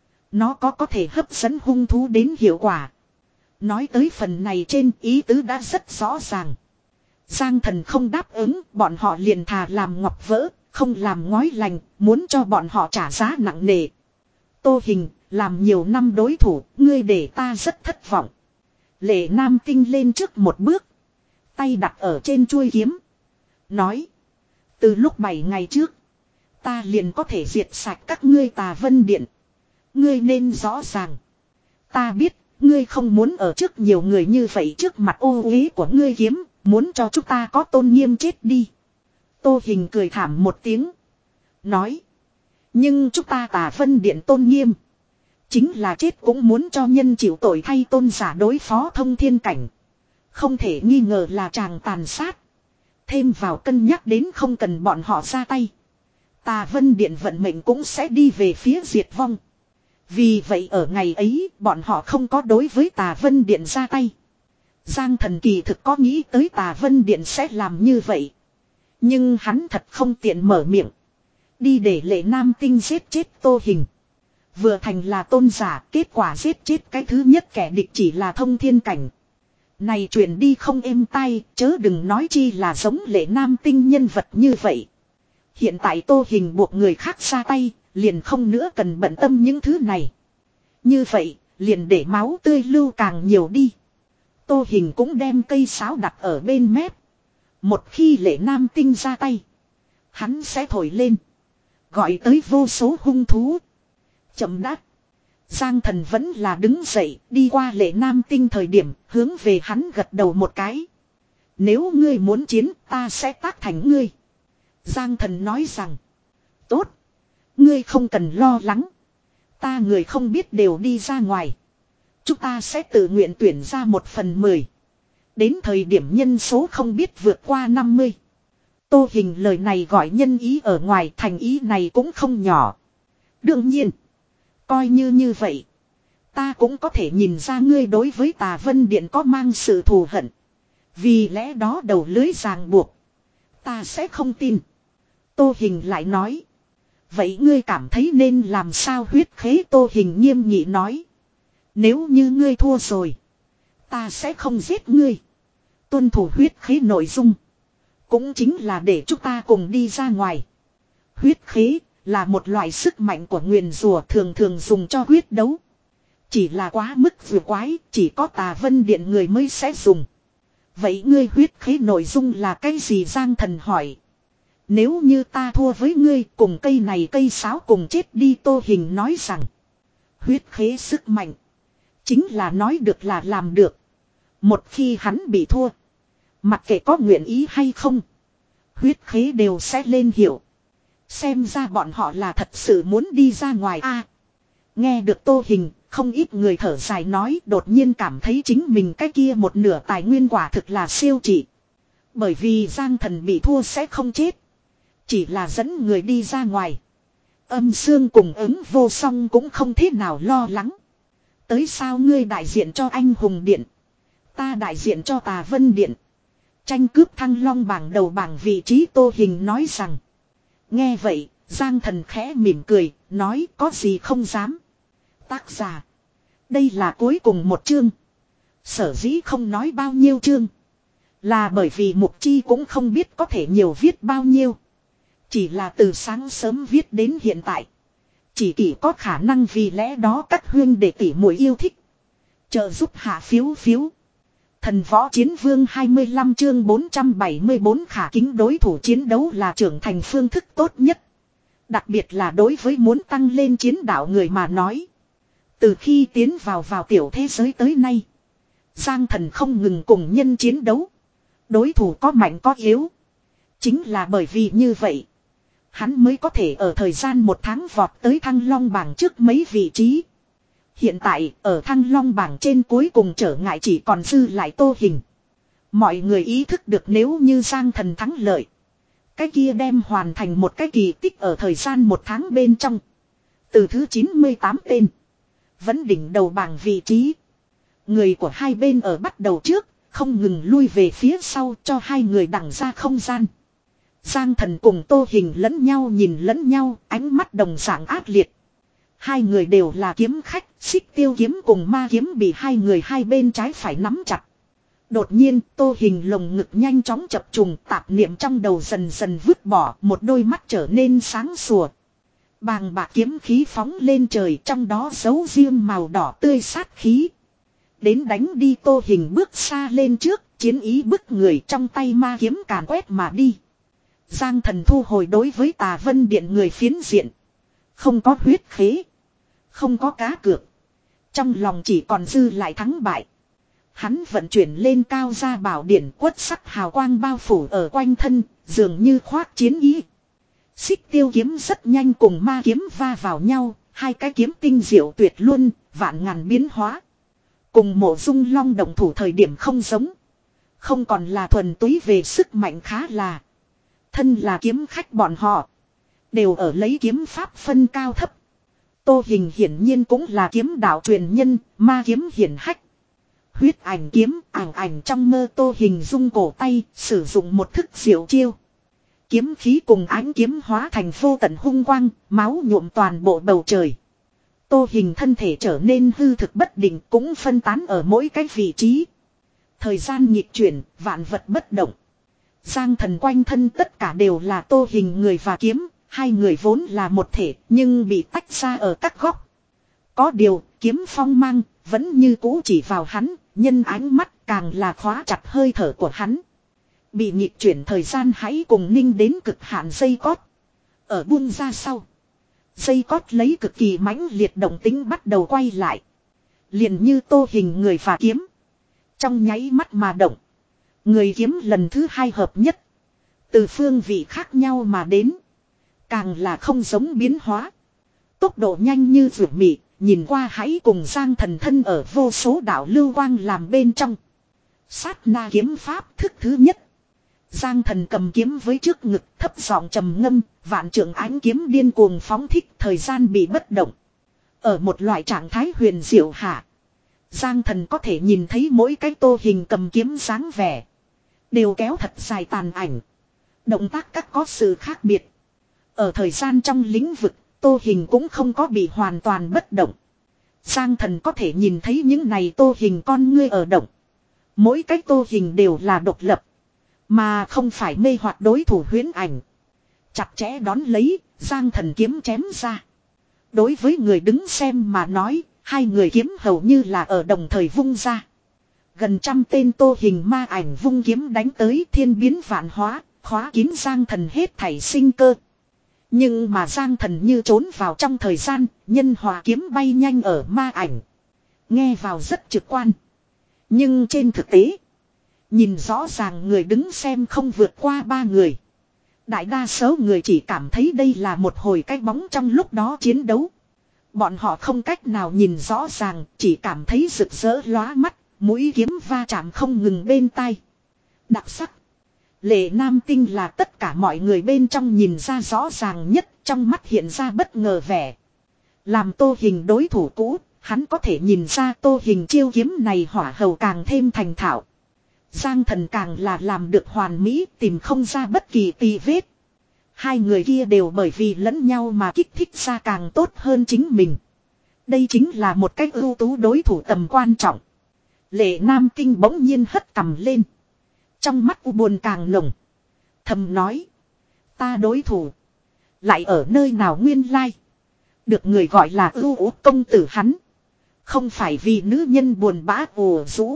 Nó có có thể hấp dẫn hung thú đến hiệu quả. Nói tới phần này trên ý tứ đã rất rõ ràng. Giang Thần không đáp ứng, bọn họ liền thà làm ngọc vỡ, không làm ngói lành, muốn cho bọn họ trả giá nặng nề. Tô Hình, làm nhiều năm đối thủ, ngươi để ta rất thất vọng. Lệ Nam Tinh lên trước một bước. Tay đặt ở trên chuôi kiếm. Nói. Từ lúc bảy ngày trước. Ta liền có thể diệt sạch các ngươi Tà Vân Điện. Ngươi nên rõ ràng. Ta biết. Ngươi không muốn ở trước nhiều người như vậy trước mặt ô uế của ngươi kiếm. Muốn cho chúng ta có tôn nghiêm chết đi. Tô Hình cười thảm một tiếng. Nói. Nhưng chúng ta Tà Vân Điện tôn nghiêm. Chính là chết cũng muốn cho nhân chịu tội thay tôn giả đối phó thông thiên cảnh. Không thể nghi ngờ là chàng tàn sát. Thêm vào cân nhắc đến không cần bọn họ ra tay. Tà Vân Điện vận mệnh cũng sẽ đi về phía diệt vong. Vì vậy ở ngày ấy bọn họ không có đối với Tà Vân Điện ra tay. Giang Thần kỳ thực có nghĩ tới Tà Vân Điện sẽ làm như vậy. Nhưng hắn thật không tiện mở miệng. Đi để Lệ Nam Tinh giết chết Tô Hình. Vừa thành là tôn giả, kết quả giết chết cái thứ nhất kẻ địch chỉ là thông thiên cảnh. Này chuyện đi không êm tai, chớ đừng nói chi là giống Lệ Nam Tinh nhân vật như vậy. Hiện tại Tô Hình buộc người khác ra tay, liền không nữa cần bận tâm những thứ này. Như vậy, liền để máu tươi lưu càng nhiều đi. Tô Hình cũng đem cây sáo đặt ở bên mép. Một khi Lệ Nam Tinh ra tay, hắn sẽ thổi lên. Gọi tới vô số hung thú. Chậm đắt. Giang Thần vẫn là đứng dậy, đi qua Lệ Nam Tinh thời điểm, hướng về hắn gật đầu một cái. Nếu ngươi muốn chiến, ta sẽ tác thành ngươi. Giang Thần nói rằng. Tốt. Ngươi không cần lo lắng. Ta người không biết đều đi ra ngoài. Chúng ta sẽ tự nguyện tuyển ra một phần mười. Đến thời điểm nhân số không biết vượt qua năm mươi. Tô Hình lời này gọi nhân ý ở ngoài, thành ý này cũng không nhỏ. Đương nhiên. Coi như như vậy. Ta cũng có thể nhìn ra ngươi đối với Tà Vân Điện có mang sự thù hận. Vì lẽ đó đầu lưới ràng buộc. Ta sẽ không tin. Tô Hình lại nói. Vậy ngươi cảm thấy nên làm sao? Huyết khế Tô Hình nghiêm nghị nói. Nếu như ngươi thua rồi. Ta sẽ không giết ngươi. Tuân thủ huyết khế nội dung. Cũng chính là để chúng ta cùng đi ra ngoài. Huyết khế là một loại sức mạnh của nguyền rủa thường thường dùng cho huyết đấu. Chỉ là quá mức vừa quái, chỉ có Tà Vân Điện người mới sẽ dùng. Vậy ngươi huyết khế nội dung là cái gì? Giang Thần hỏi. Nếu như ta thua với ngươi, cùng cây này cây sáo cùng chết đi. Tô Hình nói rằng. Huyết khế sức mạnh. Chính là nói được là làm được. Một khi hắn bị thua. Mặc kệ có nguyện ý hay không. Huyết khế đều sẽ lên hiệu. Xem ra bọn họ là thật sự muốn đi ra ngoài a. À, nghe được Tô Hình, Không ít người thở dài nói đột nhiên cảm thấy chính mình cái kia một nửa tài nguyên quả thực là siêu trị. Bởi vì Giang Thần bị thua sẽ không chết. Chỉ là dẫn người đi ra ngoài. Âm xương cùng ứng vô song cũng không thế nào lo lắng. Tới sao ngươi đại diện cho anh hùng điện. Ta đại diện cho tà vân điện. Tranh cướp thăng long bảng đầu bảng vị trí Tô Hình nói rằng. Nghe vậy, Giang Thần khẽ mỉm cười, nói có gì không dám. Tác giả. Đây là cuối cùng một chương. Sở dĩ không nói bao nhiêu chương. Là bởi vì Mục Chi cũng không biết có thể nhiều viết bao nhiêu. Chỉ là từ sáng sớm viết đến hiện tại. Chỉ kỷ có khả năng vì lẽ đó các huyên đệ tỷ muội yêu thích. Trợ giúp hạ phiếu phiếu. Thần võ chiến vương hai mươi lăm chương bốn trăm bảy mươi bốn khả kính đối thủ chiến đấu là trưởng thành phương thức tốt nhất. Đặc biệt là đối với muốn tăng lên chiến đạo người mà nói. Từ khi tiến vào vào tiểu thế giới tới nay. Giang Thần không ngừng cùng nhân chiến đấu. Đối thủ có mạnh có yếu. Chính là bởi vì như vậy. Hắn mới có thể ở thời gian một tháng vọt tới thăng long bảng trước mấy vị trí. Hiện tại ở thăng long bảng trên cuối cùng trở ngại chỉ còn dư lại Tô Hình. Mọi người ý thức được nếu như Giang Thần thắng lợi. Cái kia đem hoàn thành một cái kỳ tích ở thời gian một tháng bên trong. Từ thứ chín mươi tám tên. Vẫn đỉnh đầu bảng vị trí. Người của hai bên ở bắt đầu trước. Không ngừng lui về phía sau cho hai người đằng ra không gian. Giang Thần cùng Tô Hình lẫn nhau nhìn lẫn nhau, ánh mắt đồng dạng ác liệt. Hai người đều là kiếm khách, Xích Tiêu kiếm cùng ma kiếm bị hai người hai bên trái phải nắm chặt. Đột nhiên, Tô Hình lồng ngực nhanh chóng chập trùng, tạp niệm trong đầu dần dần vứt bỏ, một đôi mắt trở nên sáng sủa. Bàng bạc kiếm khí phóng lên trời, trong đó giấu riêng màu đỏ tươi sát khí. Đến đánh đi Tô Hình bước xa lên trước, chiến ý bức người trong tay ma kiếm càn quét mà đi. Giang Thần thu hồi đối với Tà Vân Điện người phiến diện. Không có huyết khế. Không có cá cược. Trong lòng chỉ còn dư lại thắng bại. Hắn vận chuyển lên cao ra bảo điển quất sắc hào quang bao phủ ở quanh thân, dường như khoác chiến ý. Xích Tiêu kiếm rất nhanh cùng ma kiếm va vào nhau, hai cái kiếm tinh diệu tuyệt luôn, vạn ngàn biến hóa. Cùng Mộ Dung Long động thủ thời điểm không giống. Không còn là thuần túy về sức mạnh khá là. Thân là kiếm khách bọn họ. Đều ở lấy kiếm pháp phân cao thấp. Tô Hình hiển nhiên cũng là kiếm đạo truyền nhân, ma kiếm hiển hách. Huyết ảnh kiếm, ảng ảnh trong mơ Tô Hình rung cổ tay, sử dụng một thức diệu chiêu. Kiếm khí cùng ánh kiếm hóa thành vô tận hung quang, máu nhuộm toàn bộ bầu trời. Tô Hình thân thể trở nên hư thực bất định cũng phân tán ở mỗi cái vị trí. Thời gian nhịp chuyển, vạn vật bất động. Giang Thần quanh thân tất cả đều là Tô Hình người và kiếm, hai người vốn là một thể nhưng bị tách ra ở các góc. Có điều, kiếm phong mang, vẫn như cũ chỉ vào hắn, nhân ánh mắt càng là khóa chặt hơi thở của hắn. Bị nhịp chuyển thời gian hãy cùng ninh đến cực hạn dây cót. Ở buông ra sau. Dây cót lấy cực kỳ mãnh liệt động tính bắt đầu quay lại. Liền như Tô Hình người và kiếm. Trong nháy mắt mà động. Người kiếm lần thứ hai hợp nhất. Từ phương vị khác nhau mà đến. Càng là không giống biến hóa. Tốc độ nhanh như vượt mị. Nhìn qua hãy cùng Giang Thần thân ở vô số đạo lưu quang làm bên trong. Sát na kiếm pháp thức thứ nhất. Giang Thần cầm kiếm với trước ngực thấp giọng trầm ngâm. Vạn trượng ánh kiếm điên cuồng phóng thích thời gian bị bất động. Ở một loại trạng thái huyền diệu hạ. Giang Thần có thể nhìn thấy mỗi cái Tô Hình cầm kiếm dáng vẻ. Đều kéo thật dài tàn ảnh. Động tác các có sự khác biệt. Ở thời gian trong lĩnh vực, Tô Hình cũng không có bị hoàn toàn bất động. Giang Thần có thể nhìn thấy những này Tô Hình con ngươi ở động. Mỗi cái Tô Hình đều là độc lập. Mà không phải mê hoặc đối thủ huyễn ảnh. Chặt chẽ đón lấy, Giang Thần kiếm chém ra. Đối với người đứng xem mà nói, hai người kiếm hầu như là ở đồng thời vung ra. Gần trăm tên Tô Hình ma ảnh vung kiếm đánh tới thiên biến vạn hóa, khóa kín Giang Thần hết thảy sinh cơ. Nhưng mà Giang Thần như trốn vào trong thời gian, nhân hòa kiếm bay nhanh ở ma ảnh. Nghe vào rất trực quan. Nhưng trên thực tế, nhìn rõ ràng người đứng xem không vượt qua ba người. Đại đa số người chỉ cảm thấy đây là một hồi cái bóng trong lúc đó chiến đấu. Bọn họ không cách nào nhìn rõ ràng, chỉ cảm thấy rực rỡ lóa mắt, mũi kiếm va chạm không ngừng bên tai. Đặc sắc. Lệ Nam Tinh là tất cả mọi người bên trong nhìn ra rõ ràng nhất, trong mắt hiện ra bất ngờ vẻ. Làm Tô Hình đối thủ cũ, hắn có thể nhìn ra Tô Hình chiêu kiếm này hỏa hầu càng thêm thành thạo. Giang Thần càng là làm được hoàn mỹ, tìm không ra bất kỳ tì vết. Hai người kia đều bởi vì lẫn nhau mà kích thích ra càng tốt hơn chính mình. Đây chính là một cách ưu tú đối thủ tầm quan trọng. Lệ Nam Tinh bỗng nhiên hất cằm lên. Trong mắt u buồn càng nồng. Thầm nói. Ta đối thủ. Lại ở nơi nào nguyên lai. Được người gọi là ưu ú công tử hắn. Không phải vì nữ nhân buồn bã ồ rũ.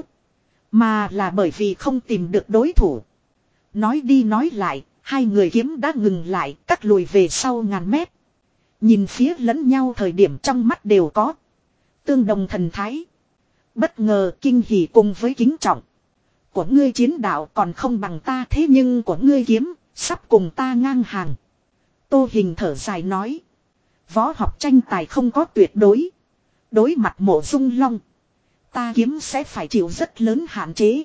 Mà là bởi vì không tìm được đối thủ. Nói đi nói lại. Hai người kiếm đã ngừng lại, cắt lùi về sau ngàn mét. Nhìn phía lẫn nhau thời điểm trong mắt đều có tương đồng thần thái. Bất ngờ kinh hỉ cùng với kính trọng. Của ngươi chiến đạo còn không bằng ta, thế nhưng của ngươi kiếm sắp cùng ta ngang hàng. Tô Hình thở dài nói. Võ học tranh tài không có tuyệt đối. Đối mặt Mộ Dung Long, ta kiếm sẽ phải chịu rất lớn hạn chế.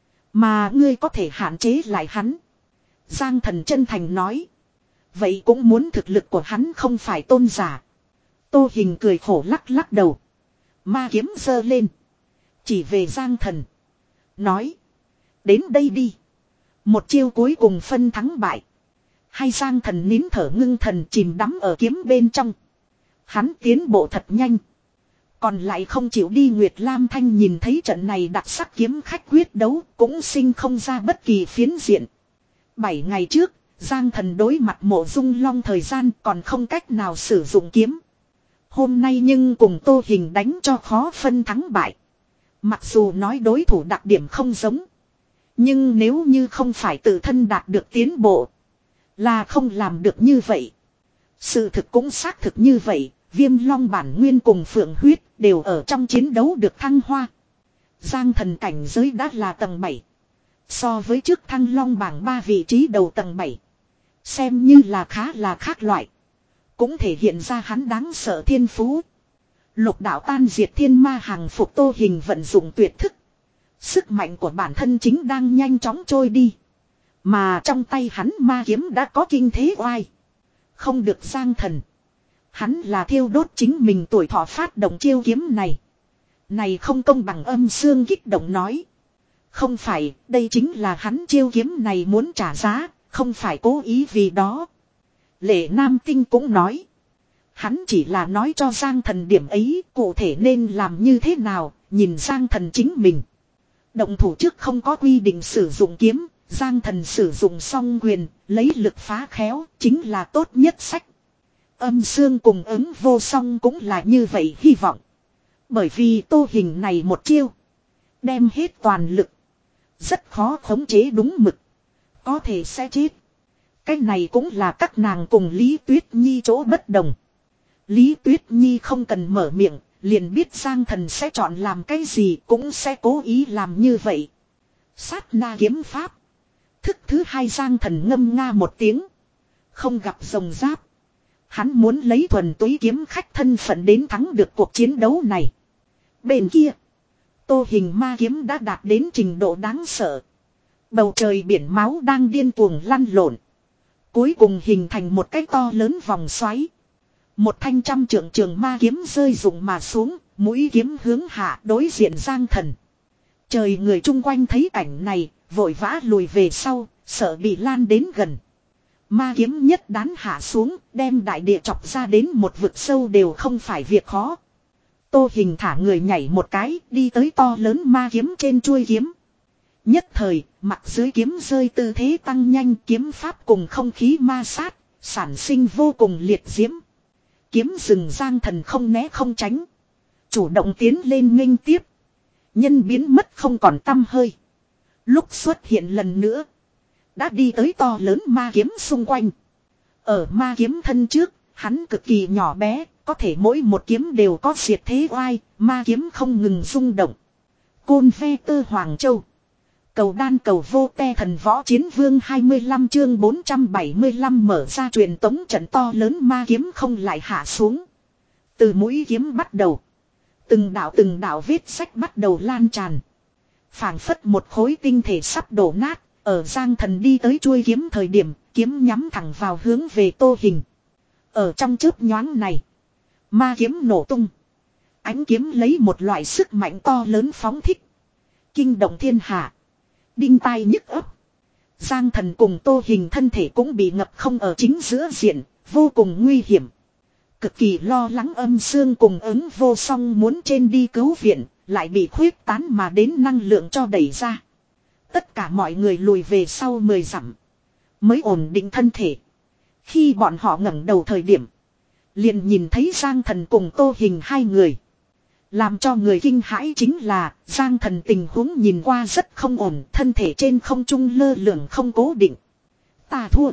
Mà ngươi có thể hạn chế lại hắn. Giang Thần chân thành nói. Vậy cũng muốn thực lực của hắn không phải tôn giả. Tô Hình cười khổ lắc lắc đầu. Ma kiếm giơ lên. Chỉ về Giang Thần. Nói. Đến đây đi. Một chiêu cuối cùng phân thắng bại. Hay Giang Thần nín thở ngưng thần chìm đắm ở kiếm bên trong. Hắn tiến bộ thật nhanh. Còn lại không chịu đi Nguyệt Lam Thanh nhìn thấy trận này đặc sắc kiếm khách quyết đấu cũng sinh không ra bất kỳ phiến diện. Bảy ngày trước, Giang Thần đối mặt Mộ Dung Long thời gian còn không cách nào sử dụng kiếm. Hôm nay nhưng cùng Tô Hình đánh cho khó phân thắng bại. Mặc dù nói đối thủ đặc điểm không giống. Nhưng nếu như không phải tự thân đạt được tiến bộ, là không làm được như vậy. Sự thực cũng xác thực như vậy. Viêm Long bản nguyên cùng Phượng huyết đều ở trong chiến đấu được thăng hoa. Giang Thần cảnh giới đã là tầng bảy. So với trước Thăng Long bảng ba vị trí đầu tầng bảy. Xem như là khá là khác loại. Cũng thể hiện ra hắn đáng sợ thiên phú. Lục đạo tan diệt thiên ma hàng phục Tô Hình vận dụng tuyệt thức. Sức mạnh của bản thân chính đang nhanh chóng trôi đi. Mà trong tay hắn ma kiếm đã có kinh thế oai. Không được Giang Thần. Hắn là thiêu đốt chính mình tuổi thọ phát động chiêu kiếm này. Này không công bằng, âm xương kích động nói. Không phải, đây chính là hắn chiêu kiếm này muốn trả giá, không phải cố ý vì đó. Lệ Nam Tinh cũng nói. Hắn chỉ là nói cho Giang Thần điểm ấy, cụ thể nên làm như thế nào, nhìn Giang Thần chính mình. Động thủ trước không có quy định sử dụng kiếm, Giang Thần sử dụng song quyền, lấy lực phá khéo, chính là tốt nhất sách. Âm xương cùng ứng vô song cũng là như vậy hy vọng. Bởi vì Tô Hình này một chiêu, đem hết toàn lực. Rất khó khống chế đúng mực. Có thể sẽ chết. Cái này cũng là các nàng cùng Lý Tuyết Nhi chỗ bất đồng. Lý Tuyết Nhi không cần mở miệng, liền biết Giang Thần sẽ chọn làm cái gì, cũng sẽ cố ý làm như vậy. Sát na kiếm pháp. Thức thứ hai, Giang Thần ngâm nga một tiếng. Không gặp rồng giáp. Hắn muốn lấy thuần túy kiếm khách thân phận đến thắng được cuộc chiến đấu này. Bên kia, Tô Hình ma kiếm đã đạt đến trình độ đáng sợ. Bầu trời biển máu đang điên cuồng lăn lộn. Cuối cùng hình thành một cái to lớn vòng xoáy. Một thanh trăm trượng trường ma kiếm rơi rụng mà xuống, mũi kiếm hướng hạ đối diện Giang Thần. Trời người chung quanh thấy cảnh này, vội vã lùi về sau, sợ bị lan đến gần. Ma kiếm nhất đán hạ xuống, đem đại địa chọc ra đến một vực sâu đều không phải việc khó. Tô Hình thả người nhảy một cái, đi tới to lớn ma kiếm trên chuôi kiếm. Nhất thời, mặt dưới kiếm rơi tư thế tăng nhanh, kiếm pháp cùng không khí ma sát, sản sinh vô cùng liệt diễm. Kiếm rừng Giang Thần không né không tránh. Chủ động tiến lên nghênh tiếp. Nhân biến mất không còn tăm hơi. Lúc xuất hiện lần nữa, đã đi tới to lớn ma kiếm xung quanh. Ở ma kiếm thân trước, hắn cực kỳ nhỏ bé, có thể mỗi một kiếm đều có diệt thế oai, ma kiếm không ngừng rung động. Côn Ve Tơ Hoàng Châu. Cầu đan cầu vô te thần võ chiến vương hai mươi lăm chương bốn trăm bảy mươi lăm mở ra truyền tống trận, to lớn ma kiếm không lại hạ xuống. Từ mũi kiếm bắt đầu. Từng đạo từng đạo vết sách bắt đầu lan tràn. Phảng phất một khối tinh thể sắp đổ nát. Ở Giang Thần đi tới chuôi kiếm thời điểm, kiếm nhắm thẳng vào hướng về Tô Hình. Ở trong chớp nhoáng này, ma kiếm nổ tung. Ánh kiếm lấy một loại sức mạnh to lớn phóng thích. Kinh động thiên hạ. Đinh tai nhức ấp. Giang Thần cùng Tô Hình thân thể cũng bị ngập không ở chính giữa diện, vô cùng nguy hiểm. Cực kỳ lo lắng âm xương cùng ứng vô song muốn trên đi cứu viện, lại bị khuyết tán mà đến năng lượng cho đẩy ra. Tất cả mọi người lùi về sau mười dặm, mới ổn định thân thể. Khi bọn họ ngẩng đầu thời điểm, liền nhìn thấy Giang Thần cùng Tô Hình hai người. Làm cho người kinh hãi chính là Giang Thần tình huống nhìn qua rất không ổn, thân thể trên không trung lơ lửng không cố định. Ta thua.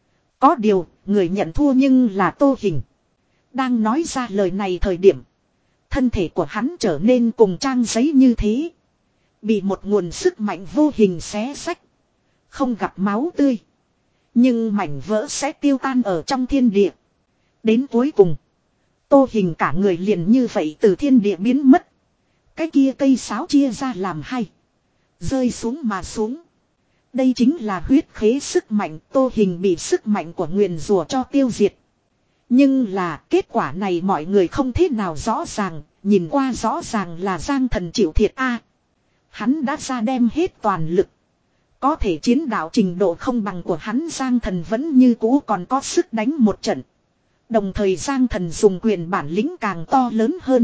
Có điều, người nhận thua nhưng là Tô Hình. Đang nói ra lời này thời điểm, thân thể của hắn trở nên cùng trang giấy như thế. Bị một nguồn sức mạnh vô hình xé xách. Không gặp máu tươi. Nhưng mảnh vỡ sẽ tiêu tan ở trong thiên địa. Đến cuối cùng, Tô Hình cả người liền như vậy từ thiên địa biến mất. Cái kia cây sáo chia ra làm hai. Rơi xuống mà xuống. Đây chính là huyết khế sức mạnh. Tô Hình bị sức mạnh của nguyền rủa cho tiêu diệt. Nhưng là kết quả này mọi người không thế nào rõ ràng. Nhìn qua rõ ràng là Giang Thần chịu thiệt a. Hắn đã ra đem hết toàn lực. Có thể chiến đạo trình độ không bằng của hắn, Giang Thần vẫn như cũ còn có sức đánh một trận. Đồng thời Giang Thần dùng quyền bản lĩnh càng to lớn hơn.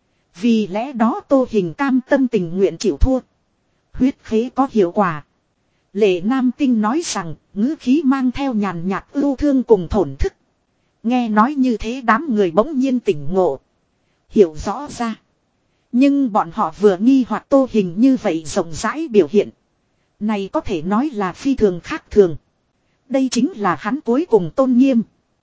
Vì lẽ đó Tô Hình cam tâm tình nguyện chịu thua. Huyết khế có hiệu quả. Lệ Nam Tinh nói rằng ngữ khí mang theo nhàn nhạt ưu thương cùng thổn thức. Nghe nói như thế đám người bỗng nhiên tỉnh ngộ. Hiểu rõ ra. Nhưng bọn họ vừa nghi hoặc Tô Hình như vậy rộng rãi biểu hiện. Này có thể nói là phi thường khác thường. Đây chính là hắn cuối cùng tôn nghiêm.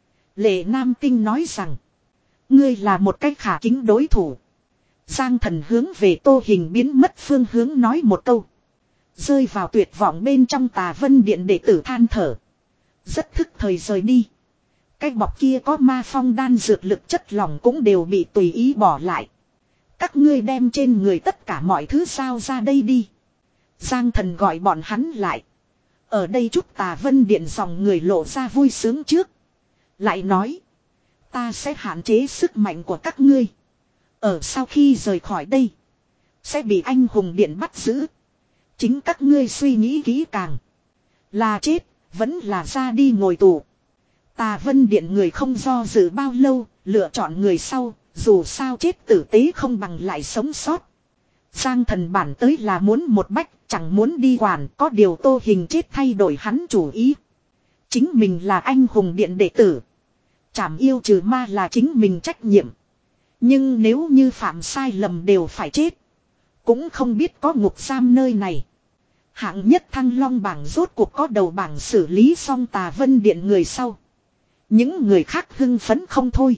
Lệ Nam Tinh nói rằng. Ngươi là một cách khả kính đối thủ. Giang Thần hướng về Tô Hình biến mất phương hướng nói một câu. Rơi vào tuyệt vọng bên trong Tà Vân Điện đệ tử than thở. Rất thức thời rời đi. Cái bọc kia có ma phong đan dược lực chất lỏng cũng đều bị tùy ý bỏ lại. Các ngươi đem trên người tất cả mọi thứ sao ra đây đi. Giang Thần gọi bọn hắn lại. Ở đây chúc Tà Vân Điện dòng người lộ ra vui sướng trước. Lại nói. Ta sẽ hạn chế sức mạnh của các ngươi. Ở sau khi rời khỏi đây. Sẽ bị anh hùng điện bắt giữ. Chính các ngươi suy nghĩ kỹ càng. Là chết. Vẫn là ra đi ngồi tù. Tà Vân Điện người không do dự bao lâu. Lựa chọn người sau. Dù sao chết tử tế không bằng lại sống sót. Giang Thần bản tới là muốn một bách. Chẳng muốn đi quản. Có điều Tô Hình chết thay đổi hắn chủ ý. Chính mình là anh hùng điện đệ tử. Trảm yêu trừ ma là chính mình trách nhiệm. Nhưng nếu như phạm sai lầm đều phải chết. Cũng không biết có ngục giam nơi này. Hạng nhất Thăng Long bảng rốt cuộc có đầu bảng xử lý xong Tà Vân Điện người sau. Những người khác hưng phấn không thôi.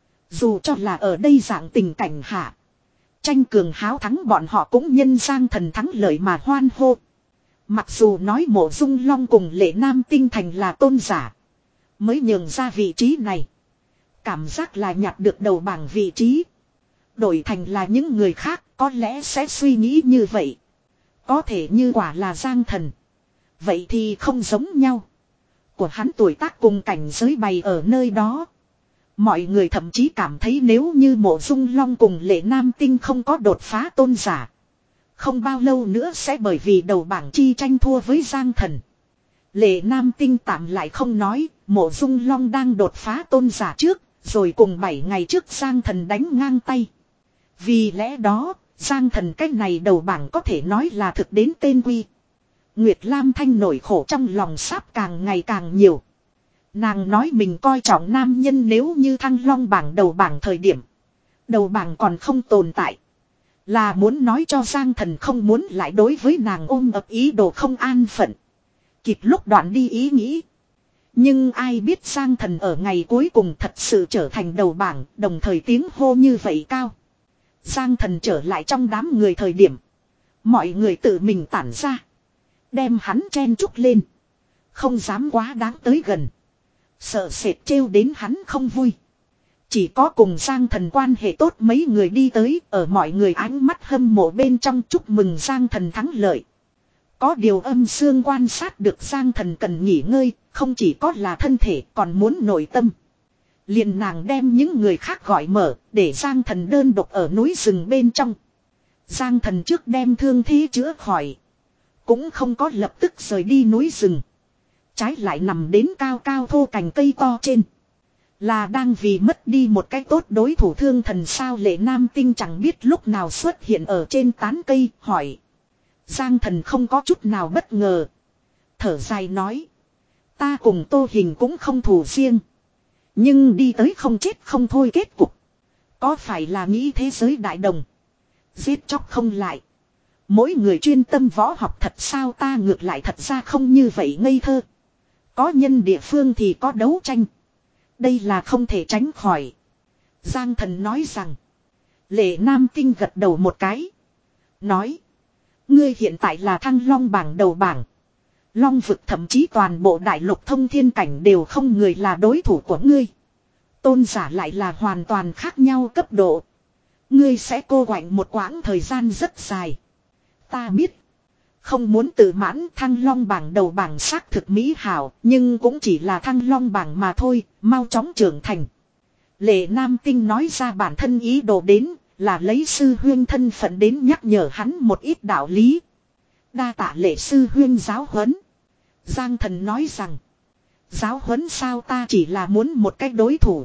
Dù cho là ở đây dạng tình cảnh hạ. Tranh cường háo thắng bọn họ cũng nhân Giang Thần thắng lợi mà hoan hô. Mặc dù nói Mộ Dung Long cùng Lệ Nam Tinh thành là tôn giả. Mới nhường ra vị trí này. Cảm giác là nhặt được đầu bảng vị trí. Đổi thành là những người khác có lẽ sẽ suy nghĩ như vậy. Có thể như quả là Giang Thần. Vậy thì không giống nhau. Của hắn tuổi tác cùng cảnh giới bày ở nơi đó. Mọi người thậm chí cảm thấy nếu như Mộ Dung Long cùng Lệ Nam Tinh không có đột phá tôn giả. Không bao lâu nữa sẽ bởi vì đầu bảng chi tranh thua với Giang Thần. Lệ Nam Tinh tạm lại không nói, Mộ Dung Long đang đột phá tôn giả trước, rồi cùng bảy ngày trước Giang Thần đánh ngang tay. Vì lẽ đó, Giang Thần cách này đầu bảng có thể nói là thực đến tên quy. Nguyệt Lam Thanh nổi khổ trong lòng sáp càng ngày càng nhiều. Nàng nói mình coi trọng nam nhân nếu như Thăng Long bảng đầu bảng thời điểm. Đầu bảng còn không tồn tại. Là muốn nói cho Giang Thần không muốn lại đối với nàng ôm ập ý đồ không an phận. Kịp lúc đoạn đi ý nghĩ. Nhưng ai biết Giang Thần ở ngày cuối cùng thật sự trở thành đầu bảng, đồng thời tiếng hô như vậy cao. Giang Thần trở lại trong đám người thời điểm. Mọi người tự mình tản ra. Đem hắn chen chúc lên. Không dám quá đáng tới gần. Sợ sệt trêu đến hắn không vui. Chỉ có cùng Giang Thần quan hệ tốt mấy người đi tới, ở mọi người ánh mắt hâm mộ bên trong chúc mừng Giang Thần thắng lợi. Có điều âm xương quan sát được Giang Thần cần nghỉ ngơi, không chỉ có là thân thể còn muốn nội tâm. Liền nàng đem những người khác gọi mở, để Giang Thần đơn độc ở núi rừng bên trong. Giang Thần trước đem thương thế chữa khỏi. Cũng không có lập tức rời đi núi rừng. Trái lại nằm đến cao cao thô cành cây to trên. Là đang vì mất đi một cái tốt đối thủ thương thần sao Lệ Nam Tinh chẳng biết lúc nào xuất hiện ở trên tán cây, hỏi. Giang Thần không có chút nào bất ngờ. Thở dài nói. Ta cùng Tô Hình cũng không thù riêng. Nhưng đi tới không chết không thôi kết cục. Có phải là nghĩ thế giới đại đồng. Giết chóc không lại. Mỗi người chuyên tâm võ học thật sao ta ngược lại thật ra không như vậy ngây thơ. Có nhân địa phương thì có đấu tranh. Đây là không thể tránh khỏi. Giang Thần nói rằng. Lệ Nam Tinh gật đầu một cái. Nói. Ngươi hiện tại là Thăng Long bảng đầu bảng. Long vực thậm chí toàn bộ đại lục thông thiên cảnh đều không người là đối thủ của ngươi. Tôn giả lại là hoàn toàn khác nhau cấp độ. Ngươi sẽ cô quạnh một quãng thời gian rất dài. Ta biết. Không muốn tự mãn Thăng Long bảng đầu bảng xác thực mỹ hảo. Nhưng cũng chỉ là Thăng Long bảng mà thôi. Mau chóng trưởng thành. Lệ Nam Tinh nói ra bản thân ý đồ đến. Là lấy sư huyên thân phận đến nhắc nhở hắn một ít đạo lý. Đa tạ Lệ sư huyên giáo huấn. Giang Thần nói rằng. Giáo huấn sao ta chỉ là muốn một cách đối thủ.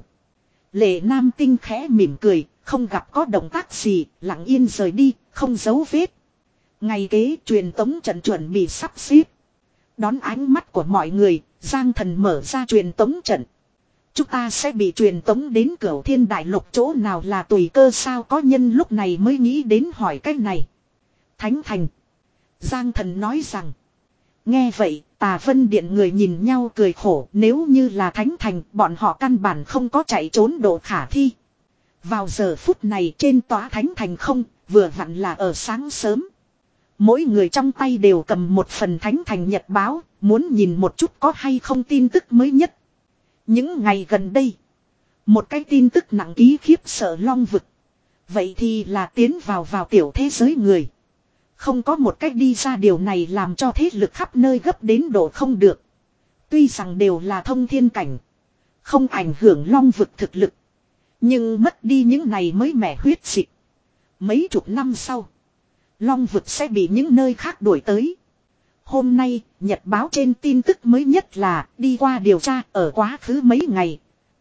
Lệ Nam Tinh khẽ mỉm cười. Không gặp có động tác gì. Lặng yên rời đi. Không giấu vết. Ngày kế truyền tống trận chuẩn bị sắp xếp. Đón ánh mắt của mọi người. Giang Thần mở ra truyền tống trận. Chúng ta sẽ bị truyền tống đến Cửu Thiên Đại Lục chỗ nào là tùy cơ sao có nhân lúc này mới nghĩ đến hỏi cách này. Thánh Thành. Giang Thần nói rằng. Nghe vậy Tà Vân Điện người nhìn nhau cười khổ. Nếu như là Thánh Thành bọn họ căn bản không có chạy trốn độ khả thi. Vào giờ phút này trên tòa Thánh Thành không. Vừa vặn là ở sáng sớm. Mỗi người trong tay đều cầm một phần Thánh Thành nhật báo. Muốn nhìn một chút có hay không tin tức mới nhất. Những ngày gần đây. Một cái tin tức nặng ký khiếp sợ Long vực. Vậy thì là tiến vào vào tiểu thế giới người. Không có một cách đi ra điều này làm cho thế lực khắp nơi gấp đến độ không được. Tuy rằng đều là thông thiên cảnh. Không ảnh hưởng Long vực thực lực. Nhưng mất đi những này mới mẻ huyết dịch. Mấy chục năm sau. Long vực sẽ bị những nơi khác đuổi tới. Hôm nay, nhật báo trên tin tức mới nhất là đi qua điều tra ở quá khứ mấy ngày.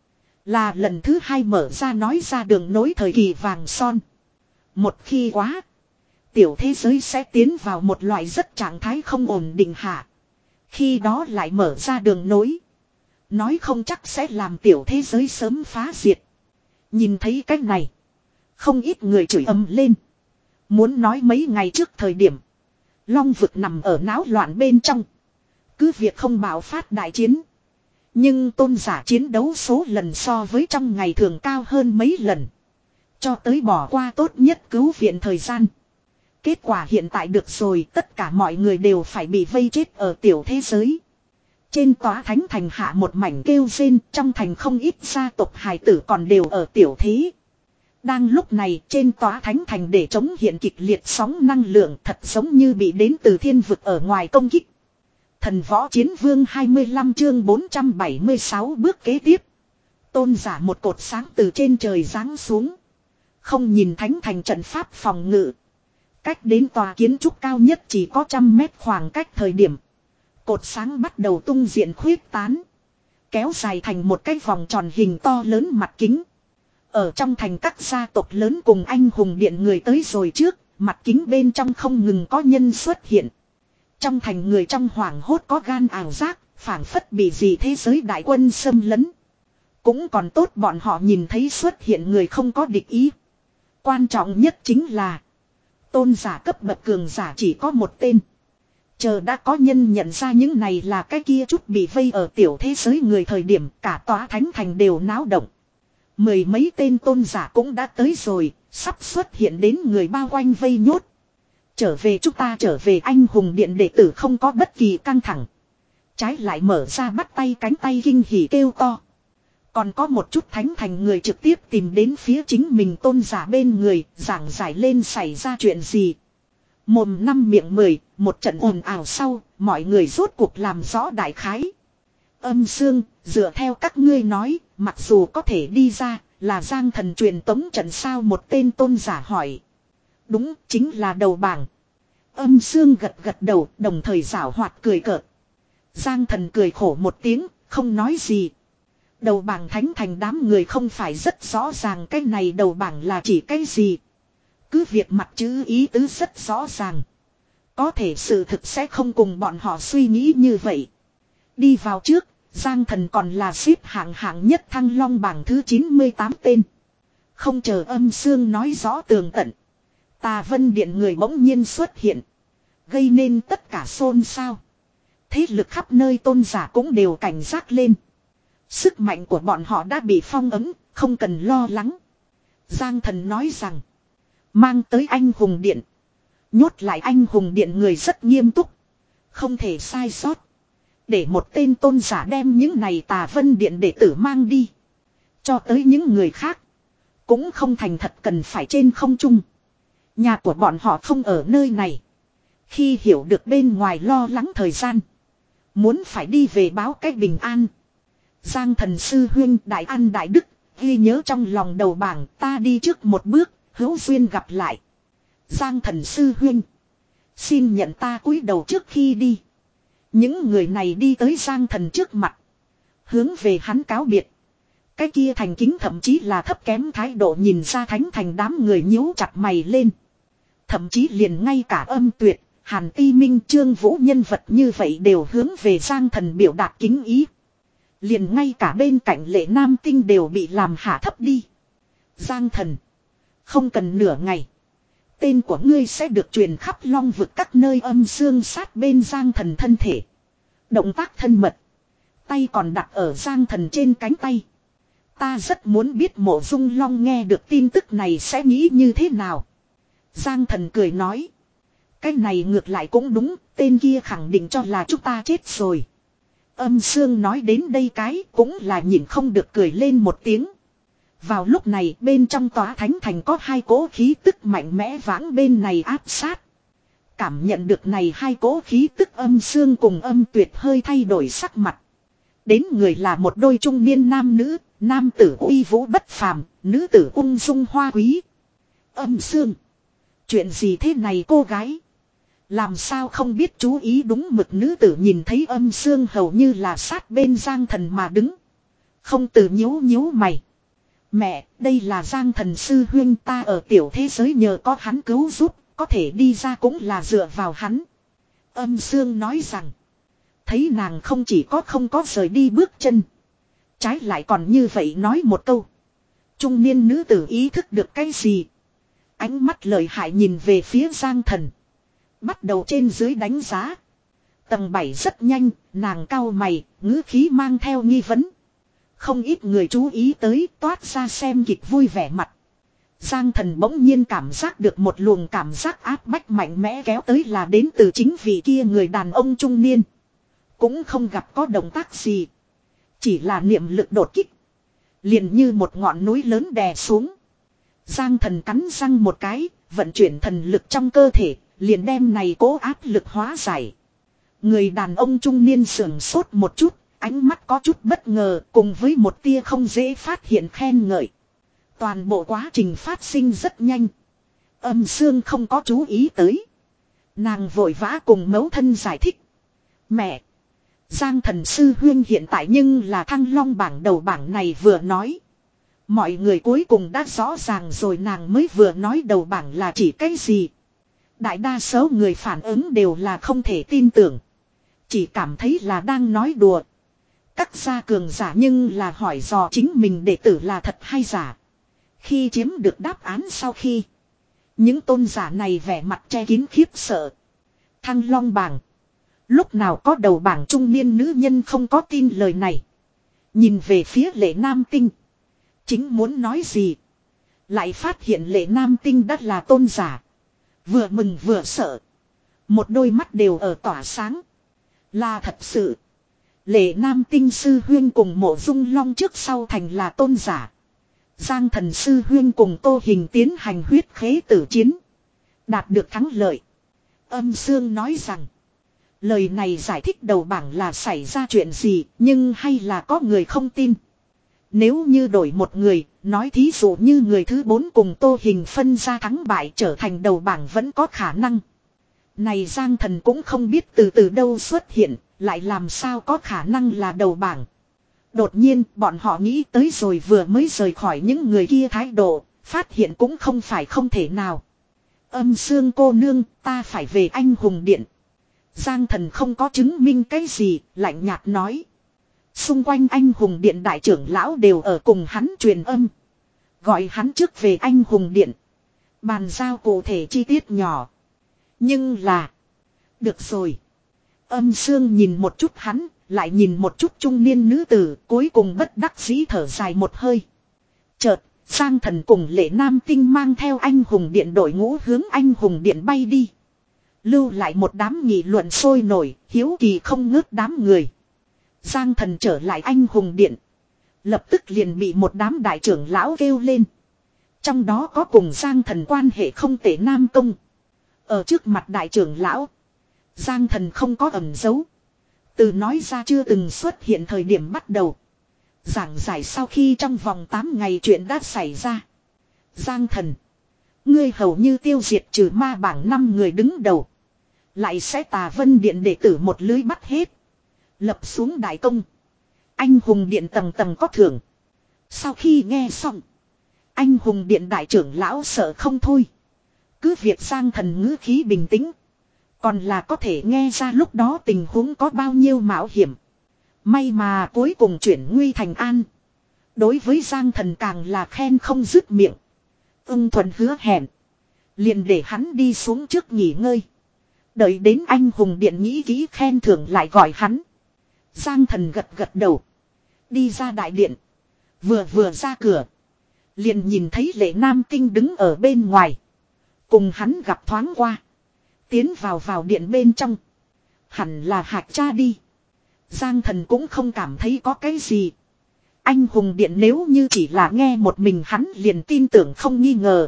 Là lần thứ hai mở ra nói ra đường nối thời kỳ vàng son. Một khi quá, tiểu thế giới sẽ tiến vào một loại rất trạng thái không ổn định hạ. Khi đó lại mở ra đường nối. Nói không chắc sẽ làm tiểu thế giới sớm phá diệt. Nhìn thấy cách này, không ít người chửi ầm lên. Muốn nói mấy ngày trước thời điểm. Long vực nằm ở náo loạn bên trong. Cứ việc không bạo phát đại chiến. Nhưng tôn giả chiến đấu số lần so với trong ngày thường cao hơn mấy lần. Cho tới bỏ qua tốt nhất cứu viện thời gian. Kết quả hiện tại được rồi, tất cả mọi người đều phải bị vây chết ở tiểu thế giới. Trên tòa Thánh Thành hạ một mảnh kêu rên, trong thành không ít gia tộc hài tử còn đều ở tiểu thế. Đang lúc này trên tòa Thánh Thành để chống hiện kịch liệt sóng năng lượng thật giống như bị đến từ thiên vực ở ngoài công kích. Thần Võ Chiến Vương hai mươi lăm chương bốn trăm bảy mươi sáu bước kế tiếp. Tôn giả một cột sáng từ trên trời giáng xuống. Không nhìn Thánh Thành trận pháp phòng ngự. Cách đến tòa kiến trúc cao nhất chỉ có trăm mét khoảng cách thời điểm. Cột sáng bắt đầu tung diện khuyết tán. Kéo dài thành một cái vòng tròn hình to lớn mặt kính. Ở trong thành các gia tộc lớn cùng anh hùng điện người tới rồi trước, mặt kính bên trong không ngừng có nhân xuất hiện. Trong thành người trong hoảng hốt có gan ảo giác, phảng phất bị gì thế giới đại quân xâm lấn. Cũng còn tốt bọn họ nhìn thấy xuất hiện người không có địch ý. Quan trọng nhất chính là tôn giả cấp bậc cường giả chỉ có một tên. Chờ đã có nhân nhận ra những này là cái kia chút bị vây ở tiểu thế giới người thời điểm cả tòa Thánh Thành đều náo động. Mười mấy tên tôn giả cũng đã tới rồi, sắp xuất hiện đến người bao quanh vây nhốt. Trở về chúng ta trở về anh hùng điện đệ tử không có bất kỳ căng thẳng. Trái lại mở ra bắt tay cánh tay kinh hỉ kêu to. Còn có một chút thánh thành người trực tiếp tìm đến phía chính mình tôn giả bên người, giảng giải lên xảy ra chuyện gì. Mồm năm miệng mười, một trận ồn ào sau, mọi người rốt cuộc làm rõ đại khái. Âm xương, dựa theo các ngươi nói, mặc dù có thể đi ra, là Giang Thần truyền tống trận sao, một tên tôn giả hỏi. Đúng, chính là đầu bảng. Âm xương gật gật đầu, đồng thời giảo hoạt cười cợt. Giang Thần cười khổ một tiếng, không nói gì. Đầu bảng thánh thành đám người không phải rất rõ ràng cái này đầu bảng là chỉ cái gì. Cứ việc mặt chữ ý tứ rất rõ ràng. Có thể sự thực sẽ không cùng bọn họ suy nghĩ như vậy. Đi vào trước, Giang Thần còn là xếp hạng hạng nhất Thăng Long bảng thứ chín mươi tám tên. Không chờ Âm xương nói rõ tường tận. Tà Vân Điện người bỗng nhiên xuất hiện. Gây nên tất cả xôn xao. Thế lực khắp nơi tôn giả cũng đều cảnh giác lên. Sức mạnh của bọn họ đã bị phong ấn, không cần lo lắng. Giang Thần nói rằng. Mang tới anh hùng điện. Nhốt lại anh hùng điện người rất nghiêm túc. Không thể sai sót. Để một tên tôn giả đem những này Tà Vân Điện đệ tử mang đi. Cho tới những người khác. Cũng không thành thật cần phải trên không trung. Nhà của bọn họ không ở nơi này. Khi hiểu được bên ngoài lo lắng thời gian. Muốn phải đi về báo cách bình an. Giang Thần sư huynh đại an đại đức. Ghi nhớ trong lòng đầu bảng, ta đi trước một bước. Hữu duyên gặp lại. Giang Thần sư huynh. Xin nhận ta cúi đầu trước khi đi. Những người này đi tới Giang Thần trước mặt. Hướng về hắn cáo biệt. Cái kia thành kính thậm chí là thấp kém thái độ nhìn ra thánh thành đám người nhíu chặt mày lên. Thậm chí liền ngay cả Âm Tuyệt, Hàn Ti Minh, Trương Vũ nhân vật như vậy đều hướng về Giang Thần biểu đạt kính ý. Liền ngay cả bên cạnh Lệ Nam Tinh đều bị làm hạ thấp đi. Giang Thần. Không cần nửa ngày. Tên của ngươi sẽ được truyền khắp long vực các nơi. Âm xương sát bên Giang Thần thân thể. Động tác thân mật. Tay còn đặt ở Giang Thần trên cánh tay. Ta rất muốn biết Mộ Dung Long nghe được tin tức này sẽ nghĩ như thế nào. Giang Thần cười nói. Cái này ngược lại cũng đúng. Tên kia khẳng định cho là chúng ta chết rồi. Âm xương nói đến đây cái cũng là nhìn không được cười lên một tiếng. Vào lúc này bên trong tòa thánh thành có hai cỗ khí tức mạnh mẽ vãng bên này áp sát. Cảm nhận được này hai cỗ khí tức Âm xương cùng Âm Tuyệt hơi thay đổi sắc mặt. Đến người là một đôi trung niên nam nữ, nam tử uy vũ bất phàm, nữ tử ung dung hoa quý. Âm xương. Chuyện gì thế này cô gái? Làm sao không biết chú ý đúng mực nữ tử nhìn thấy Âm xương hầu như là sát bên Giang Thần mà đứng. Không từ nhíu nhíu mày. Mẹ, đây là Giang Thần sư huynh, ta ở tiểu thế giới nhờ có hắn cứu giúp, có thể đi ra cũng là dựa vào hắn. Âm xương nói rằng. Thấy nàng không chỉ có không có rời đi bước chân. Trái lại còn như vậy nói một câu. Trung niên nữ tử ý thức được cái gì? Ánh mắt lợi hại nhìn về phía Giang Thần. Bắt đầu trên dưới đánh giá. Tầng bảy rất nhanh, nàng cau mày, ngữ khí mang theo nghi vấn. Không ít người chú ý tới toát ra xem kịch vui vẻ mặt. Giang Thần bỗng nhiên cảm giác được một luồng cảm giác áp bách mạnh mẽ kéo tới là đến từ chính vị kia người đàn ông trung niên. Cũng không gặp có động tác gì. Chỉ là niệm lực đột kích. Liền như một ngọn núi lớn đè xuống. Giang Thần cắn răng một cái, vận chuyển thần lực trong cơ thể, liền đem này cố áp lực hóa giải. Người đàn ông trung niên sưởng sốt một chút, ánh mắt có chút bất ngờ cùng với một tia không dễ phát hiện khen ngợi. Toàn bộ quá trình phát sinh rất nhanh. Âm xương không có chú ý tới. Nàng vội vã cùng mẫu thân giải thích. Mẹ! Giang Thần sư huyên hiện tại nhưng là Thăng Long bảng đầu bảng này vừa nói. Mọi người cuối cùng đã rõ ràng rồi, nàng mới vừa nói đầu bảng là chỉ cái gì. Đại đa số người phản ứng đều là không thể tin tưởng. Chỉ cảm thấy là đang nói đùa. Các gia cường giả nhưng là hỏi dò chính mình đệ tử là thật hay giả. Khi chiếm được đáp án sau khi. Những tôn giả này vẻ mặt che kín khiếp sợ. Thăng Long bảng. Lúc nào có đầu bảng trung niên nữ nhân không có tin lời này. Nhìn về phía Lệ Nam Tinh. Chính muốn nói gì. Lại phát hiện Lệ Nam Tinh đã là tôn giả. Vừa mừng vừa sợ. Một đôi mắt đều ở tỏa sáng. Là thật sự. Lệ Nam Tinh sư huyên cùng Mộ Dung Long trước sau thành là tôn giả. Giang Thần sư huyên cùng Tô Hình tiến hành huyết khế tử chiến. Đạt được thắng lợi. Âm Dương nói rằng. Lời này giải thích đầu bảng là xảy ra chuyện gì, nhưng hay là có người không tin. Nếu như đổi một người, nói thí dụ như người thứ bốn cùng Tô Hình phân ra thắng bại trở thành đầu bảng vẫn có khả năng. Này Giang Thần cũng không biết từ từ đâu xuất hiện, lại làm sao có khả năng là đầu bảng. Đột nhiên bọn họ nghĩ tới rồi vừa mới rời khỏi những người kia thái độ, phát hiện cũng không phải không thể nào. Âm Dương cô nương, ta phải về Anh Hùng Điện. Giang Thần không có chứng minh cái gì, lạnh nhạt nói. Xung quanh Anh Hùng Điện đại trưởng lão đều ở cùng hắn truyền âm. Gọi hắn trước về Anh Hùng Điện. Bàn giao cụ thể chi tiết nhỏ. Nhưng là. Được rồi. Âm Dương nhìn một chút hắn, lại nhìn một chút trung niên nữ tử, cuối cùng bất đắc dĩ thở dài một hơi. Chợt, Giang Thần cùng Lệ Nam Tinh mang theo Anh Hùng Điện đội ngũ hướng Anh Hùng Điện bay đi. Lưu lại một đám nghị luận sôi nổi, hiếu kỳ không ngớt đám người. Giang Thần trở lại Anh Hùng Điện. Lập tức liền bị một đám đại trưởng lão kêu lên. Trong đó có cùng Giang Thần quan hệ không tệ Nam Công. Ở trước mặt đại trưởng lão, Giang Thần không có ẩn giấu. Từ nói ra chưa từng xuất hiện thời điểm bắt đầu. Giảng giải sau khi trong vòng tám ngày chuyện đã xảy ra. Giang Thần, ngươi hầu như tiêu diệt trừ ma bảng năm người đứng đầu. Lại sẽ Tà Vân Điện đệ tử một lưới bắt hết. Lập xuống đại công. Anh Hùng Điện tầng tầng có thưởng. Sau khi nghe xong, Anh Hùng Điện đại trưởng lão sợ không thôi. Cứ việc Giang Thần ngữ khí bình tĩnh, còn là có thể nghe ra lúc đó tình huống có bao nhiêu mạo hiểm. May mà cuối cùng chuyển nguy thành an. Đối với Giang Thần càng là khen không dứt miệng. Ưng thuần hứa hẹn, liền để hắn đi xuống trước nghỉ ngơi. Đợi đến Anh Hùng Điện nghĩ kỹ khen thưởng lại gọi hắn. Giang Thần gật gật đầu. Đi ra đại điện. Vừa vừa ra cửa, liền nhìn thấy Lệ Nam Tinh đứng ở bên ngoài. Cùng hắn gặp thoáng qua. Tiến vào vào điện bên trong. Hẳn là Hạc Cha đi. Giang Thần cũng không cảm thấy có cái gì. Anh Hùng Điện nếu như chỉ là nghe một mình hắn liền tin tưởng không nghi ngờ.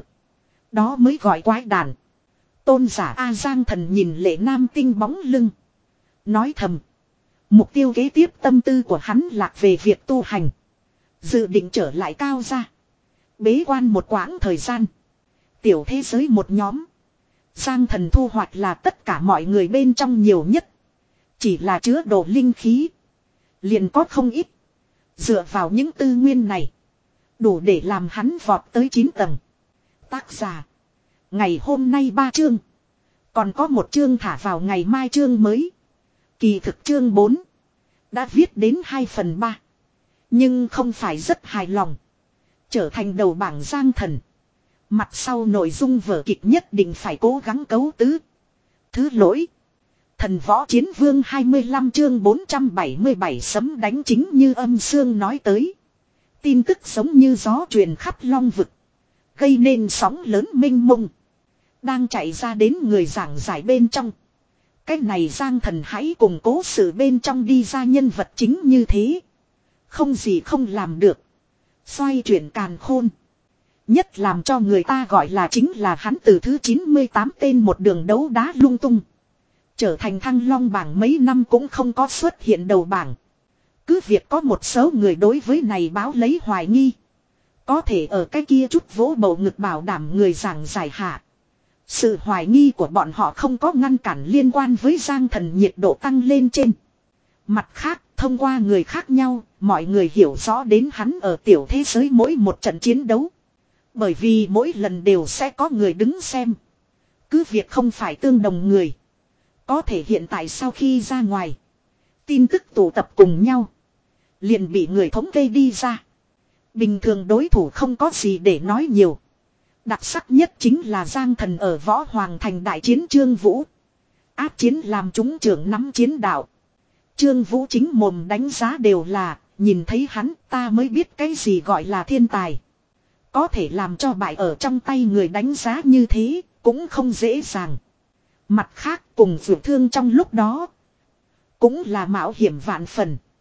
Đó mới gọi quái đản. Tôn giả A Giang Thần nhìn Lệ Nam Tinh bóng lưng. Nói thầm. Mục tiêu kế tiếp tâm tư của hắn lạc về việc tu hành. Dự định trở lại cao gia. Bế quan một quãng thời gian. Tiểu thế giới một nhóm. Giang Thần thu hoạch là tất cả mọi người bên trong nhiều nhất. Chỉ là chứa đồ linh khí. Liền có không ít. Dựa vào những tư nguyên này. Đủ để làm hắn vọt tới chín tầng. Tác giả. Ngày hôm nay ba chương. Còn có một chương thả vào ngày mai chương mới. Kỳ thực chương bốn. Đã viết đến hai phần ba. Nhưng không phải rất hài lòng. Trở thành đầu bảng Giang Thần. Mặt sau nội dung vở kịch nhất định phải cố gắng cấu tứ. Thứ lỗi. Thần Võ Chiến Vương hai mươi lăm chương bốn trăm bảy mươi bảy sấm đánh chính như âm xương nói tới. Tin tức giống như gió truyền khắp long vực. Gây nên sóng lớn mênh mông. Đang chạy ra đến người giảng giải bên trong. Cái này Giang Thần hãy cùng cố sự bên trong đi ra nhân vật chính như thế. Không gì không làm được. Xoay chuyển càn khôn. Nhất làm cho người ta gọi là chính là hắn từ thứ chín mươi tám tên một đường đấu đá lung tung. Trở thành Thăng Long bảng mấy năm cũng không có xuất hiện đầu bảng. Cứ việc có một số người đối với này báo lấy hoài nghi. Có thể ở cái kia chút vỗ bầu ngực bảo đảm người giảng giải hạ. Sự hoài nghi của bọn họ không có ngăn cản liên quan với Giang Thần nhiệt độ tăng lên trên. Mặt khác, thông qua người khác nhau, mọi người hiểu rõ đến hắn ở tiểu thế giới mỗi một trận chiến đấu. Bởi vì mỗi lần đều sẽ có người đứng xem. Cứ việc không phải tương đồng người. Có thể hiện tại sau khi ra ngoài. Tin tức tụ tập cùng nhau. Liền bị người thống kê đi ra. Bình thường đối thủ không có gì để nói nhiều. Đặc sắc nhất chính là Giang Thần ở Võ Hoàng Thành đại chiến Trương Vũ. Áp chiến làm chúng trưởng nắm chiến đạo. Trương Vũ chính mồm đánh giá đều là, nhìn thấy hắn ta mới biết cái gì gọi là thiên tài. Có thể làm cho bại ở trong tay người đánh giá như thế, cũng không dễ dàng. Mặt khác cùng vượt thương trong lúc đó, cũng là mạo hiểm vạn phần.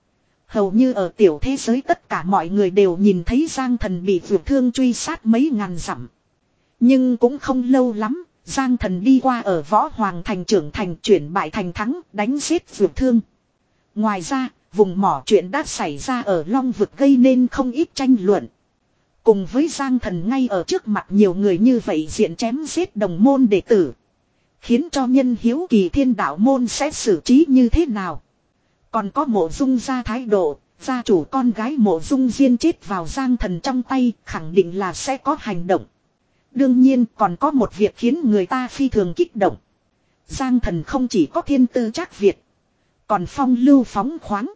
Hầu như ở tiểu thế giới tất cả mọi người đều nhìn thấy Giang Thần bị vượt thương truy sát mấy ngàn dặm. Nhưng cũng không lâu lắm, Giang Thần đi qua ở Võ Hoàng thành trưởng thành chuyển bại thành thắng, đánh giết vượt thương. Ngoài ra, vùng mỏ chuyện đã xảy ra ở Long vực gây nên không ít tranh luận. Cùng với Giang Thần ngay ở trước mặt nhiều người như vậy diện chém giết đồng môn đệ tử. Khiến cho nhân hiếu kỳ Thiên Đạo môn sẽ xử trí như thế nào. Còn có Mộ Dung gia thái độ, gia chủ con gái Mộ Dung Diên chết vào Giang Thần trong tay, khẳng định là sẽ có hành động. Đương nhiên còn có một việc khiến người ta phi thường kích động. Giang Thần không chỉ có thiên tư trác Việt, còn phong lưu phóng khoáng.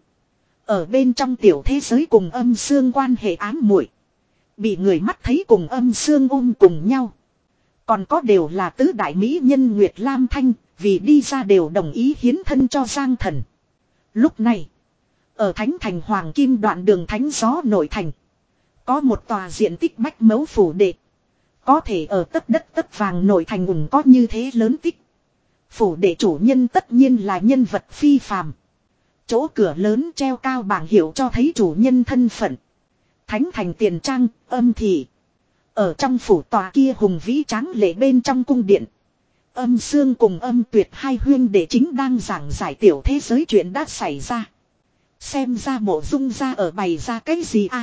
Ở bên trong tiểu thế giới cùng Âm Xương quan hệ ám muội, bị người mắt thấy cùng Âm Xương ôm cùng nhau. Còn có đều là tứ đại mỹ nhân Nguyệt Lam Thanh, vì đi ra đều đồng ý hiến thân cho Giang Thần. Lúc này, ở Thánh Thành Hoàng Kim đoạn đường Thánh Gió nội thành, có một tòa diện tích bách mẫu phủ đệ. Có thể ở tất đất tất vàng nội thành ủng có như thế lớn tích. Phủ đệ chủ nhân tất nhiên là nhân vật phi phàm. Chỗ cửa lớn treo cao bảng hiệu cho thấy chủ nhân thân phận. Thánh Thành Tiền Trang, Âm Thị. Ở trong phủ tòa kia hùng vĩ tráng lệ bên trong cung điện, Âm Xương cùng Âm Tuyệt hai huyên đệ chính đang giảng giải tiểu thế giới chuyện đã xảy ra. Xem ra Mộ Dung gia ở bày ra cái gì à?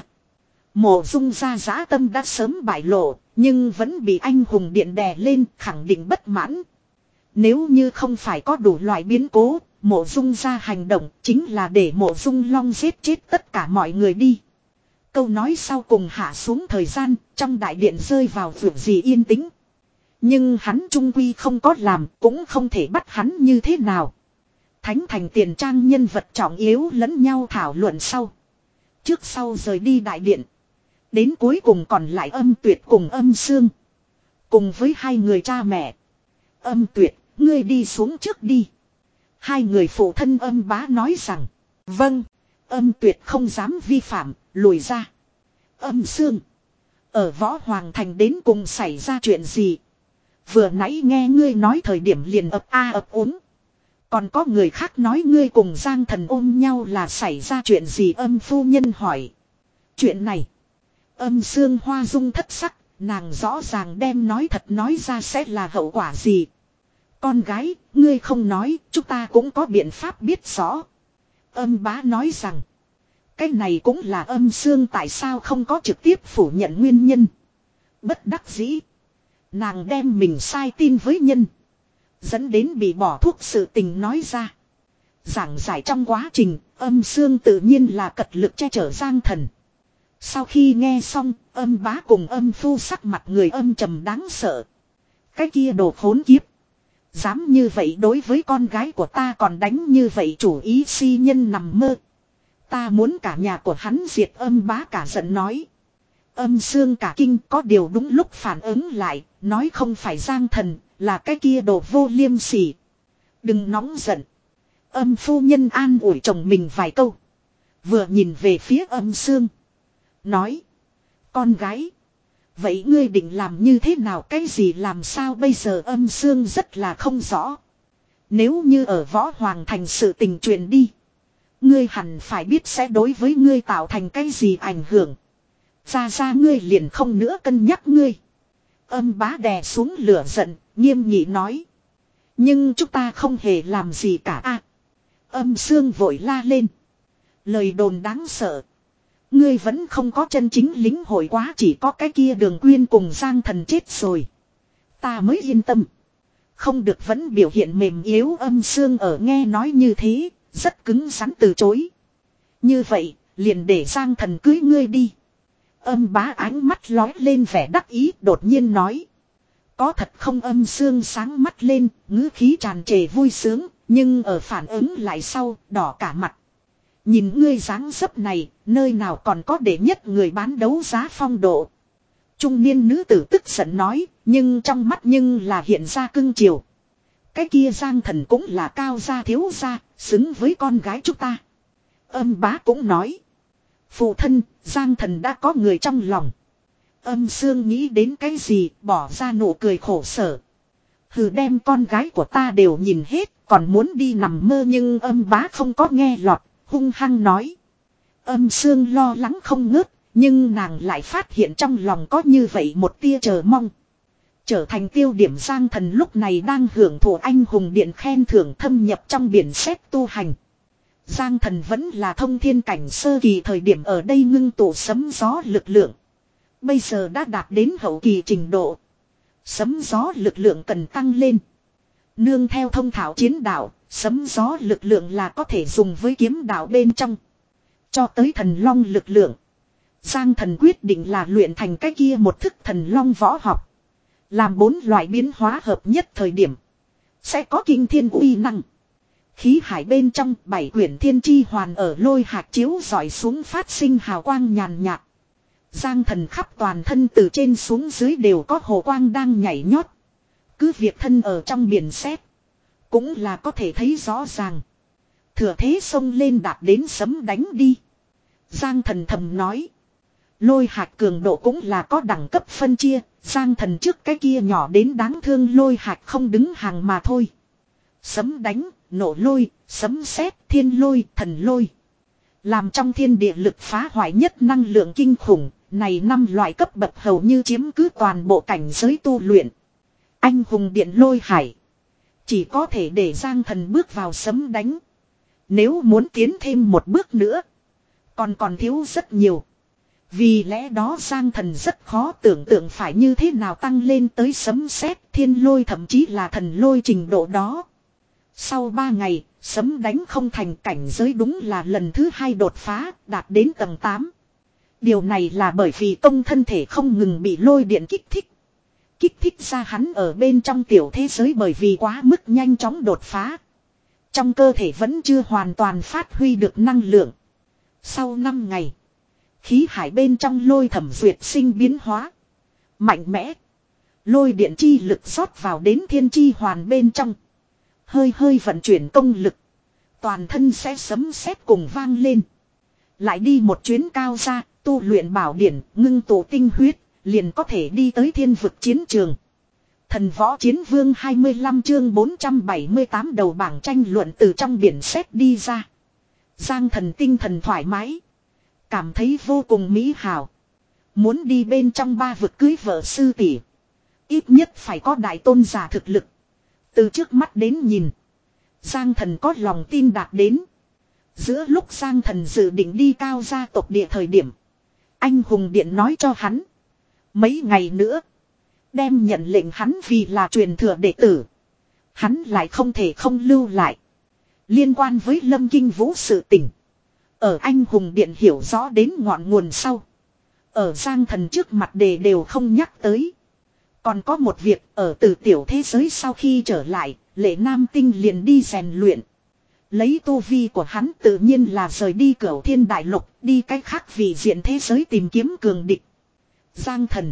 Mộ Dung gia dã tâm đã sớm bại lộ, nhưng vẫn bị anh hùng điện đè lên, khẳng định bất mãn. Nếu như không phải có đủ loại biến cố, Mộ Dung gia hành động chính là để Mộ Dung Long giết chết tất cả mọi người đi. Câu nói sau cùng hạ xuống thời gian, trong đại điện rơi vào vượt gì yên tĩnh. Nhưng hắn trung quy không có làm, cũng không thể bắt hắn như thế nào. Thánh Thành Tiền Trang nhân vật trọng yếu lẫn nhau thảo luận sau. Trước sau rời đi đại điện. Đến cuối cùng còn lại Âm Tuyệt cùng Âm Xương. Cùng với hai người cha mẹ. Âm Tuyệt, ngươi đi xuống trước đi. Hai người phụ thân Âm Bá nói rằng. Vâng. Âm Tuyệt không dám vi phạm, lùi ra. Âm Xương. Ở Võ Hoàng Thành đến cùng xảy ra chuyện gì? Vừa nãy nghe ngươi nói thời điểm liền ập a ập úng. Còn có người khác nói ngươi cùng Giang Thần ôm nhau là xảy ra chuyện gì? Âm phu nhân hỏi. Chuyện này. Âm Xương hoa dung thất sắc, nàng rõ ràng đem nói thật nói ra sẽ là hậu quả gì. Con gái, ngươi không nói, chúng ta cũng có biện pháp biết rõ. Âm Bá nói rằng. Cái này cũng là Âm Xương tại sao không có trực tiếp phủ nhận nguyên nhân. Bất đắc dĩ. Nàng đem mình sai tin với nhân. Dẫn đến bị bỏ thuốc sự tình nói ra. Giảng giải trong quá trình, Âm Xương tự nhiên là cật lực che chở Giang Thần. Sau khi nghe xong, Âm Bá cùng Âm Phu sắc mặt người âm trầm đáng sợ. Cái kia đồ khốn kiếp. Dám như vậy đối với con gái của ta còn đánh như vậy chủ ý si nhân nằm mơ. Ta muốn cả nhà của hắn diệt. Âm Bá cả giận nói. Âm Xương cả kinh có điều đúng lúc phản ứng lại, nói không phải Giang Thần, là cái kia đồ vô liêm sỉ. Đừng nóng giận. Âm phu nhân an ủi chồng mình vài câu. Vừa nhìn về phía Âm Xương. Nói. Con gái. Vậy ngươi định làm như thế nào, cái gì làm sao bây giờ? Âm Xương rất là không rõ. Nếu như ở Võ Hoàng Thành sự tình truyền đi. Ngươi hẳn phải biết sẽ đối với ngươi tạo thành cái gì ảnh hưởng. Ra ra ngươi liền không nữa cân nhắc ngươi. Âm Bá đè xuống lửa giận, nghiêm nghị nói. Nhưng chúng ta không hề làm gì cả a. Âm Xương vội la lên. Lời đồn đáng sợ. Ngươi vẫn không có chân chính lính hội quá, chỉ có cái kia Đường Quyên cùng Giang Thần chết rồi. Ta mới yên tâm. Không được vẫn biểu hiện mềm yếu. Âm Xương ở nghe nói như thế, rất cứng rắn từ chối. Như vậy, liền để Giang Thần cưới ngươi đi. Âm Bá ánh mắt lói lên vẻ đắc ý, đột nhiên nói. Có thật không? Âm Xương sáng mắt lên, ngữ khí tràn trề vui sướng, nhưng ở phản ứng lại sau, đỏ cả mặt. Nhìn ngươi dáng dấp này, nơi nào còn có để nhất người bán đấu giá phong độ. Trung niên nữ tử tức giận nói, nhưng trong mắt nhưng là hiện ra cưng chiều. Cái kia Giang Thần cũng là cao gia thiếu gia, xứng với con gái chúng ta. Âm Bá cũng nói. Phụ thân, Giang Thần đã có người trong lòng. Âm Xương nghĩ đến cái gì, bỏ ra nụ cười khổ sở. Hừ, đem con gái của ta đều nhìn hết, còn muốn đi nằm mơ. Nhưng Âm Bá không có nghe lọt, hung hăng nói. Âm Sương lo lắng không ngớt, nhưng nàng lại phát hiện trong lòng có như vậy một tia chờ mong. Trở thành tiêu điểm Giang Thần lúc này đang hưởng thụ anh hùng điện khen thưởng thâm nhập trong biển xét tu hành. Giang Thần vẫn là thông thiên cảnh sơ kỳ thời điểm ở đây ngưng tụ sấm gió lực lượng. Bây giờ đã đạt đến hậu kỳ trình độ. Sấm gió lực lượng cần tăng lên. Nương theo thông thạo chiến đạo, sấm gió lực lượng là có thể dùng với kiếm đạo bên trong. Cho tới thần long lực lượng. Giang Thần quyết định là luyện thành cái kia một thức thần long võ học. Làm bốn loại biến hóa hợp nhất thời điểm. Sẽ có kinh thiên uy năng. Khí hải bên trong bảy quyển thiên chi hoàn ở lôi hạt chiếu dọi xuống phát sinh hào quang nhàn nhạt. Giang Thần khắp toàn thân từ trên xuống dưới đều có hồ quang đang nhảy nhót. Cứ việc thân ở trong biển sét cũng là có thể thấy rõ ràng. Thừa thế xông lên đạt đến sấm đánh đi. Giang Thần thầm nói. Lôi hạt cường độ cũng là có đẳng cấp phân chia. Giang Thần trước cái kia nhỏ đến đáng thương lôi hạt không đứng hàng mà thôi. Sấm đánh, nổ lôi, sấm sét, thiên lôi, thần lôi. Làm trong thiên địa lực phá hoại nhất năng lượng kinh khủng. Này năm loại cấp bậc hầu như chiếm cứ toàn bộ cảnh giới tu luyện. Anh hùng điện lôi hải. Chỉ có thể để Giang Thần bước vào sấm đánh. Nếu muốn tiến thêm một bước nữa. Còn còn thiếu rất nhiều. Vì lẽ đó Giang Thần rất khó tưởng tượng phải như thế nào tăng lên tới sấm sét, thiên lôi thậm chí là thần lôi trình độ đó. Sau ba ngày, sấm đánh không thành cảnh giới đúng là lần thứ hai đột phá, đạt đến tầng tám. Điều này là bởi vì công thân thể không ngừng bị lôi điện kích thích. Kích thích ra hắn ở bên trong tiểu thế giới bởi vì quá mức nhanh chóng đột phá. Trong cơ thể vẫn chưa hoàn toàn phát huy được năng lượng. Sau năm ngày, khí hải bên trong lôi thẩm duyệt sinh biến hóa. Mạnh mẽ. Lôi điện chi lực rót vào đến thiên chi hoàn bên trong. Hơi hơi vận chuyển công lực. Toàn thân sẽ sấm sét cùng vang lên. Lại đi một chuyến cao ra, tu luyện bảo điển, ngưng tụ tinh huyết, liền có thể đi tới thiên vực chiến trường. Thần võ chiến vương hai mươi lăm chương bốn trăm bảy mươi tám đầu bảng tranh luận từ trong biển sét đi ra. Giang Thần tinh thần thoải mái. Cảm thấy vô cùng mỹ hảo. Muốn đi bên trong ba vực cưới vợ sư tỷ. Ít nhất phải có đại tôn giả thực lực. Từ trước mắt đến nhìn. Giang Thần có lòng tin đạt đến. Giữa lúc Giang Thần dự định đi cao gia tộc địa thời điểm. Anh hùng điện nói cho hắn. Mấy ngày nữa. Đem nhận lệnh hắn vì là truyền thừa đệ tử. Hắn lại không thể không lưu lại. Liên quan với Lâm Kinh Vũ sự tình. Ở anh hùng điện hiểu rõ đến ngọn nguồn sau. Ở Giang Thần trước mặt đề đều không nhắc tới. Còn có một việc ở từ tiểu thế giới sau khi trở lại. Lệ Nam Tinh liền đi rèn luyện. Lấy tu vi của hắn tự nhiên là rời đi Cửu Thiên Đại Lục. Đi cách khác vì diện thế giới tìm kiếm cường địch. Giang Thần.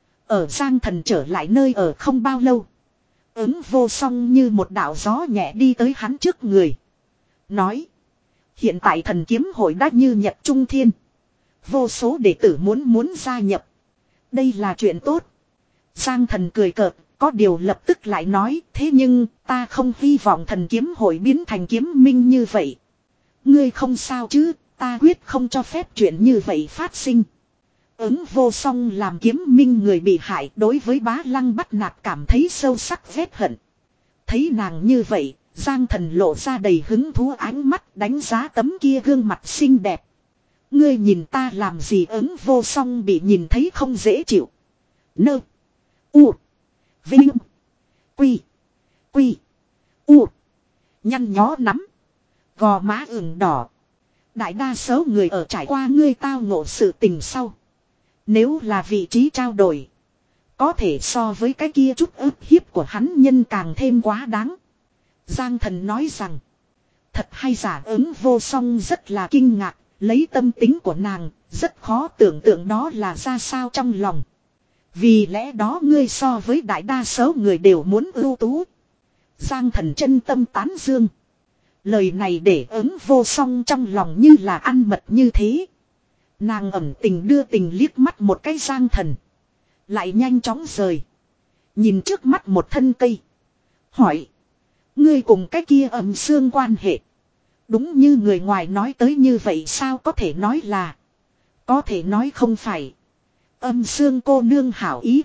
Ở Giang Thần trở lại nơi ở không bao lâu. Ứng vô song như một đạo gió nhẹ đi tới hắn trước người. Nói. Hiện tại thần kiếm hội đã như nhập trung thiên. Vô số đệ tử muốn muốn gia nhập. Đây là chuyện tốt. Giang Thần cười cợt. Có điều lập tức lại nói. Thế nhưng ta không hy vọng thần kiếm hội biến thành kiếm minh như vậy. Ngươi không sao chứ. Ta quyết không cho phép chuyện như vậy phát sinh. Ứng vô song làm kiếm minh người bị hại đối với bá lăng bắt nạt cảm thấy sâu sắc ghét hận. Thấy nàng như vậy, Giang Thần lộ ra đầy hứng thú ánh mắt đánh giá tấm kia gương mặt xinh đẹp. Ngươi nhìn ta làm gì ứng vô song bị nhìn thấy không dễ chịu. Nơ. U. Vinh. Quy. Quy. U. Nhăn nhó nắm. Gò má ửng đỏ. Đại đa số người ở trải qua ngươi tao ngộ sự tình sau. Nếu là vị trí trao đổi. Có thể so với cái kia chút ức hiếp của hắn nhân càng thêm quá đáng. Giang Thần nói rằng. Thật hay giả ứng vô song rất là kinh ngạc. Lấy tâm tính của nàng. Rất khó tưởng tượng đó là ra sao trong lòng. Vì lẽ đó ngươi so với đại đa số người đều muốn ưu tú. Giang Thần chân tâm tán dương. Lời này để ứng vô song trong lòng như là ăn mật như thế. Nàng ẩn tình đưa tình liếc mắt một cái Giang Thần. Lại nhanh chóng rời. Nhìn trước mắt một thân cây. Hỏi. Ngươi cùng cái kia ẩm xương quan hệ. Đúng như người ngoài nói tới như vậy sao có thể nói là. Có thể nói không phải. Âm xương cô nương hảo ý.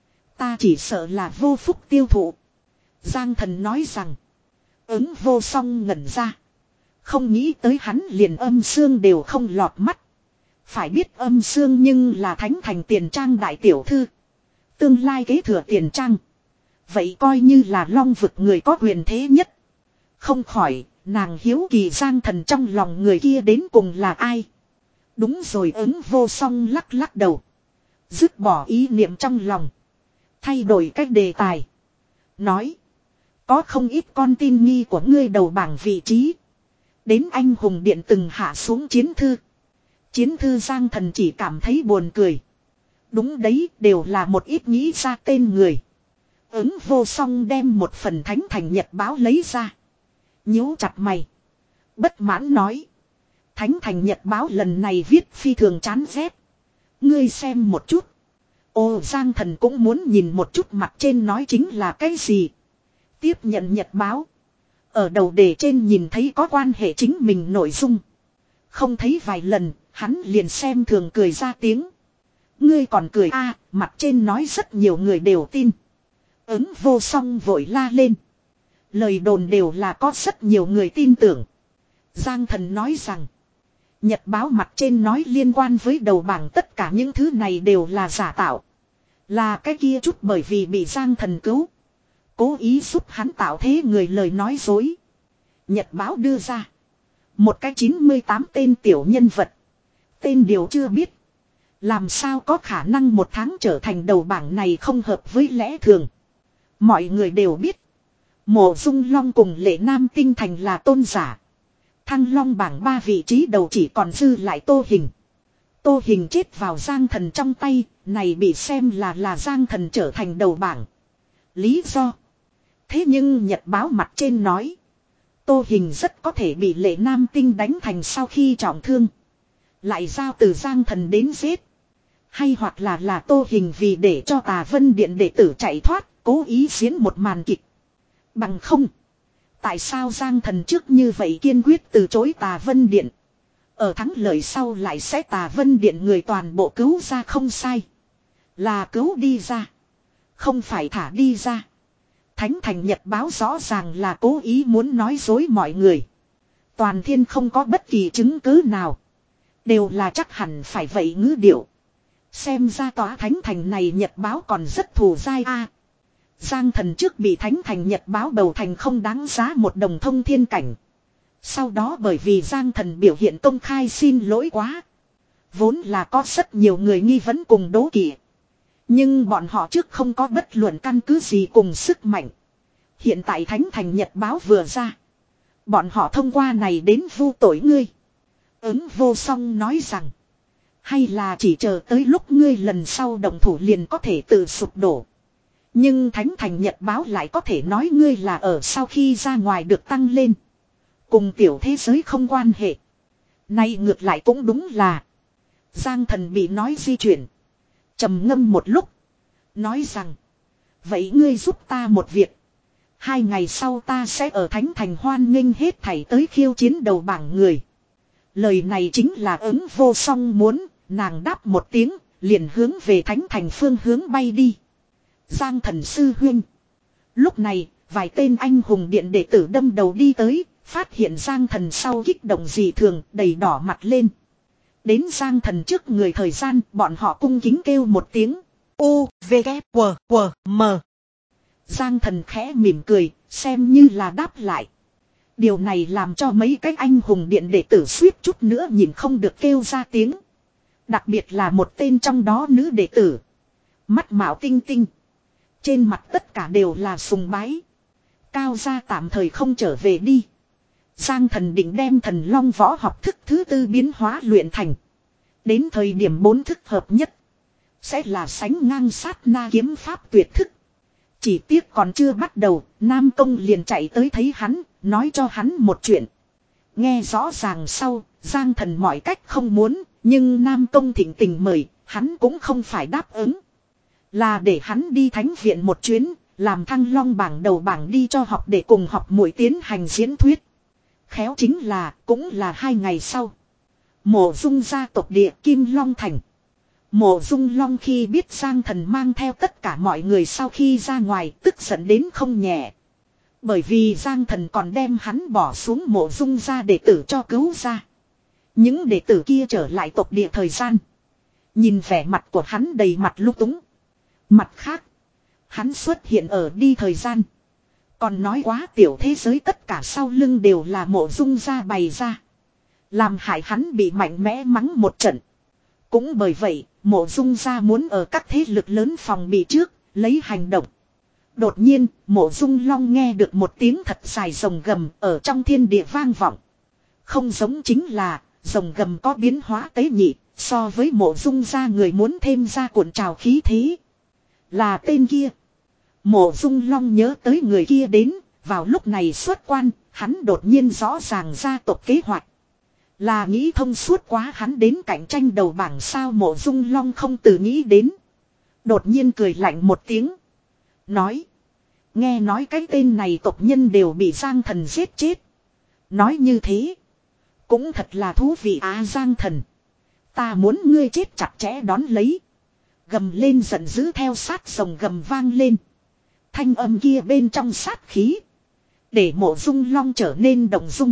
Ta chỉ sợ là vô phúc tiêu thụ. Giang thần nói rằng. Ứng vô song ngẩn ra. Không nghĩ tới hắn liền âm xương đều không lọt mắt. Phải biết âm xương nhưng là thánh thành tiền trang đại tiểu thư. Tương lai kế thừa tiền trang. Vậy coi như là long vực người có quyền thế nhất. Không khỏi, nàng hiếu kỳ Giang thần trong lòng người kia đến cùng là ai. Đúng rồi, ứng vô song lắc lắc đầu. Dứt bỏ ý niệm trong lòng. Thay đổi cách đề tài. Nói. Có không ít con tin nghi của ngươi đầu bảng vị trí. Đến anh hùng điện từng hạ xuống chiến thư. Chiến thư Giang thần chỉ cảm thấy buồn cười. Đúng đấy, đều là một ít nghĩ ra tên người. Ứng vô song đem một phần thánh thành nhật báo lấy ra. Nhíu chặt mày. Bất mãn nói. Thánh thành nhật báo lần này viết phi thường chán ghét. Ngươi xem một chút. Ồ, Giang thần cũng muốn nhìn một chút mặt trên nói chính là cái gì. Tiếp nhận nhật báo. Ở đầu đề trên nhìn thấy có quan hệ chính mình nội dung. Không thấy vài lần, hắn liền xem thường cười ra tiếng. Ngươi còn cười a, mặt trên nói rất nhiều người đều tin. Ứng vô song vội la lên. Lời đồn đều là có rất nhiều người tin tưởng. Giang thần nói rằng. Nhật báo mặt trên nói liên quan với đầu bảng tất cả những thứ này đều là giả tạo. Là cái kia chút bởi vì bị Giang thần cứu. Cố ý giúp hắn tạo thế người lời nói dối. Nhật báo đưa ra. Một cái chín mươi tám tên tiểu nhân vật. Tên điều chưa biết. Làm sao có khả năng một tháng trở thành đầu bảng này không hợp với lẽ thường. Mọi người đều biết. Mộ Dung Long cùng Lệ Nam Tinh Thành là tôn giả. Thăng Long bảng ba vị trí đầu chỉ còn dư lại Tô Hình. Tô Hình chết vào Giang thần trong tay. Này bị xem là là Giang thần trở thành đầu bảng. Lý do. Thế nhưng nhật báo mặt trên nói. Tô Hình rất có thể bị Lệ Nam Tinh đánh thành sau khi trọng thương. Lại giao từ Giang thần đến giết. Hay hoặc là là Tô Hình vì để cho Tà Vân Điện đệ tử chạy thoát. Cố ý diễn một màn kịch. Bằng không. Tại sao Giang thần trước như vậy kiên quyết từ chối Tà Vân Điện. Ở thắng lợi sau lại sẽ Tà Vân Điện người toàn bộ cứu ra không sai. Là cứu đi ra. Không phải thả đi ra. Thánh thành nhật báo rõ ràng là cố ý muốn nói dối mọi người. Toàn thiên không có bất kỳ chứng cứ nào. Đều là chắc hẳn phải vậy ngữ điệu. Xem ra tòa thánh thành này nhật báo còn rất thù dai a. Giang thần trước bị thánh thành nhật báo bầu thành không đáng giá một đồng thông thiên cảnh. Sau đó bởi vì Giang thần biểu hiện công khai xin lỗi quá. Vốn là có rất nhiều người nghi vấn cùng đố kỵ. Nhưng bọn họ trước không có bất luận căn cứ gì cùng sức mạnh. Hiện tại thánh thành nhật báo vừa ra. Bọn họ thông qua này đến vu tội ngươi. Ứng vô song nói rằng. Hay là chỉ chờ tới lúc ngươi lần sau động thủ liền có thể tự sụp đổ. Nhưng thánh thành nhật báo lại có thể nói ngươi là ở sau khi ra ngoài được tăng lên. Cùng tiểu thế giới không quan hệ. Nay ngược lại cũng đúng là. Giang thần bị nói di chuyển. Trầm ngâm một lúc. Nói rằng. Vậy ngươi giúp ta một việc. Hai ngày sau ta sẽ ở thánh thành hoan nghênh hết thảy tới khiêu chiến đầu bảng người. Lời này chính là ứng vô song muốn. Nàng đáp một tiếng. Liền hướng về thánh thành phương hướng bay đi. Giang thần sư huynh. Lúc này, vài tên anh hùng điện đệ tử đâm đầu đi tới, phát hiện Giang thần sau kích động dị thường, đầy đỏ mặt lên. Đến Giang thần trước người thời gian, bọn họ cung kính kêu một tiếng. U, V, K, W, W, M. Giang thần khẽ mỉm cười, xem như là đáp lại. Điều này làm cho mấy cái anh hùng điện đệ tử suýt chút nữa nhìn không được kêu ra tiếng. Đặc biệt là một tên trong đó nữ đệ tử. Mắt mạo tinh tinh. Trên mặt tất cả đều là sùng bái. Cao gia tạm thời không trở về đi. Giang thần định đem thần long võ học thức thứ tư biến hóa luyện thành. Đến thời điểm bốn thức hợp nhất. Sẽ là sánh ngang sát na kiếm pháp tuyệt thức. Chỉ tiếc còn chưa bắt đầu. Nam Công liền chạy tới thấy hắn. Nói cho hắn một chuyện. Nghe rõ ràng sau. Giang thần mọi cách không muốn. Nhưng Nam Công thịnh tình mời. Hắn cũng không phải đáp ứng. Là để hắn đi thánh viện một chuyến. Làm thăng long bảng đầu bảng đi cho học để cùng học muội tiến hành diễn thuyết. khéo chính là, cũng là hai ngày sau. Mộ Dung gia tộc địa Kim Long Thành. Mộ Dung Long khi biết Giang Thần mang theo tất cả mọi người sau khi ra ngoài tức giận đến không nhẹ. Bởi vì Giang Thần còn đem hắn bỏ xuống Mộ Dung gia đệ tử cho cứu ra. Những đệ tử kia trở lại tộc địa thời gian. Nhìn vẻ mặt của hắn đầy mặt lúc túng. Mặt khác, hắn xuất hiện ở đi thời gian. Còn nói quá tiểu thế giới tất cả sau lưng đều là Mộ Dung gia bày ra. Làm hại hắn bị mạnh mẽ mắng một trận. Cũng bởi vậy, Mộ Dung gia muốn ở các thế lực lớn phòng bị trước, lấy hành động. Đột nhiên, Mộ Dung Long nghe được một tiếng thật dài rồng gầm ở trong thiên địa vang vọng. Không giống chính là, rồng gầm có biến hóa tế nhị, so với Mộ Dung gia người muốn thêm ra cuộn trào khí thế. Là tên kia. Mộ Dung Long nhớ tới người kia đến, vào lúc này xuất quan, hắn đột nhiên rõ ràng gia tộc kế hoạch. Là nghĩ thông suốt quá hắn đến cạnh tranh đầu bảng sao. Mộ Dung Long không từ nghĩ đến. Đột nhiên cười lạnh một tiếng. Nói. Nghe nói cái tên này tộc nhân đều bị Giang Thần giết chết. Nói như thế. Cũng thật là thú vị á. Giang Thần. Ta muốn ngươi chết chặt chẽ đón lấy. Gầm lên giận dữ theo sát rồng gầm vang lên. Thanh âm kia bên trong sát khí. Để Mộ Dung Long trở nên động dung.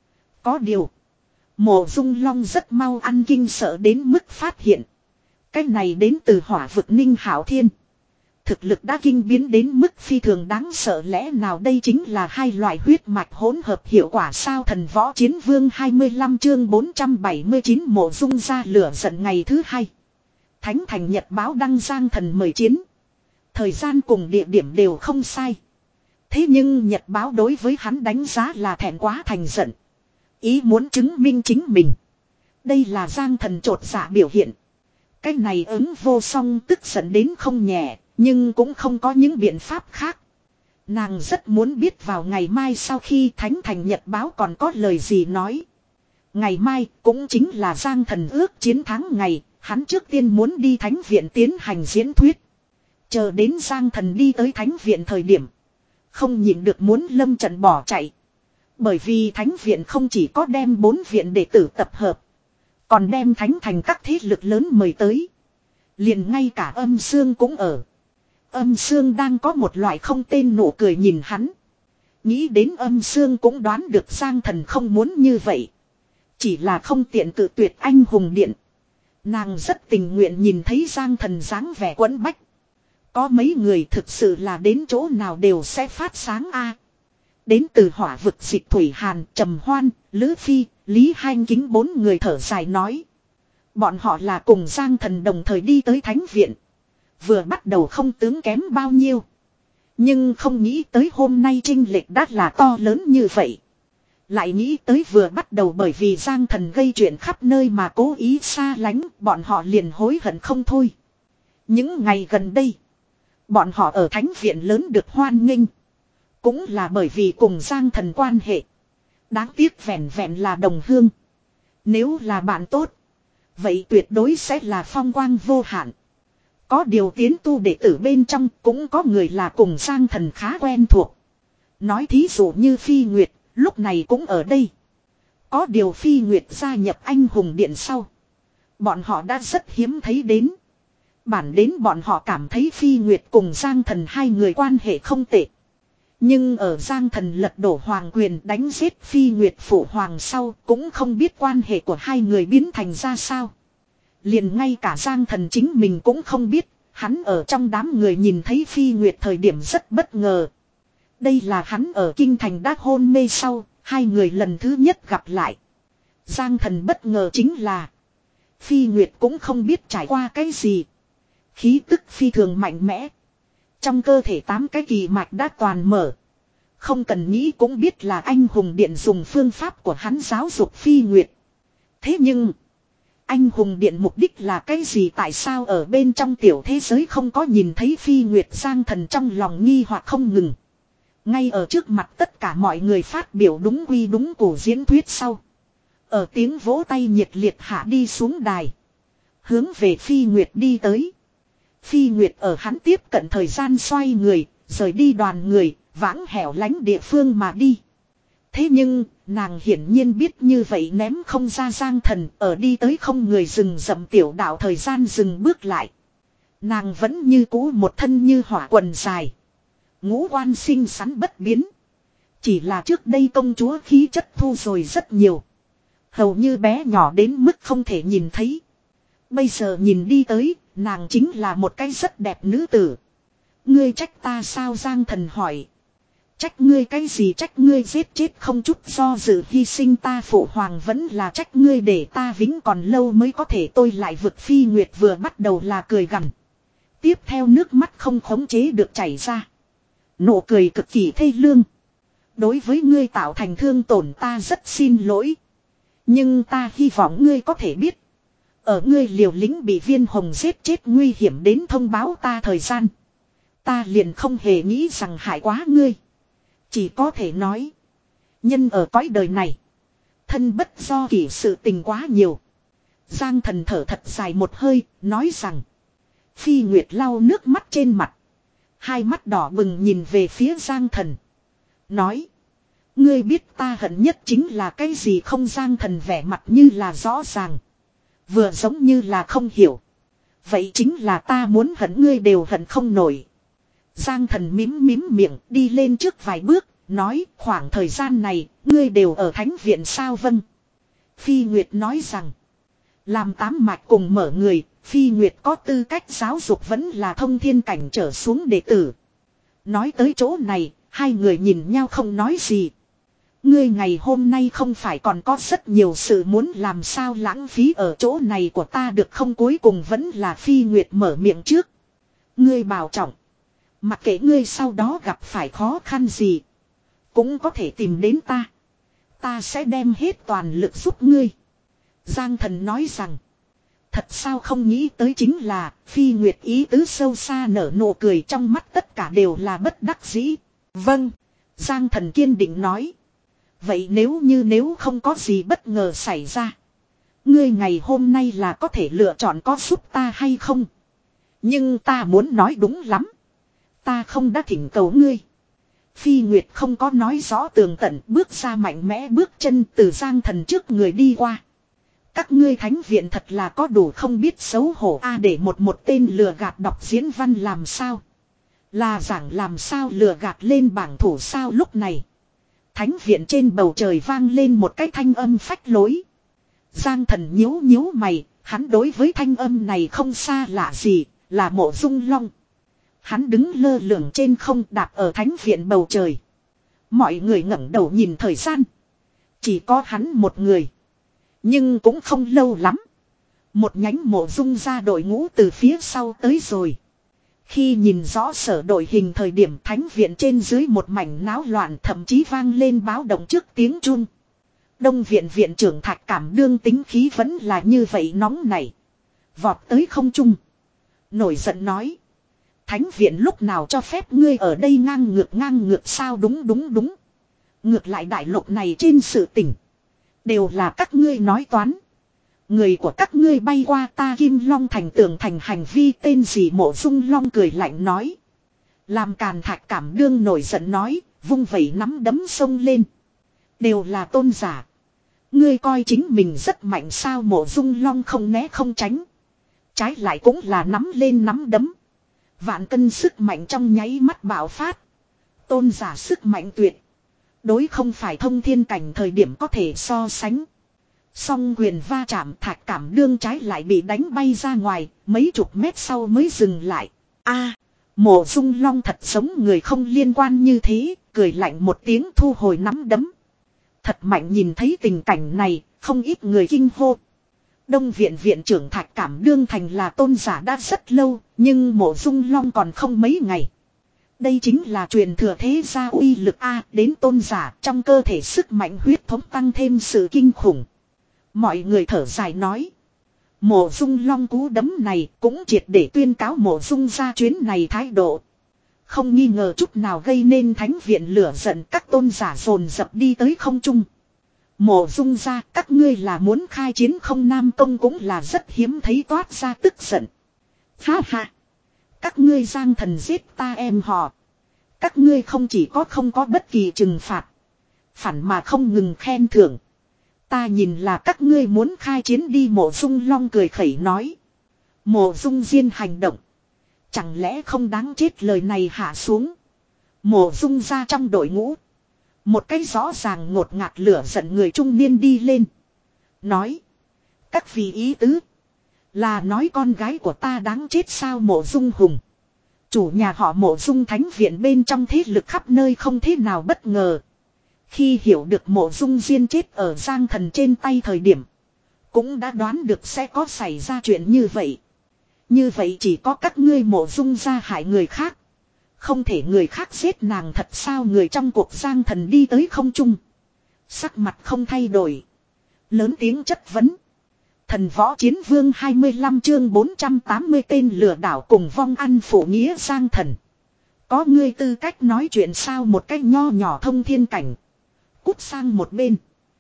Có điều. Mộ Dung Long rất mau ăn kinh sợ đến mức phát hiện. Cái này đến từ hỏa vực Ninh Hạo Thiên. Thực lực đã kinh biến đến mức phi thường đáng sợ, lẽ nào đây chính là hai loại huyết mạch hỗn hợp hiệu quả sao. Thần Võ Chiến Vương hai mươi lăm chương bốn trăm bảy mươi chín Mộ Dung ra lửa giận ngày thứ hai. Thánh Thành Nhật báo đăng Giang Thần mời chiến. Thời gian cùng địa điểm đều không sai. Thế nhưng Nhật báo đối với hắn đánh giá là thẹn quá thành giận. Ý muốn chứng minh chính mình. Đây là Giang Thần trột dạ biểu hiện. Cái này ứng vô song tức giận đến không nhẹ. Nhưng cũng không có những biện pháp khác. Nàng rất muốn biết vào ngày mai sau khi Thánh Thành Nhật báo còn có lời gì nói. Ngày mai cũng chính là Giang Thần ước chiến thắng ngày. Hắn trước tiên muốn đi Thánh Viện tiến hành diễn thuyết. Chờ đến Giang Thần đi tới Thánh Viện thời điểm. Không nhịn được muốn lâm trận bỏ chạy. Bởi vì Thánh Viện không chỉ có đem bốn viện đệ tử tập hợp. Còn đem Thánh Thành các thế lực lớn mời tới. Liền ngay cả Âm Dương cũng ở. Âm Dương đang có một loại không tên nụ cười nhìn hắn. Nghĩ đến Âm Dương cũng đoán được Giang Thần không muốn như vậy. Chỉ là không tiện cự tuyệt anh hùng điện. Nàng rất tình nguyện nhìn thấy Giang Thần dáng vẻ quẫn bách. Có mấy người thực sự là đến chỗ nào đều sẽ phát sáng a. Đến từ hỏa vực Dịch Thủy Hàn, Trầm Hoan, Lữ Phi, Lý Hanh Kính bốn người thở dài nói. Bọn họ là cùng Giang Thần đồng thời đi tới Thánh Viện. Vừa bắt đầu không tướng kém bao nhiêu. Nhưng không nghĩ tới hôm nay chênh lệch đã là to lớn như vậy. Lại nghĩ tới vừa bắt đầu bởi vì Giang Thần gây chuyện khắp nơi mà cố ý xa lánh, bọn họ liền hối hận không thôi. Những ngày gần đây, bọn họ ở Thánh Viện lớn được hoan nghênh. Cũng là bởi vì cùng Giang Thần quan hệ. Đáng tiếc vẹn vẹn là đồng hương. Nếu là bạn tốt, vậy tuyệt đối sẽ là phong quang vô hạn. Có điều tiến tu đệ tử bên trong cũng có người là cùng Giang Thần khá quen thuộc. Nói thí dụ như Phi Nguyệt, lúc này cũng ở đây. Có điều Phi Nguyệt gia nhập anh hùng điện sau. Bọn họ đã rất hiếm thấy đến. Bản đến bọn họ cảm thấy Phi Nguyệt cùng Giang Thần hai người quan hệ không tệ. Nhưng ở Giang Thần lật đổ hoàng quyền đánh giết Phi Nguyệt phụ hoàng sau cũng không biết quan hệ của hai người biến thành ra sao. Liền ngay cả Giang Thần chính mình cũng không biết, hắn ở trong đám người nhìn thấy Phi Nguyệt thời điểm rất bất ngờ. Đây là hắn ở Kinh Thành đã hôn mê sau, hai người lần thứ nhất gặp lại. Giang Thần bất ngờ chính là Phi Nguyệt cũng không biết trải qua cái gì. Khí tức phi thường mạnh mẽ. Trong cơ thể tám cái kỳ mạch đã toàn mở. Không cần nghĩ cũng biết là anh hùng điện dùng phương pháp của hắn giáo dục Phi Nguyệt. Thế nhưng anh hùng điện mục đích là cái gì, tại sao ở bên trong tiểu thế giới không có nhìn thấy Phi Nguyệt? Giang Thần trong lòng nghi hoặc không ngừng. Ngay ở trước mặt tất cả mọi người phát biểu đúng quy đúng củ diễn thuyết sau. Ở tiếng vỗ tay nhiệt liệt hạ đi xuống đài. Hướng về Phi Nguyệt đi tới. Phi Nguyệt ở hắn tiếp cận thời gian xoay người, rời đi đoàn người, vãng hẻo lánh địa phương mà đi. Thế nhưng, nàng hiển nhiên biết như vậy ném không ra Giang Thần ở đi tới không người rừng rậm tiểu đạo thời gian dừng bước lại. Nàng vẫn như cũ một thân như hỏa quần dài. Ngũ quan xinh xắn bất biến. Chỉ là trước đây công chúa khí chất thu rồi rất nhiều. Hầu như bé nhỏ đến mức không thể nhìn thấy. Bây giờ nhìn đi tới, nàng chính là một cái rất đẹp nữ tử. Ngươi trách ta sao Giang Thần hỏi. Trách ngươi cái gì trách ngươi giết chết không chút do dự hy sinh ta phụ hoàng vẫn là trách ngươi để ta vĩnh còn lâu mới có thể tôi lại vực Phi Nguyệt vừa bắt đầu là cười gằn. Tiếp theo nước mắt không khống chế được chảy ra. Nụ cười cực kỳ thê lương. Đối với ngươi tạo thành thương tổn ta rất xin lỗi. Nhưng ta hy vọng ngươi có thể biết. Ở ngươi liều lĩnh bị viên hồng giết chết nguy hiểm đến thông báo ta thời gian. Ta liền không hề nghĩ rằng hại quá ngươi. Chỉ có thể nói. Nhân ở cõi đời này. Thân bất do kỷ sự tình quá nhiều. Giang Thần thở thật dài một hơi, nói rằng. Phi Nguyệt lau nước mắt trên mặt. Hai mắt đỏ bừng nhìn về phía Giang Thần. Nói. Ngươi biết ta hận nhất chính là cái gì không Giang Thần vẻ mặt như là rõ ràng. Vừa giống như là không hiểu. Vậy chính là ta muốn hận ngươi đều hận không nổi. Giang Thần mím mím miệng đi lên trước vài bước. Nói khoảng thời gian này ngươi đều ở thánh viện sao vâng. Phi Nguyệt nói rằng. Làm tám mạch cùng mở người. Phi Nguyệt có tư cách giáo dục vẫn là thông thiên cảnh trở xuống đệ tử. Nói tới chỗ này. Hai người nhìn nhau không nói gì. Ngươi ngày hôm nay không phải còn có rất nhiều sự muốn làm sao lãng phí ở chỗ này của ta được không cuối cùng vẫn là Phi Nguyệt mở miệng trước. Ngươi bảo trọng. Mặc kệ ngươi sau đó gặp phải khó khăn gì. Cũng có thể tìm đến ta. Ta sẽ đem hết toàn lực giúp ngươi. Giang Thần nói rằng. Thật sao không nghĩ tới chính là Phi Nguyệt ý tứ sâu xa nở nụ cười trong mắt tất cả đều là bất đắc dĩ. Vâng. Giang Thần kiên định nói. Vậy nếu như nếu không có gì bất ngờ xảy ra. Ngươi ngày hôm nay là có thể lựa chọn có giúp ta hay không. Nhưng ta muốn nói đúng lắm. Ta không đã thỉnh cầu ngươi. Phi Nguyệt không có nói rõ tường tận bước ra mạnh mẽ bước chân từ Giang Thần trước người đi qua. Các ngươi thánh viện thật là có đủ không biết xấu hổ a để một một tên lừa gạt đọc diễn văn làm sao. Là giảng làm sao lừa gạt lên bảng thủ sao lúc này. Thánh viện trên bầu trời vang lên một cái thanh âm phách lối. Giang Thần nhíu nhíu mày, hắn đối với thanh âm này không xa lạ gì, là Mộ Dung Long. Hắn đứng lơ lửng trên không đạp ở thánh viện bầu trời. Mọi người ngẩng đầu nhìn thời gian. Chỉ có hắn một người. Nhưng cũng không lâu lắm. Một nhánh Mộ Dung ra đội ngũ từ phía sau tới rồi. Khi nhìn rõ sở đội hình thời điểm thánh viện trên dưới một mảnh náo loạn thậm chí vang lên báo động trước tiếng chun. Đông viện viện trưởng Thạch Cảm đương tính khí vẫn là như vậy nóng này. Vọt tới không trung. Nổi giận nói. Thánh viện lúc nào cho phép ngươi ở đây ngang ngược ngang ngược sao đúng đúng đúng. Ngược lại đại lục này trên sự tình. Đều là các ngươi nói toán. Người của các ngươi bay qua ta Kim Long thành tường thành hành vi tên gì Mộ Dung Long cười lạnh nói. Làm càn Thạch Cảm đương nổi giận nói, vung vẩy nắm đấm sông lên. Đều là tôn giả. Ngươi coi chính mình rất mạnh sao Mộ Dung Long không né không tránh. Trái lại cũng là nắm lên nắm đấm. Vạn cân sức mạnh trong nháy mắt bạo phát. Tôn giả sức mạnh tuyệt. Đối không phải thông thiên cảnh thời điểm có thể so sánh. Song quyền va chạm Thạch Cảm đương trái lại bị đánh bay ra ngoài, mấy chục mét sau mới dừng lại. A, Mộ Dung Long thật giống người không liên quan như thế, cười lạnh một tiếng thu hồi nắm đấm. Thật mạnh nhìn thấy tình cảnh này, không ít người kinh hô. Đông viện viện trưởng Thạch Cảm đương thành là tôn giả đã rất lâu, nhưng Mộ Dung Long còn không mấy ngày. Đây chính là truyền thừa thế gia uy lực A đến tôn giả trong cơ thể sức mạnh huyết thống tăng thêm sự kinh khủng. Mọi người thở dài nói. Mộ Dung Long cú đấm này cũng triệt để tuyên cáo Mộ Dung ra chuyến này thái độ. Không nghi ngờ chút nào gây nên thánh viện lửa giận các tôn giả dồn dập đi tới không trung. Mộ Dung ra các ngươi là muốn khai chiến không Nam Công cũng là rất hiếm thấy toát ra tức giận. Ha ha. Các ngươi Giang Thần giết ta em họ. Các ngươi không chỉ có không có bất kỳ trừng phạt. Phản mà không ngừng khen thưởng. Ta nhìn là các ngươi muốn khai chiến đi, Mộ Dung Long cười khẩy nói. Mộ Dung Diên hành động. Chẳng lẽ không đáng chết, lời này hạ xuống. Mộ Dung ra trong đội ngũ. Một cái rõ ràng ngột ngạt lửa giận người trung niên đi lên. Nói. Các vị ý tứ. Là nói con gái của ta đáng chết sao? Mộ Dung Hùng. Chủ nhà họ Mộ Dung thánh viện bên trong thế lực khắp nơi không thế nào bất ngờ. Khi hiểu được Mộ Dung Diên chết ở Giang Thần trên tay thời điểm. Cũng đã đoán được sẽ có xảy ra chuyện như vậy. Như vậy chỉ có các ngươi Mộ Dung gia hại người khác. Không thể người khác giết nàng thật sao? Người trong cuộc Giang Thần đi tới không trung. Sắc mặt không thay đổi. Lớn tiếng chất vấn. Thần võ chiến vương hai mươi lăm chương bốn trăm tám mươi tên lừa đảo cùng vong ăn phụ nghĩa Giang Thần. Có ngươi tư cách nói chuyện sao? Một cách nho nhỏ thông thiên cảnh. Cút sang một bên.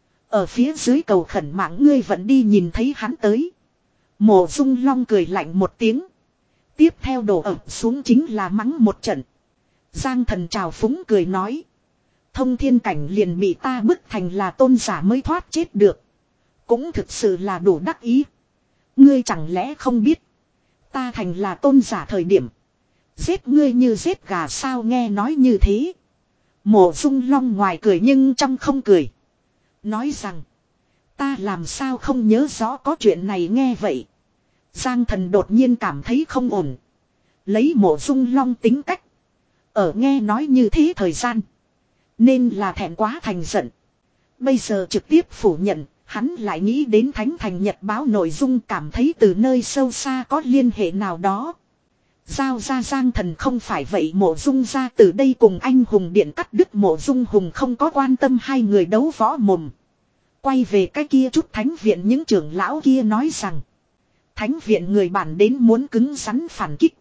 Ở phía dưới cầu khẩn mạng ngươi vẫn đi nhìn thấy hắn tới. Mộ Dung Long cười lạnh một tiếng. Tiếp theo đổ ập xuống chính là mắng một trận. Giang Thần trào phúng cười nói. Thông thiên cảnh liền bị ta bức thành là tôn giả mới thoát chết được. Cũng thực sự là đủ đắc ý. Ngươi chẳng lẽ không biết. Ta thành là tôn giả thời điểm. Giết ngươi như giết gà sao? Nghe nói như thế. Mộ Dung Long ngoài cười nhưng trong không cười. Nói rằng. Ta làm sao không nhớ rõ có chuyện này. Nghe vậy. Giang Thần đột nhiên cảm thấy không ổn. Lấy Mộ Dung Long tính cách. Ở nghe nói như thế thời gian. Nên là thẹn quá thành giận. Bây giờ trực tiếp phủ nhận. Hắn lại nghĩ đến Thánh Thành Nhật báo nội dung, cảm thấy từ nơi sâu xa có liên hệ nào đó. Giao ra Giang Thần không phải vậy. Mộ Dung ra từ đây cùng anh hùng điện cắt đứt. Mộ Dung Hùng không có quan tâm hai người đấu võ mồm. Quay về cái kia chút thánh viện, những trưởng lão kia nói rằng. Thánh viện người bản đến muốn cứng rắn phản kích.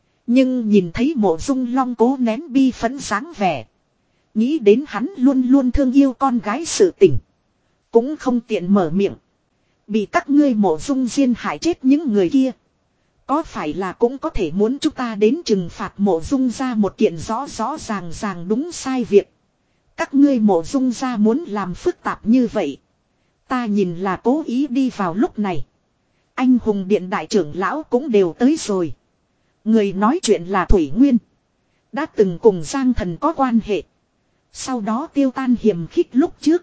Nhưng nhìn thấy Mộ Dung Long cố nén bi phẫn dáng vẻ. Nghĩ đến hắn luôn luôn thương yêu con gái sự tình. Cũng không tiện mở miệng. Bị các ngươi Mộ Dung Diên hại chết những người kia. Có phải là cũng có thể muốn chúng ta đến trừng phạt Mộ Dung ra một kiện rõ rõ ràng ràng đúng sai việc. Các ngươi Mộ Dung ra muốn làm phức tạp như vậy. Ta nhìn là cố ý đi vào lúc này. Anh hùng điện đại trưởng lão cũng đều tới rồi. Người nói chuyện là Thủy Nguyên. Đã từng cùng Giang Thần có quan hệ. Sau đó tiêu tan hiềm khích lúc trước.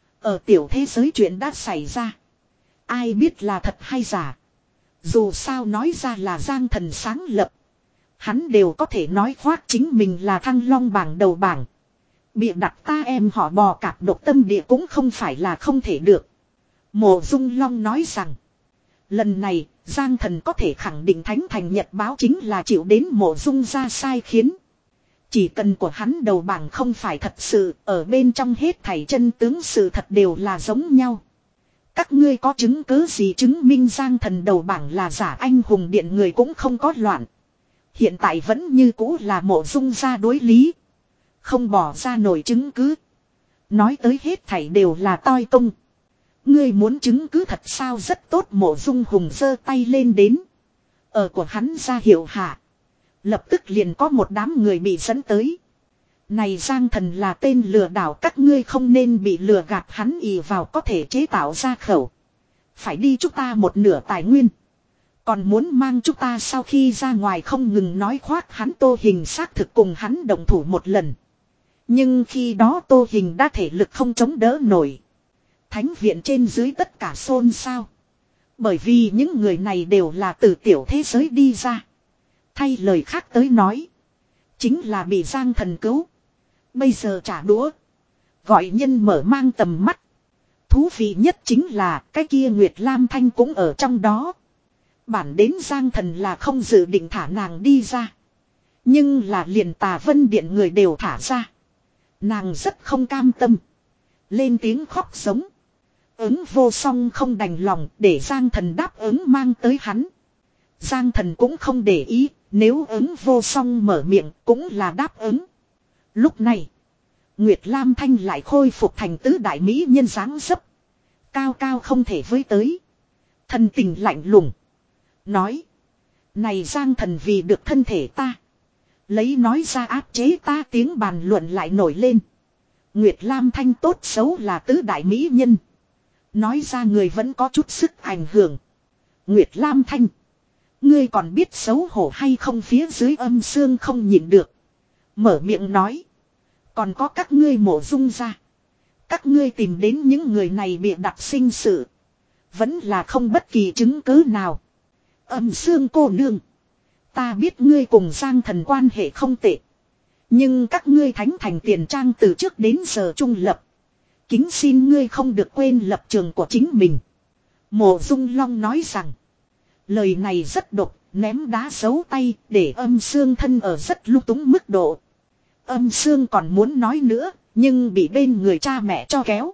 Ở tiểu thế giới chuyện đã xảy ra. Ai biết là thật hay giả. Dù sao nói ra là Giang Thần sáng lập. Hắn đều có thể nói khoác chính mình là Thăng Long bảng đầu bảng. Bịa đặt ta em họ bò cạp độc tâm địa cũng không phải là không thể được. Mộ Dung Long nói rằng. Lần này Giang Thần có thể khẳng định Thánh Thành Nhật báo chính là chịu đến Mộ Dung ra sai khiến. Chỉ cần của hắn đầu bảng không phải thật sự, ở bên trong hết thảy chân tướng sự thật đều là giống nhau. Các ngươi có chứng cứ gì chứng minh Giang Thần đầu bảng là giả? Anh hùng điện người cũng không có loạn. Hiện tại vẫn như cũ là Mộ Dung ra đối lý. Không bỏ ra nổi chứng cứ. Nói tới hết thảy đều là toi công. Ngươi muốn chứng cứ thật sao? Rất tốt. Mộ Dung Hùng giơ tay lên đến. Ở của hắn ra hiệu hạ. Lập tức liền có một đám người bị dẫn tới. Này Giang Thần là tên lừa đảo, các ngươi không nên bị lừa gạt, hắn ỷ vào có thể chế tạo ra khẩu. Phải đi chúng ta một nửa tài nguyên. Còn muốn mang chúng ta sau khi ra ngoài không ngừng nói khoác hắn. Tô Hình xác thực cùng hắn đồng thủ một lần. Nhưng khi đó Tô Hình đã thể lực không chống đỡ nổi. Thánh viện trên dưới tất cả xôn xao. Bởi vì những người này đều là từ tiểu thế giới đi ra. Thay lời khác tới nói. Chính là bị Giang Thần cứu. Bây giờ trả đũa. Gọi nhân mở mang tầm mắt. Thú vị nhất chính là cái kia Nguyệt Lam Thanh cũng ở trong đó. Bản đến Giang Thần là không dự định thả nàng đi ra. Nhưng là liền Tà Vân Điện người đều thả ra. Nàng rất không cam tâm. Lên tiếng khóc giống. Ứng vô song không đành lòng để Giang Thần đáp ứng mang tới hắn. Giang Thần cũng không để ý. Nếu ứng vô song mở miệng cũng là đáp ứng. Lúc này Nguyệt Lam Thanh lại khôi phục thành tứ đại mỹ nhân dáng dấp. Cao cao không thể với tới. Thần tình lạnh lùng. Nói. Này Giang Thần vì được thân thể ta. Lấy nói ra áp chế ta, tiếng bàn luận lại nổi lên. Nguyệt Lam Thanh tốt xấu là tứ đại mỹ nhân. Nói ra người vẫn có chút sức ảnh hưởng. Nguyệt Lam Thanh. Ngươi còn biết xấu hổ hay không, phía dưới âm xương không nhịn được. Mở miệng nói. Còn có các ngươi Mộ Dung gia. Các ngươi tìm đến những người này bịa đặt sinh sự. Vẫn là không bất kỳ chứng cứ nào. Âm xương cô nương. Ta biết ngươi cùng Giang Thần quan hệ không tệ. Nhưng các ngươi thánh thành tiền trang từ trước đến giờ trung lập. Kính xin ngươi không được quên lập trường của chính mình. Mộ Dung Long nói rằng. Lời này rất độc, ném đá giấu tay để âm xương thân ở rất lung túng mức độ. Âm xương còn muốn nói nữa, nhưng bị bên người cha mẹ cho kéo.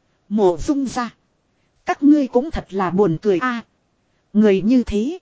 Mộ Dung ra. Các ngươi cũng thật là buồn cười a. Người như thế.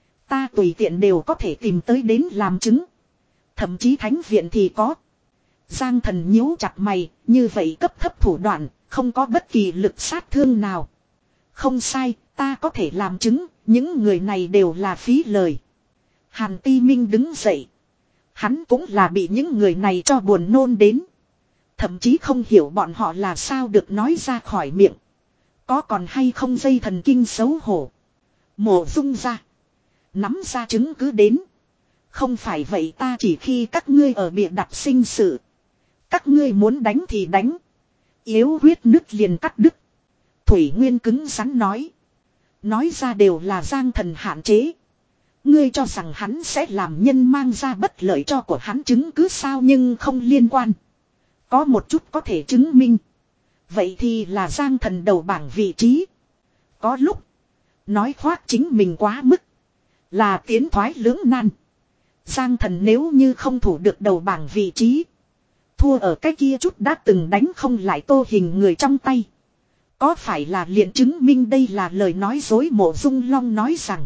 Ta tùy tiện đều có thể tìm tới đến làm chứng. Thậm chí thánh viện thì có. Giang Thần nhíu chặt mày, như vậy cấp thấp thủ đoạn, không có bất kỳ lực sát thương nào. Không sai, ta có thể làm chứng, những người này đều là phí lời. Hàn Ti Minh đứng dậy. Hắn cũng là bị những người này cho buồn nôn đến. Thậm chí không hiểu bọn họ là sao được nói ra khỏi miệng. Có còn hay không dây thần kinh xấu hổ. Mộ Dung ra. Nắm ra chứng cứ đến. Không phải vậy ta chỉ khi các ngươi ở bịa đặt sinh sự. Các ngươi muốn đánh thì đánh. Yếu huyết nứt liền cắt đứt. Thủy Nguyên cứng rắn nói. Nói ra đều là Giang Thần hạn chế. Ngươi cho rằng hắn sẽ làm nhân mang ra bất lợi cho của hắn chứng cứ sao, nhưng không liên quan. Có một chút có thể chứng minh. Vậy thì là Giang Thần đầu bảng vị trí. Có lúc. Nói khoác chính mình quá mức. Là tiến thoái lưỡng nan. Giang Thần nếu như không thủ được đầu bảng vị trí. Thua ở cái kia chút đã từng đánh không lại Tô Hình người trong tay. Có phải là liền chứng minh đây là lời nói dối? Mộ Dung Long nói rằng.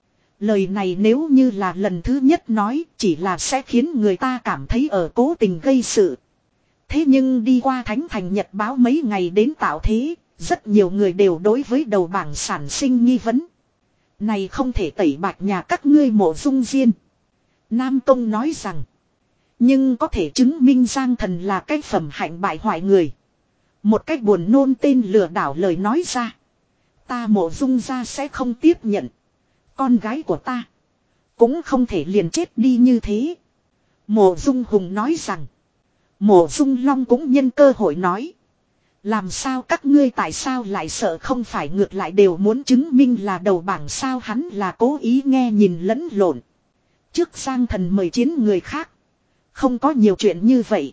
Lời này nếu như là lần thứ nhất nói, chỉ là sẽ khiến người ta cảm thấy ở cố tình gây sự. Thế nhưng đi qua Thánh Thành Nhật báo mấy ngày đến tạo thế, rất nhiều người đều đối với đầu bảng sản sinh nghi vấn. Này không thể tẩy bạch nhà các ngươi Mộ Dung Diên. Nam Tông nói rằng. Nhưng có thể chứng minh Giang Thần là cái phẩm hạnh bại hoại người. Một cách buồn nôn tên lừa đảo lời nói ra. Ta Mộ Dung ra sẽ không tiếp nhận. Con gái của ta. Cũng không thể liền chết đi như thế. Mộ Dung Hùng nói rằng. Mộ Dung Long cũng nhân cơ hội nói. Làm sao các ngươi tại sao lại sợ, không phải ngược lại đều muốn chứng minh là đầu bảng sao? Hắn là cố ý nghe nhìn lẫn lộn. Trước Giang Thần mời chiến người khác. Không có nhiều chuyện như vậy.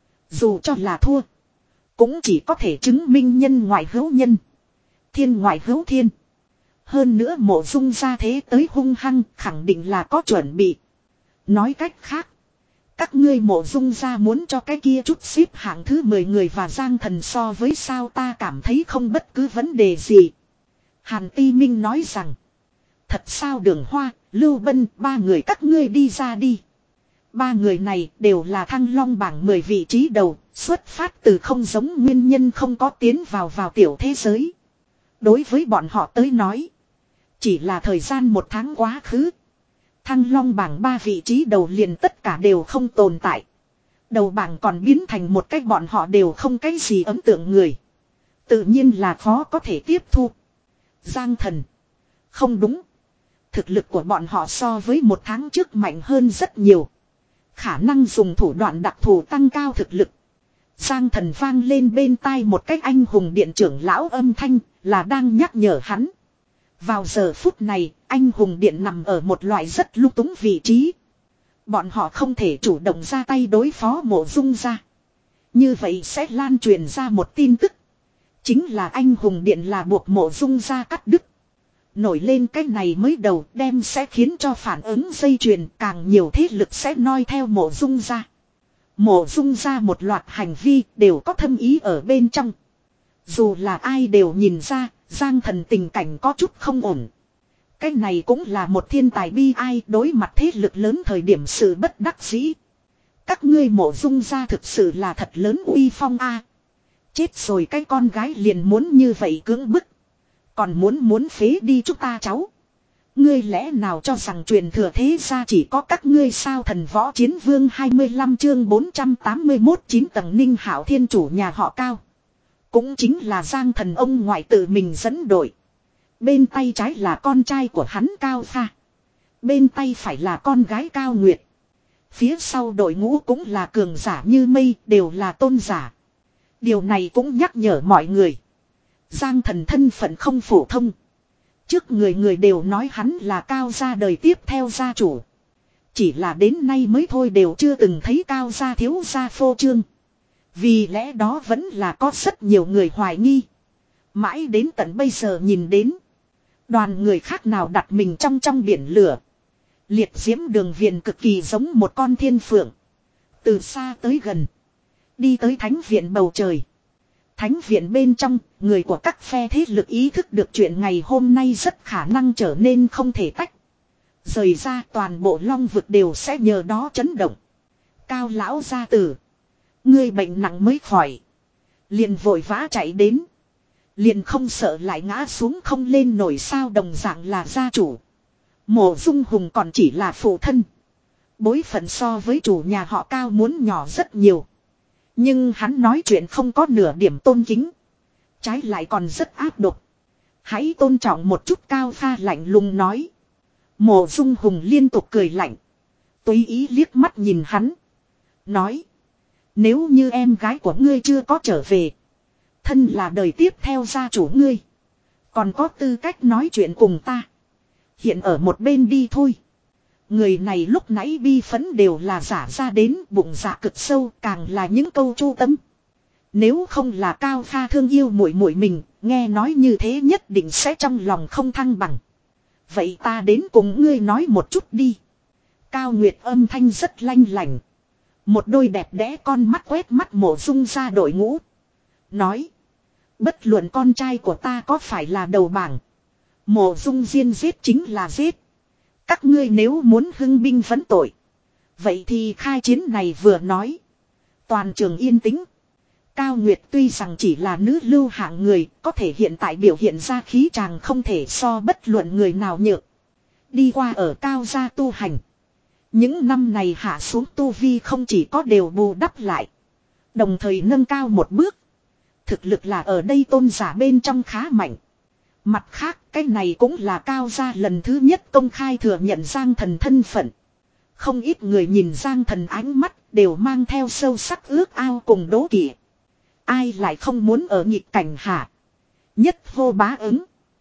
Dù cho là thua. Cũng chỉ có thể chứng minh nhân ngoại hữu nhân. Thiên ngoại hữu thiên. Hơn nữa Mộ Dung ra thế tới hung hăng, khẳng định là có chuẩn bị. Nói cách khác. Các ngươi Mộ Dung ra muốn cho cái kia chút xếp hạng thứ mười người và Giang Thần so với sao? Ta cảm thấy không bất cứ vấn đề gì. Hàn Ti Minh nói rằng. Thật sao? Đường Hoa, Lưu Bân, ba người các ngươi đi ra đi. Ba người này đều là Thăng Long bảng mười vị trí đầu, xuất phát từ không giống nguyên nhân không có tiến vào vào tiểu thế giới. Đối với bọn họ tới nói, chỉ là thời gian một tháng quá khứ. Thăng Long bảng ba vị trí đầu liền tất cả đều không tồn tại. Đầu bảng còn biến thành một cách bọn họ đều không cái gì ấn tượng người. Tự nhiên là khó có thể tiếp thu. Giang Thần. Không đúng. Thực lực của bọn họ so với một tháng trước mạnh hơn rất nhiều. Khả năng dùng thủ đoạn đặc thù tăng cao thực lực. Giang Thần vang lên bên tai một cách anh hùng điện trưởng lão âm thanh, là đang nhắc nhở hắn. Vào giờ phút này, anh hùng điện nằm ở một loại rất lung túng vị trí. Bọn họ không thể chủ động ra tay đối phó Mộ Dung ra. Như vậy sẽ lan truyền ra một tin tức. Chính là anh hùng điện là buộc Mộ Dung ra cắt đứt. Nổi lên cái này mới đầu đem sẽ khiến cho phản ứng dây chuyền, càng nhiều thế lực sẽ noi theo Mộ Dung ra. Mộ Dung ra một loạt hành vi đều có thâm ý ở bên trong. Dù là ai đều nhìn ra, Giang Thần tình cảnh có chút không ổn. Cái này cũng là một thiên tài bi ai đối mặt thế lực lớn thời điểm sự bất đắc dĩ. Các ngươi Mộ Dung ra thực sự là thật lớn uy phong a. Chết rồi cái con gái liền muốn như vậy cưỡng bức. Còn muốn muốn phế đi chúng ta cháu. Ngươi lẽ nào cho rằng truyền thừa thế gia chỉ có các ngươi sao? Thần võ chiến vương hai mươi lăm chương bốn trăm tám mươi mốt chín tầng Ninh Hạo Thiên chủ nhà họ Cao. Cũng chính là Giang Thần ông ngoại tự mình dẫn đội. Bên tay trái là con trai của hắn Cao Pha. Bên tay phải là con gái Cao Nguyệt. Phía sau đội ngũ cũng là cường giả như mây, đều là tôn giả. Điều này cũng nhắc nhở mọi người. Giang Thần thân phận không phổ thông. Trước người người đều nói hắn là Cao gia đời tiếp theo gia chủ. Chỉ là đến nay mới thôi đều chưa từng thấy Cao gia thiếu gia phô trương. Vì lẽ đó vẫn là có rất nhiều người hoài nghi. Mãi đến tận bây giờ nhìn đến. Đoàn người khác nào đặt mình trong trong biển lửa. Liệt diễm đường viền cực kỳ giống một con thiên phượng. Từ xa tới gần. Đi tới thánh viện bầu trời. Thánh viện bên trong, người của các phe thế lực ý thức được chuyện ngày hôm nay rất khả năng trở nên không thể tách. Rời ra toàn bộ long vực đều sẽ nhờ đó chấn động. Cao lão gia tử. Ngươi bệnh nặng mới khỏi. Liền vội vã chạy đến. Liền không sợ lại ngã xuống không lên nổi sao? Đồng dạng là gia chủ. Mộ Dung Hùng còn chỉ là phụ thân. Bối phận so với chủ nhà họ Cao muốn nhỏ rất nhiều. Nhưng hắn nói chuyện không có nửa điểm tôn kính. Trái lại còn rất áp độc. Hãy tôn trọng một chút. Cao Pha lạnh lùng nói. Mộ Dung Hùng liên tục cười lạnh. Tùy ý liếc mắt nhìn hắn. Nói. Nếu như em gái của ngươi chưa có trở về. Thân là đời tiếp theo gia chủ ngươi. Còn có tư cách nói chuyện cùng ta. Hiện ở một bên đi thôi. Người này lúc nãy bi phấn đều là giả ra đến, bụng dạ cực sâu, càng là những câu chu tâm. Nếu không là Cao Pha thương yêu muội muội mình, nghe nói như thế nhất định sẽ trong lòng không thăng bằng. Vậy ta đến cùng ngươi nói một chút đi. Cao Nguyệt âm thanh rất lanh lành. Một đôi đẹp đẽ con mắt quét mắt Mộ Dung ra đội ngũ. Nói. Bất luận con trai của ta có phải là đầu bảng. Mộ Dung Diên giết chính là giết. Các ngươi nếu muốn hưng binh vấn tội. Vậy thì khai chiến này vừa nói. Toàn trường yên tĩnh. Cao Nguyệt tuy rằng chỉ là nữ lưu hạng người. Có thể hiện tại biểu hiện ra khí chàng không thể so bất luận người nào nhược. Đi qua ở Cao gia tu hành. Những năm này hạ xuống tu vi không chỉ có đều bù đắp lại. Đồng thời nâng cao một bước. Thực lực là ở đây tôn giả bên trong khá mạnh. Mặt khác, cái này cũng là Cao gia lần thứ nhất công khai thừa nhận Giang Thần thân phận. Không ít người nhìn Giang Thần ánh mắt đều mang theo sâu sắc ước ao cùng đố kỵ. Ai lại không muốn ở nghịch cảnh hạ. Nhất vô bá ứng.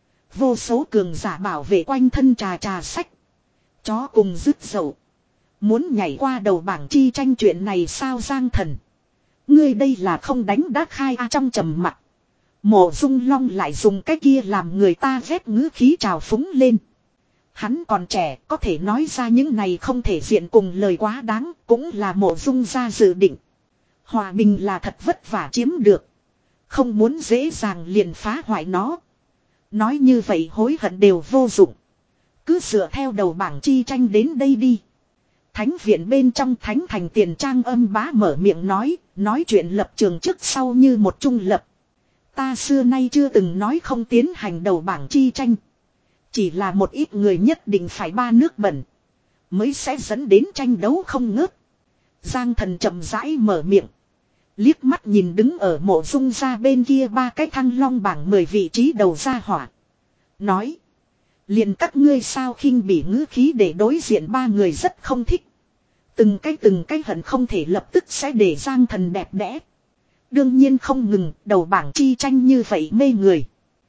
Vô số cường giả bảo vệ quanh thân trà trà sách. Chó cùng dứt dậu. Muốn nhảy qua đầu bảng chi tranh chuyện này sao? Giang Thần. Ngươi đây là không đánh đã khai a. Trong trầm mặc. Mộ Dung Long lại dùng cái kia làm người ta ghét ngữ khí trào phúng lên. Hắn còn trẻ, có thể nói ra những này không thể diện cùng lời quá đáng, cũng là Mộ Dung ra dự định. Hòa bình là thật vất vả chiếm được. Không muốn dễ dàng liền phá hoại nó. Nói như vậy hối hận đều vô dụng. Cứ dựa theo đầu bảng chi tranh đến đây đi. Thánh viện bên trong thánh thành Tiền Trang âm bá mở miệng nói, nói chuyện lập trường trước sau như một trung lập. Ta xưa nay chưa từng nói không tiến hành đầu bảng chi tranh. Chỉ là một ít người nhất định phải ba nước bẩn. Mới sẽ dẫn đến tranh đấu không ngớt. Giang Thần chậm rãi mở miệng. Liếc mắt nhìn đứng ở Mộ Dung ra bên kia ba cái thăng long bảng mười vị trí đầu ra hỏa. Nói. Liền các ngươi sao khinh bỉ ngữ khí để đối diện ba người rất không thích. Từng cái từng cái hận không thể lập tức sẽ để Giang Thần đẹp đẽ. Đương nhiên không ngừng, đầu bảng chi tranh như vậy mê người.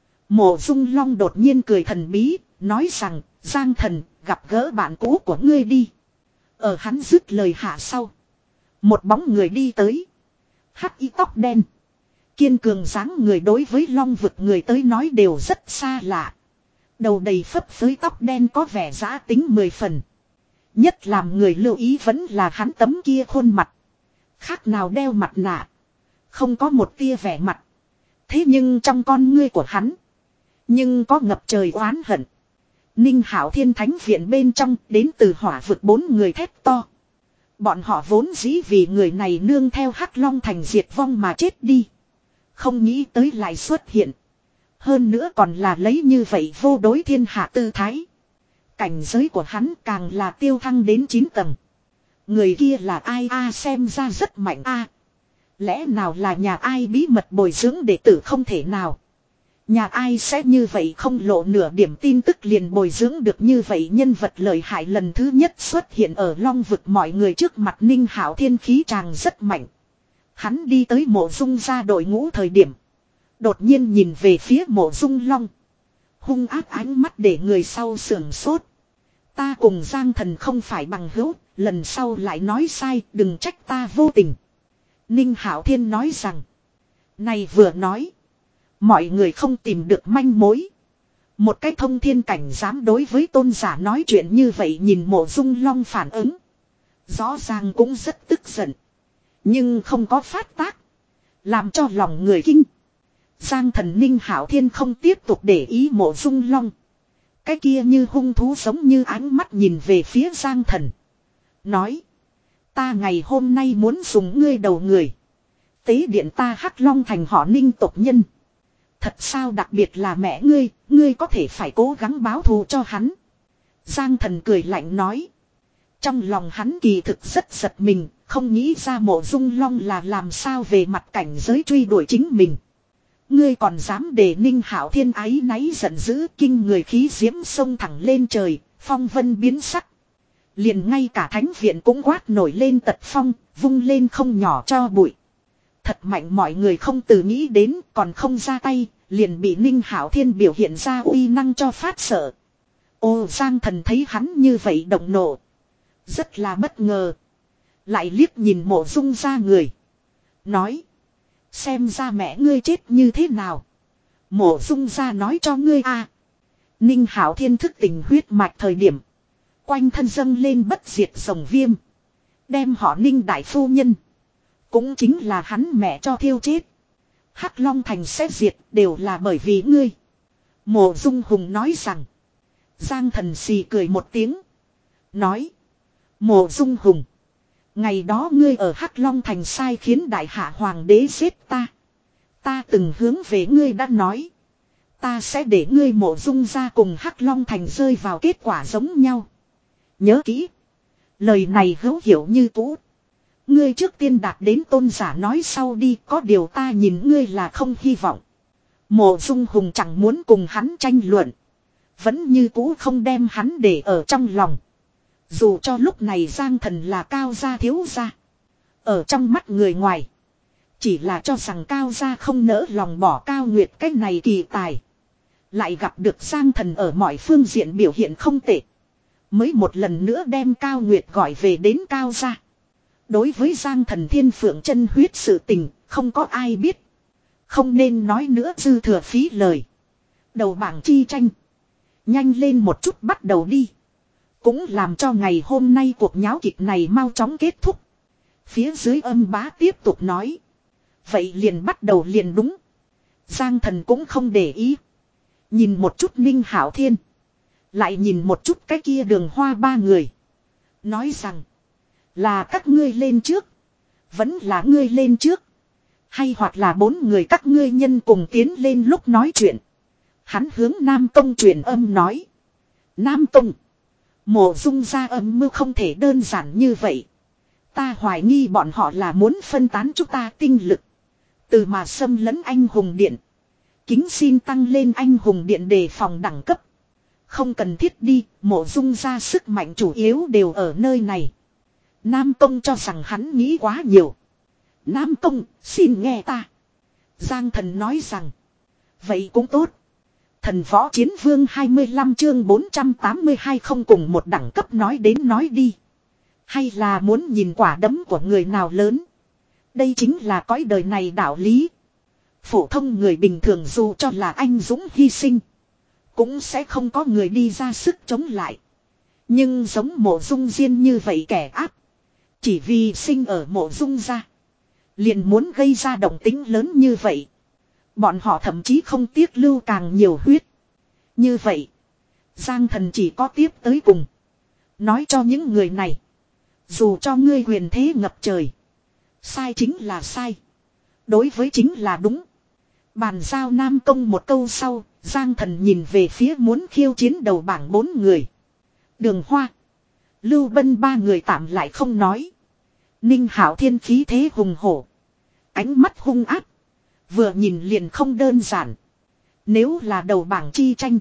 Mộ Dung Long đột nhiên cười thần bí, nói rằng, Giang Thần, gặp gỡ bạn cũ của ngươi đi. Ở hắn dứt lời hạ sau. Một bóng người đi tới. Hắc y tóc đen. Kiên cường dáng người đối với Long vực người tới nói đều rất xa lạ. Đầu đầy phấp phới tóc đen có vẻ giã tính mười phần. Nhất làm người lưu ý vẫn là hắn tấm kia khuôn mặt. Khác nào đeo mặt nạ. Không có một tia vẻ mặt. Thế nhưng trong con ngươi của hắn. Nhưng có ngập trời oán hận. Ninh Hạo Thiên Thánh Viện bên trong đến từ hỏa vực bốn người thét to. Bọn họ vốn dĩ vì người này nương theo Hắc Long Thành diệt vong mà chết đi. Không nghĩ tới lại xuất hiện. Hơn nữa còn là lấy như vậy vô đối thiên hạ tư thái. Cảnh giới của hắn càng là tiêu thăng đến chín tầng. Người kia là ai a, xem ra rất mạnh a. Lẽ nào là nhà ai bí mật bồi dưỡng đệ tử không thể nào. Nhà ai sẽ như vậy không lộ nửa điểm tin tức liền bồi dưỡng được như vậy nhân vật lợi hại lần thứ nhất xuất hiện ở Long vực mọi người trước mặt. Ninh Hạo Thiên khí tràng rất mạnh. Hắn đi tới Mộ Dung ra đội ngũ thời điểm. Đột nhiên nhìn về phía Mộ Dung Long. Hung ác ánh mắt để người sau sưởng sốt. Ta cùng Giang Thần không phải bằng hữu, lần sau lại nói sai, đừng trách ta vô tình. Ninh Hạo Thiên nói rằng. Này vừa nói. Mọi người không tìm được manh mối. Một cái thông thiên cảnh dám đối với tôn giả nói chuyện như vậy, nhìn Mộ Dung Long phản ứng. Rõ ràng cũng rất tức giận. Nhưng không có phát tác. Làm cho lòng người kinh. Giang Thần Ninh Hạo Thiên không tiếp tục để ý Mộ Dung Long. Cái kia như hung thú giống như ánh mắt nhìn về phía Giang Thần. Nói. Ta ngày hôm nay muốn dùng ngươi đầu người. Tế điện ta Hắc Long thành họ Ninh tộc nhân. Thật sao, đặc biệt là mẹ ngươi, ngươi có thể phải cố gắng báo thù cho hắn. Giang Thần cười lạnh nói. Trong lòng hắn kỳ thực rất giật mình, không nghĩ ra Mộ Dung Long là làm sao về mặt cảnh giới truy đuổi chính mình. Ngươi còn dám để Ninh Hạo Thiên áy náy giận dữ, kinh người khí diễm sông thẳng lên trời, phong vân biến sắc. Liền ngay cả thánh viện cũng quát nổi lên tật phong, vung lên không nhỏ cho bụi. Thật mạnh, mọi người không từ nghĩ đến, còn không ra tay, liền bị Ninh Hạo Thiên biểu hiện ra uy năng cho phát sợ. Ô Giang Thần thấy hắn như vậy động nộ. Rất là bất ngờ. Lại liếc nhìn Mộ Dung ra người. Nói. Xem ra mẹ ngươi chết như thế nào. Mộ Dung ra nói cho ngươi a. Ninh Hạo Thiên thức tỉnh huyết mạch thời điểm. Quanh thân dâng lên bất diệt rồng viêm. Đem họ Ninh đại phu nhân. Cũng chính là hắn mẹ cho thiêu chết. Hắc Long thành sẽ diệt đều là bởi vì ngươi. Mộ Dung Hùng nói rằng. Giang Thần xì cười một tiếng. Nói. Mộ Dung Hùng. Ngày đó ngươi ở Hắc Long thành sai khiến đại hạ hoàng đế giết ta. Ta từng hướng về ngươi đã nói. Ta sẽ để ngươi Mộ Dung ra cùng Hắc Long thành rơi vào kết quả giống nhau. Nhớ kỹ. Lời này hữu hiểu như cũ. Ngươi trước tiên đạt đến tôn giả nói sau đi, có điều ta nhìn ngươi là không hy vọng. Mộ Dung Hùng chẳng muốn cùng hắn tranh luận. Vẫn như cũ không đem hắn để ở trong lòng. Dù cho lúc này Giang Thần là Cao gia thiếu gia. Ở trong mắt người ngoài. Chỉ là cho rằng Cao gia không nỡ lòng bỏ Cao Nguyệt cái này kỳ tài. Lại gặp được Giang Thần ở mọi phương diện biểu hiện không tệ. Mới một lần nữa đem Cao Nguyệt gọi về đến Cao gia. Đối với Giang Thần thiên phượng chân huyết sự tình, không có ai biết. Không nên nói nữa dư thừa phí lời. Đầu bảng chi tranh. Nhanh lên một chút bắt đầu đi. Cũng làm cho ngày hôm nay cuộc nháo kịch này mau chóng kết thúc. Phía dưới âm bá tiếp tục nói. Vậy liền bắt đầu liền đúng. Giang Thần cũng không để ý. Nhìn một chút Ninh Hạo Thiên. Lại nhìn một chút cái kia Đường Hoa ba người. Nói rằng. Là các ngươi lên trước. Vẫn là ngươi lên trước. Hay hoặc là bốn người các ngươi nhân cùng tiến lên lúc nói chuyện. Hắn hướng Nam Tông truyền âm nói. Nam Tông. Mộ Dung ra âm mưu không thể đơn giản như vậy. Ta hoài nghi bọn họ là muốn phân tán chúng ta tinh lực. Từ mà xâm lấn anh hùng điện. Kính xin tăng lên anh hùng điện đề phòng đẳng cấp. Không cần thiết đi, Mộ Dung ra sức mạnh chủ yếu đều ở nơi này. Nam Tông cho rằng hắn nghĩ quá nhiều. Nam Tông, xin nghe ta. Giang Thần nói rằng. Vậy cũng tốt. Thần Võ Chiến Vương hai mươi lăm chương bốn trăm tám mươi hai không cùng một đẳng cấp, nói đến nói đi. Hay là muốn nhìn quả đấm của người nào lớn. Đây chính là cõi đời này đạo lý. Phổ thông người bình thường dù cho là anh dũng hy sinh. Cũng sẽ không có người đi ra sức chống lại. Nhưng giống Mộ Dung Diên như vậy kẻ ác. Chỉ vì sinh ở Mộ Dung gia. Liền muốn gây ra động tính lớn như vậy. Bọn họ thậm chí không tiếc lưu càng nhiều huyết. Như vậy. Giang Thần chỉ có tiếp tới cùng. Nói cho những người này. Dù cho ngươi huyền thế ngập trời. Sai chính là sai. Đối với chính là đúng. Bàn giao Nam Tông một câu sau. Giang Thần nhìn về phía muốn khiêu chiến đầu bảng bốn người. Đường Hoa, Lưu Bân ba người tạm lại không nói. Ninh Hạo Thiên khí thế hùng hổ. Ánh mắt hung ác. Vừa nhìn liền không đơn giản. Nếu là đầu bảng chi tranh,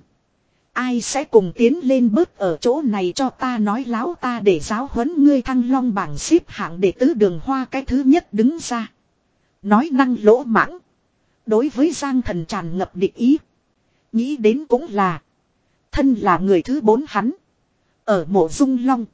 ai sẽ cùng tiến lên bớt ở chỗ này cho ta nói láo ta để giáo huấn ngươi. Thăng Long bảng xếp hạng đệ tứ Đường Hoa cái thứ nhất đứng ra. Nói năng lỗ mãng. Đối với Giang Thần tràn ngập địch ý. Nghĩ đến cũng là. Thân là người thứ bốn hắn. Ở Mộ Dung Long,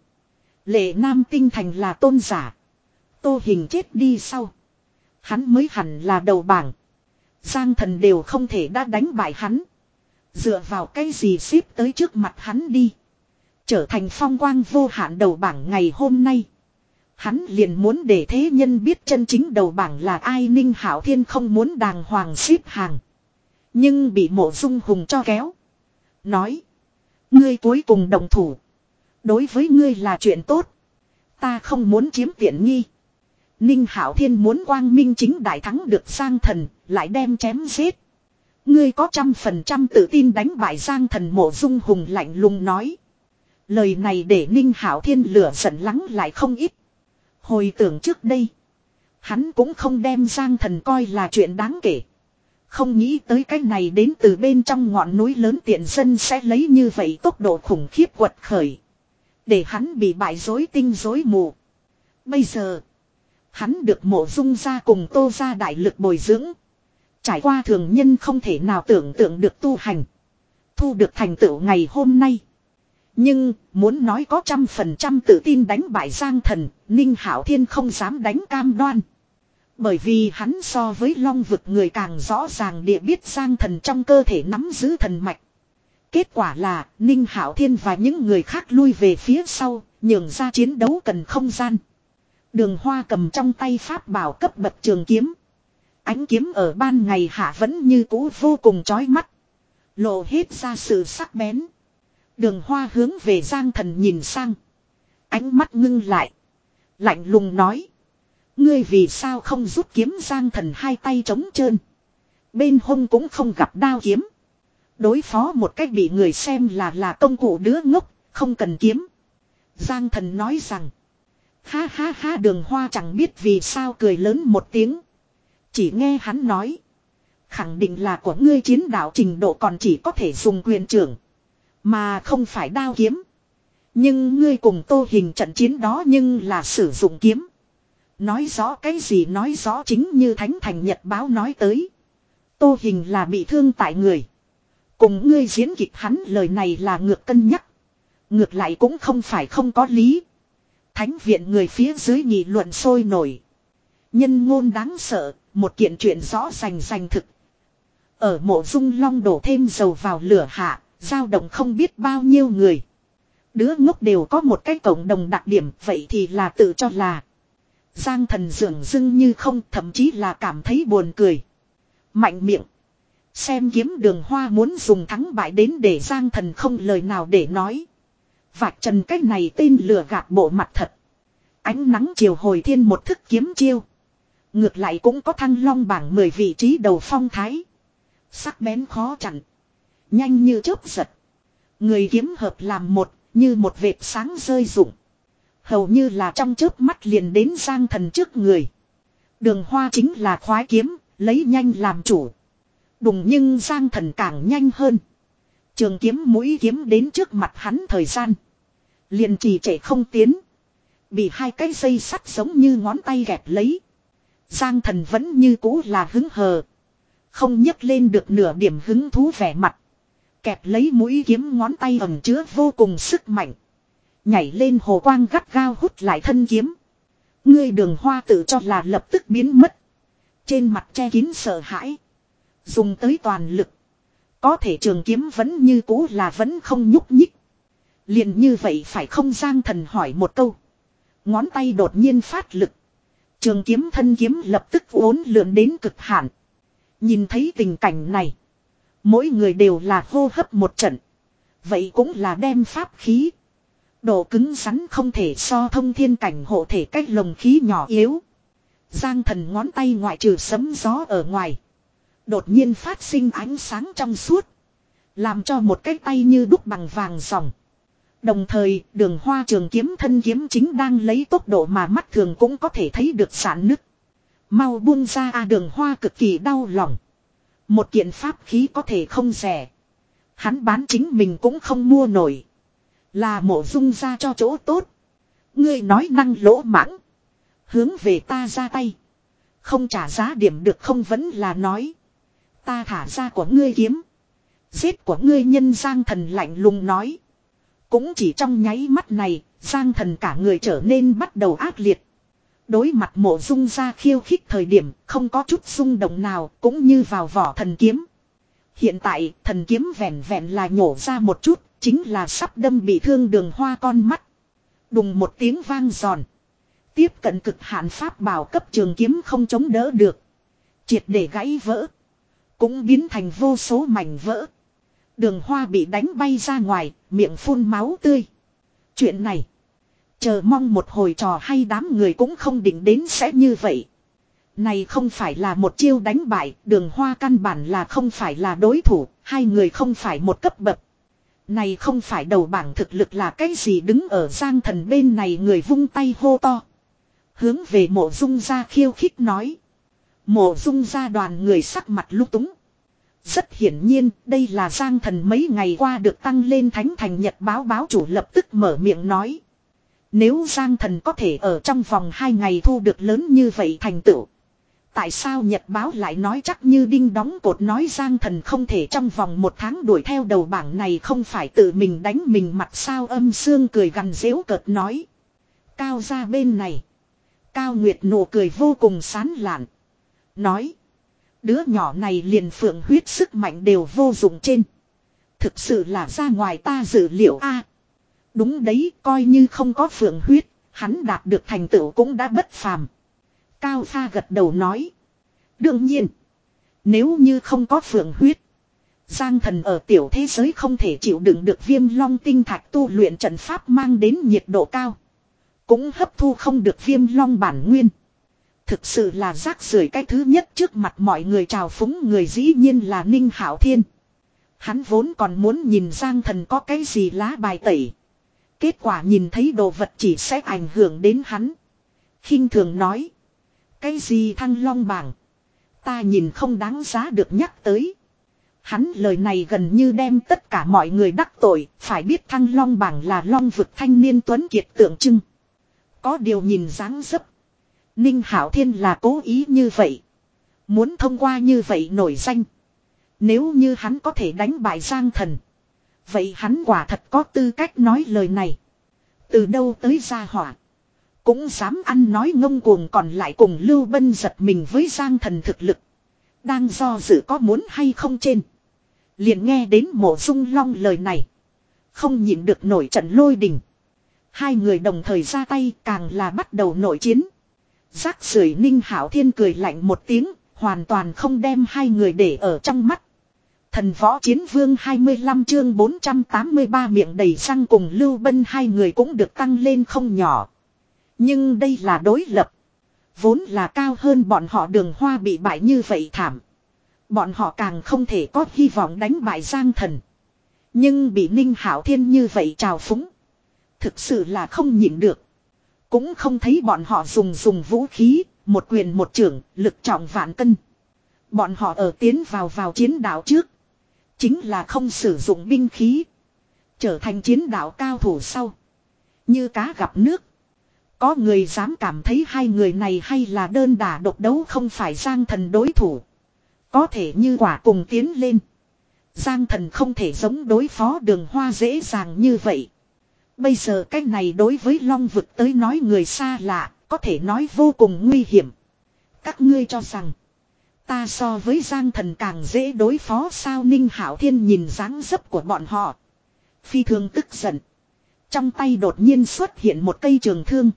Lệ Nam Tinh Thành là tôn giả. Tô Hình chết đi sau, hắn mới hẳn là đầu bảng. Giang Thần đều không thể đã đánh bại hắn. Dựa vào cái gì xếp tới trước mặt hắn đi. Trở thành phong quang vô hạn đầu bảng ngày hôm nay. Hắn liền muốn để thế nhân biết chân chính đầu bảng là ai. Ninh Hạo Thiên không muốn đàng hoàng xếp hàng. Nhưng bị Mộ Dung Hùng cho kéo. Nói. Ngươi cuối cùng đồng thủ. Đối với ngươi là chuyện tốt. Ta không muốn chiếm tiện nghi. Ninh Hạo Thiên muốn quang minh chính đại thắng được Giang Thần. Lại đem chém giết. Ngươi có trăm phần trăm tự tin đánh bại Giang Thần. Mộ Dung Hùng lạnh lùng nói. Lời này để Ninh Hạo Thiên lửa giận lắng lại không ít. Hồi tưởng trước đây, hắn cũng không đem Giang Thần coi là chuyện đáng kể. Không nghĩ tới cái này đến từ bên trong ngọn núi lớn tiện dân sẽ lấy như vậy tốc độ khủng khiếp quật khởi. Để hắn bị bại rối tinh rối mù. Bây giờ, hắn được Mộ Dung gia cùng Tô gia đại lực bồi dưỡng. Trải qua thường nhân không thể nào tưởng tượng được tu hành. Thu được thành tựu ngày hôm nay. Nhưng, muốn nói có trăm phần trăm tự tin đánh bại Giang Thần, Ninh Hạo Thiên không dám đánh cam đoan. Bởi vì hắn so với Long vực người càng rõ ràng địa biết Giang Thần trong cơ thể nắm giữ thần mạch. Kết quả là, Ninh Hạo Thiên và những người khác lui về phía sau, nhường ra chiến đấu cần không gian. Đường Hoa cầm trong tay pháp bảo cấp bậc trường kiếm. Ánh kiếm ở ban ngày hạ vẫn như cũ vô cùng chói mắt. Lộ hết ra sự sắc bén. Đường Hoa hướng về Giang Thần nhìn sang. Ánh mắt ngưng lại. Lạnh lùng nói. Ngươi vì sao không rút kiếm? Giang Thần hai tay trống trơn. Bên hông cũng không gặp đao kiếm. Đối phó một cách bị người xem là là công cụ đứa ngốc, không cần kiếm. Giang Thần nói rằng. Ha ha ha. Đường Hoa chẳng biết vì sao cười lớn một tiếng. Chỉ nghe hắn nói. Khẳng định là của ngươi chiến đạo trình độ còn chỉ có thể dùng quyền trưởng. Mà không phải đao kiếm. Nhưng ngươi cùng Tô Hình trận chiến đó nhưng là sử dụng kiếm. Nói rõ cái gì? Nói rõ chính như Thánh Thành Nhật báo nói tới. Tô Hình là bị thương tại người. Cùng ngươi diễn kịch hắn lời này là ngược cân nhắc. Ngược lại cũng không phải không có lý. Thánh viện người phía dưới nghị luận sôi nổi. Nhân ngôn đáng sợ, một kiện chuyện rõ rành rành thực. Ở Mộ Dung Long đổ thêm dầu vào lửa hạ. Dao động không biết bao nhiêu người. Đứa ngốc đều có một cái cộng đồng đặc điểm. Vậy thì là tự cho là. Giang Thần dường dưng như không. Thậm chí là cảm thấy buồn cười. Mạnh miệng. Xem kiếm Đường Hoa muốn dùng thắng bại đến để Giang Thần không lời nào để nói. Vạch trần cái này tên lừa gạt bộ mặt thật. Ánh nắng chiều hồi thiên một thức kiếm chiêu. Ngược lại cũng có Thăng Long bảng mười vị trí đầu phong thái. Sắc bén khó chặn. Nhanh như chớp giật. Người kiếm hợp làm một, như một vệt sáng rơi rụng. Hầu như là trong chớp mắt liền đến Giang Thần trước người. Đường Hoa chính là khoái kiếm, lấy nhanh làm chủ. Đùng nhưng Giang Thần càng nhanh hơn. Trường kiếm mũi kiếm đến trước mặt hắn thời gian. Liền trì trệ không tiến. Bị hai cái dây sắt giống như ngón tay gẹp lấy. Giang Thần vẫn như cũ là hứng hờ. Không nhấc lên được nửa điểm hứng thú vẻ mặt. Kẹp lấy mũi kiếm ngón tay ẩn chứa vô cùng sức mạnh. Nhảy lên hồ quang gắt gao hút lại thân kiếm. Ngươi Đường Hoa tự cho là lập tức biến mất. Trên mặt che kín sợ hãi. Dùng tới toàn lực. Có thể trường kiếm vẫn như cũ là vẫn không nhúc nhích. Liền như vậy phải không? Giang Thần hỏi một câu. Ngón tay đột nhiên phát lực. Trường kiếm thân kiếm lập tức uốn lượn đến cực hạn. Nhìn thấy tình cảnh này. Mỗi người đều là hô hấp một trận. Vậy cũng là đem pháp khí. Độ cứng rắn không thể so thông thiên cảnh hộ thể cách lồng khí nhỏ yếu. Giang Thần ngón tay ngoại trừ sấm gió ở ngoài. Đột nhiên phát sinh ánh sáng trong suốt. Làm cho một cái tay như đúc bằng vàng ròng. Đồng thời đường hoa trường kiếm thân kiếm chính đang lấy tốc độ mà mắt thường cũng có thể thấy được giãn nứt. Mau buông ra a đường hoa cực kỳ đau lòng. Một kiện pháp khí có thể không rẻ. Hắn bán chính mình cũng không mua nổi. Là Mộ Dung ra cho chỗ tốt. Ngươi nói năng lỗ mãng. Hướng về ta ra tay. Không trả giá điểm được không vẫn là nói. Ta thả ra của ngươi kiếm. Giết của ngươi nhân Giang Thần lạnh lùng nói. Cũng chỉ trong nháy mắt này, Giang Thần cả người trở nên bắt đầu ác liệt. Đối mặt Mộ Dung ra khiêu khích thời điểm, không có chút rung động nào, cũng như vào vỏ thần kiếm. Hiện tại, thần kiếm vẹn vẹn là nhổ ra một chút, chính là sắp đâm bị thương đường hoa con mắt. Đùng một tiếng vang giòn. Tiếp cận cực hạn pháp bảo cấp trường kiếm không chống đỡ được. Triệt để gãy vỡ. Cũng biến thành vô số mảnh vỡ. Đường hoa bị đánh bay ra ngoài, miệng phun máu tươi. Chuyện này. Chờ mong một hồi trò hay đám người cũng không định đến sẽ như vậy. Này không phải là một chiêu đánh bại, đường hoa căn bản là không phải là đối thủ, hai người không phải một cấp bậc. Này không phải đầu bảng thực lực là cái gì đứng ở Giang Thần bên này người vung tay hô to. Hướng về Mộ Dung ra khiêu khích nói. Mộ Dung ra đoàn người sắc mặt lúc túng. Rất hiển nhiên đây là Giang Thần mấy ngày qua được tăng lên thánh thành nhật báo báo chủ lập tức mở miệng nói. Nếu Giang Thần có thể ở trong vòng hai ngày thu được lớn như vậy thành tựu. Tại sao nhật báo lại nói chắc như đinh đóng cột nói Giang Thần không thể trong vòng một tháng đuổi theo đầu bảng này không phải tự mình đánh mình mặt sao âm xương cười gằn giễu cợt nói. Cao ra bên này. Cao Nguyệt nụ cười vô cùng sán lạn. Nói. Đứa nhỏ này liền phượng huyết sức mạnh đều vô dụng trên. Thực sự là ra ngoài ta dự liệu a. Đúng đấy, coi như không có phượng huyết, hắn đạt được thành tựu cũng đã bất phàm. Cao Pha gật đầu nói. Đương nhiên, nếu như không có phượng huyết, Giang Thần ở tiểu thế giới không thể chịu đựng được viêm long tinh thạch tu luyện trận pháp mang đến nhiệt độ cao. Cũng hấp thu không được viêm long bản nguyên. Thực sự là rác rưởi cái thứ nhất trước mặt mọi người trào phúng người dĩ nhiên là Ninh Hạo Thiên. Hắn vốn còn muốn nhìn Giang Thần có cái gì lá bài tẩy. Kết quả nhìn thấy đồ vật chỉ sẽ ảnh hưởng đến hắn. Khinh thường nói. Cái gì thăng long bảng. Ta nhìn không đáng giá được nhắc tới. Hắn lời này gần như đem tất cả mọi người đắc tội. Phải biết thăng long bảng là long vực thanh niên tuấn kiệt tượng trưng. Có điều nhìn dáng dấp. Ninh Hạo Thiên là cố ý như vậy. Muốn thông qua như vậy nổi danh. Nếu như hắn có thể đánh bại Giang Thần. Vậy hắn quả thật có tư cách nói lời này. Từ đâu tới gia hỏa. Cũng dám ăn nói ngông cuồng còn lại cùng Lưu Bân giật mình với Giang Thần thực lực. Đang do dự có muốn hay không trên. Liền nghe đến Mộ Dung Long lời này. Không nhịn được nổi trận lôi đình. Hai người đồng thời ra tay càng là bắt đầu nội chiến. Rác rưởi Ninh Hạo Thiên cười lạnh một tiếng. Hoàn toàn không đem hai người để ở trong mắt. Thần võ chiến vương hai mươi lăm chương bốn trăm tám mươi ba miệng đầy răng cùng Lưu Bân hai người cũng được tăng lên không nhỏ. Nhưng đây là đối lập. Vốn là cao hơn bọn họ đường hoa bị bại như vậy thảm. Bọn họ càng không thể có hy vọng đánh bại Giang Thần. Nhưng bị Ninh Hạo Thiên như vậy trào phúng. Thực sự là không nhịn được. Cũng không thấy bọn họ dùng dùng vũ khí, một quyền một chưởng, lực trọng vạn cân. Bọn họ ở tiến vào vào chiến đạo trước. Chính là không sử dụng binh khí. Trở thành chiến đạo cao thủ sau. Như cá gặp nước. Có người dám cảm thấy hai người này hay là đơn đả độc đấu không phải Giang Thần đối thủ. Có thể như quả cùng tiến lên. Giang Thần không thể giống đối phó đường hoa dễ dàng như vậy. Bây giờ cách này đối với Long vực tới nói người xa lạ, có thể nói vô cùng nguy hiểm. Các ngươi cho rằng, ta so với Giang Thần càng dễ đối phó sao Ninh Hạo Thiên nhìn dáng dấp của bọn họ. Phi thường tức giận. Trong tay đột nhiên xuất hiện một cây trường thương.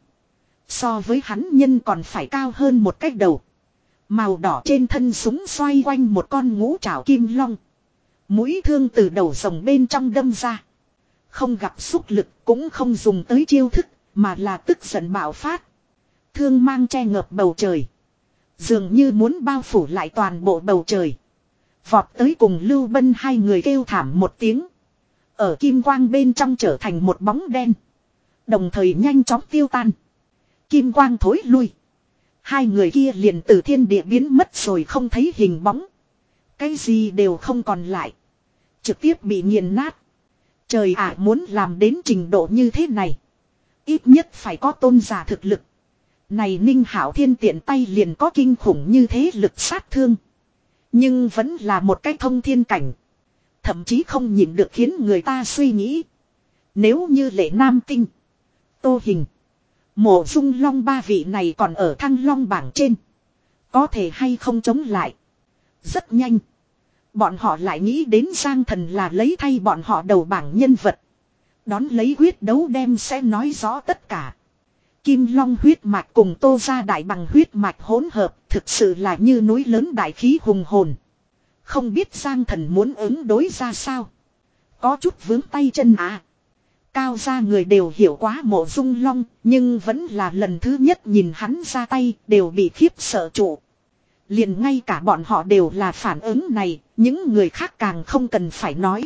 So với hắn nhân còn phải cao hơn một cách đầu. Màu đỏ trên thân súng xoay quanh một con ngũ trảo kim long. Mũi thương từ đầu rồng bên trong đâm ra. Không gặp xúc lực cũng không dùng tới chiêu thức, mà là tức giận bạo phát. Thương mang che ngập bầu trời. Dường như muốn bao phủ lại toàn bộ bầu trời. Vọt tới cùng Lưu Bân hai người kêu thảm một tiếng. Ở kim quang bên trong trở thành một bóng đen. Đồng thời nhanh chóng tiêu tan. Kim quang thối lui. Hai người kia liền từ thiên địa biến mất rồi không thấy hình bóng. Cái gì đều không còn lại. Trực tiếp bị nghiền nát. Trời ạ, muốn làm đến trình độ như thế này. Ít nhất phải có tôn giả thực lực. Này Ninh Hạo Thiên tiện tay liền có kinh khủng như thế lực sát thương. Nhưng vẫn là một cái thông thiên cảnh. Thậm chí không nhịn được khiến người ta suy nghĩ. Nếu như Lệ Nam Tinh, Tô Hình, Mộ Dung Long ba vị này còn ở Thăng Long bảng trên. Có thể hay không chống lại. Rất nhanh. Bọn họ lại nghĩ đến Giang Thần là lấy thay bọn họ đầu bảng nhân vật. Đón lấy quyết đấu đem sẽ nói rõ tất cả. Kim Long huyết mạch cùng Tô gia đại bằng huyết mạch hỗn hợp thực sự là như núi lớn đại khí hùng hồn. Không biết Giang Thần muốn ứng đối ra sao. Có chút vướng tay chân à. Cao gia người đều hiểu quá Mộ Dung Long, nhưng vẫn là lần thứ nhất nhìn hắn ra tay đều bị khiếp sợ trụ. Liền ngay cả bọn họ đều là phản ứng này, những người khác càng không cần phải nói.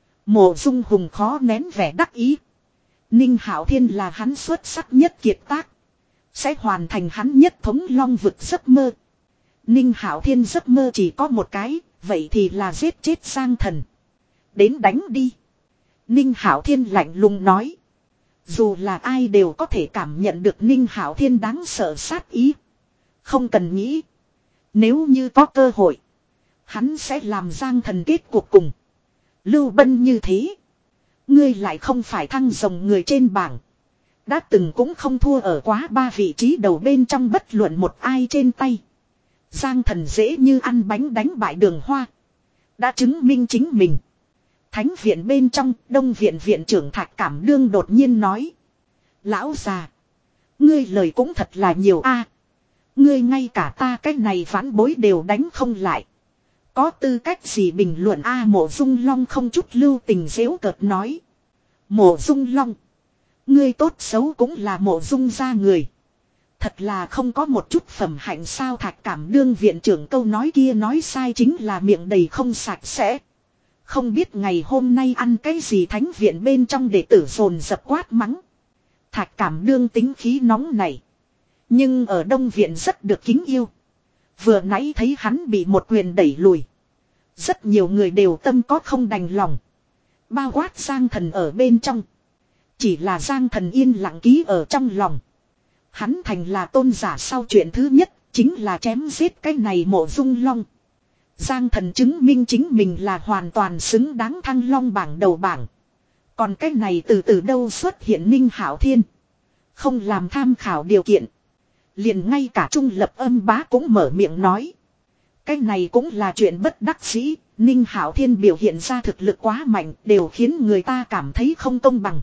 Mộ Dung Hùng khó nén vẻ đắc ý. Ninh Hạo Thiên là hắn xuất sắc nhất kiệt tác. Sẽ hoàn thành hắn nhất thống long vực giấc mơ. Ninh Hạo Thiên giấc mơ chỉ có một cái, vậy thì là giết chết Giang Thần. Đến đánh đi. Ninh Hạo Thiên lạnh lùng nói. Dù là ai đều có thể cảm nhận được Ninh Hạo Thiên đáng sợ sát ý. Không cần nghĩ. Nếu như có cơ hội, hắn sẽ làm Giang Thần kết cuộc cùng Lưu Bân như thế. Ngươi lại không phải thăng rồng người trên bảng. Đã từng cũng không thua ở quá ba vị trí đầu bên trong bất luận một ai trên tay. Giang Thần dễ như ăn bánh đánh bại Đường Hoa. Đã chứng minh chính mình. Thánh viện bên trong, Đông viện viện trưởng Thạch Cảm Đương đột nhiên nói. Lão già, ngươi lời cũng thật là nhiều a. Ngươi ngay cả ta cái này phản bối đều đánh không lại. Có tư cách gì bình luận a? Mộ Dung Long không chút lưu tình giễu cợt nói. Mộ Dung Long, ngươi tốt xấu cũng là Mộ Dung gia người. Thật là không có một chút phẩm hạnh sao? Thạch Cảm Đương viện trưởng câu nói kia nói sai chính là miệng đầy không sạch sẽ. Không biết ngày hôm nay ăn cái gì thánh viện bên trong đệ tử dồn dập quát mắng. Thạch Cảm Đương tính khí nóng này. Nhưng ở Đông viện rất được kính yêu. Vừa nãy thấy hắn bị một quyền đẩy lùi. Rất nhiều người đều tâm có không đành lòng. Bao quát Giang Thần ở bên trong. Chỉ là Giang Thần yên lặng ký ở trong lòng. Hắn thành là tôn giả sau chuyện thứ nhất. Chính là chém giết cái này Mộ Dung Long. Giang Thần chứng minh chính mình là hoàn toàn xứng đáng thăng long bảng đầu bảng. Còn cái này từ từ đâu xuất hiện Ninh Hạo Thiên. Không làm tham khảo điều kiện. Liền ngay cả Trung Lập Âm Bá cũng mở miệng nói. Cái này cũng là chuyện bất đắc dĩ. Ninh Hạo Thiên biểu hiện ra thực lực quá mạnh đều khiến người ta cảm thấy không công bằng.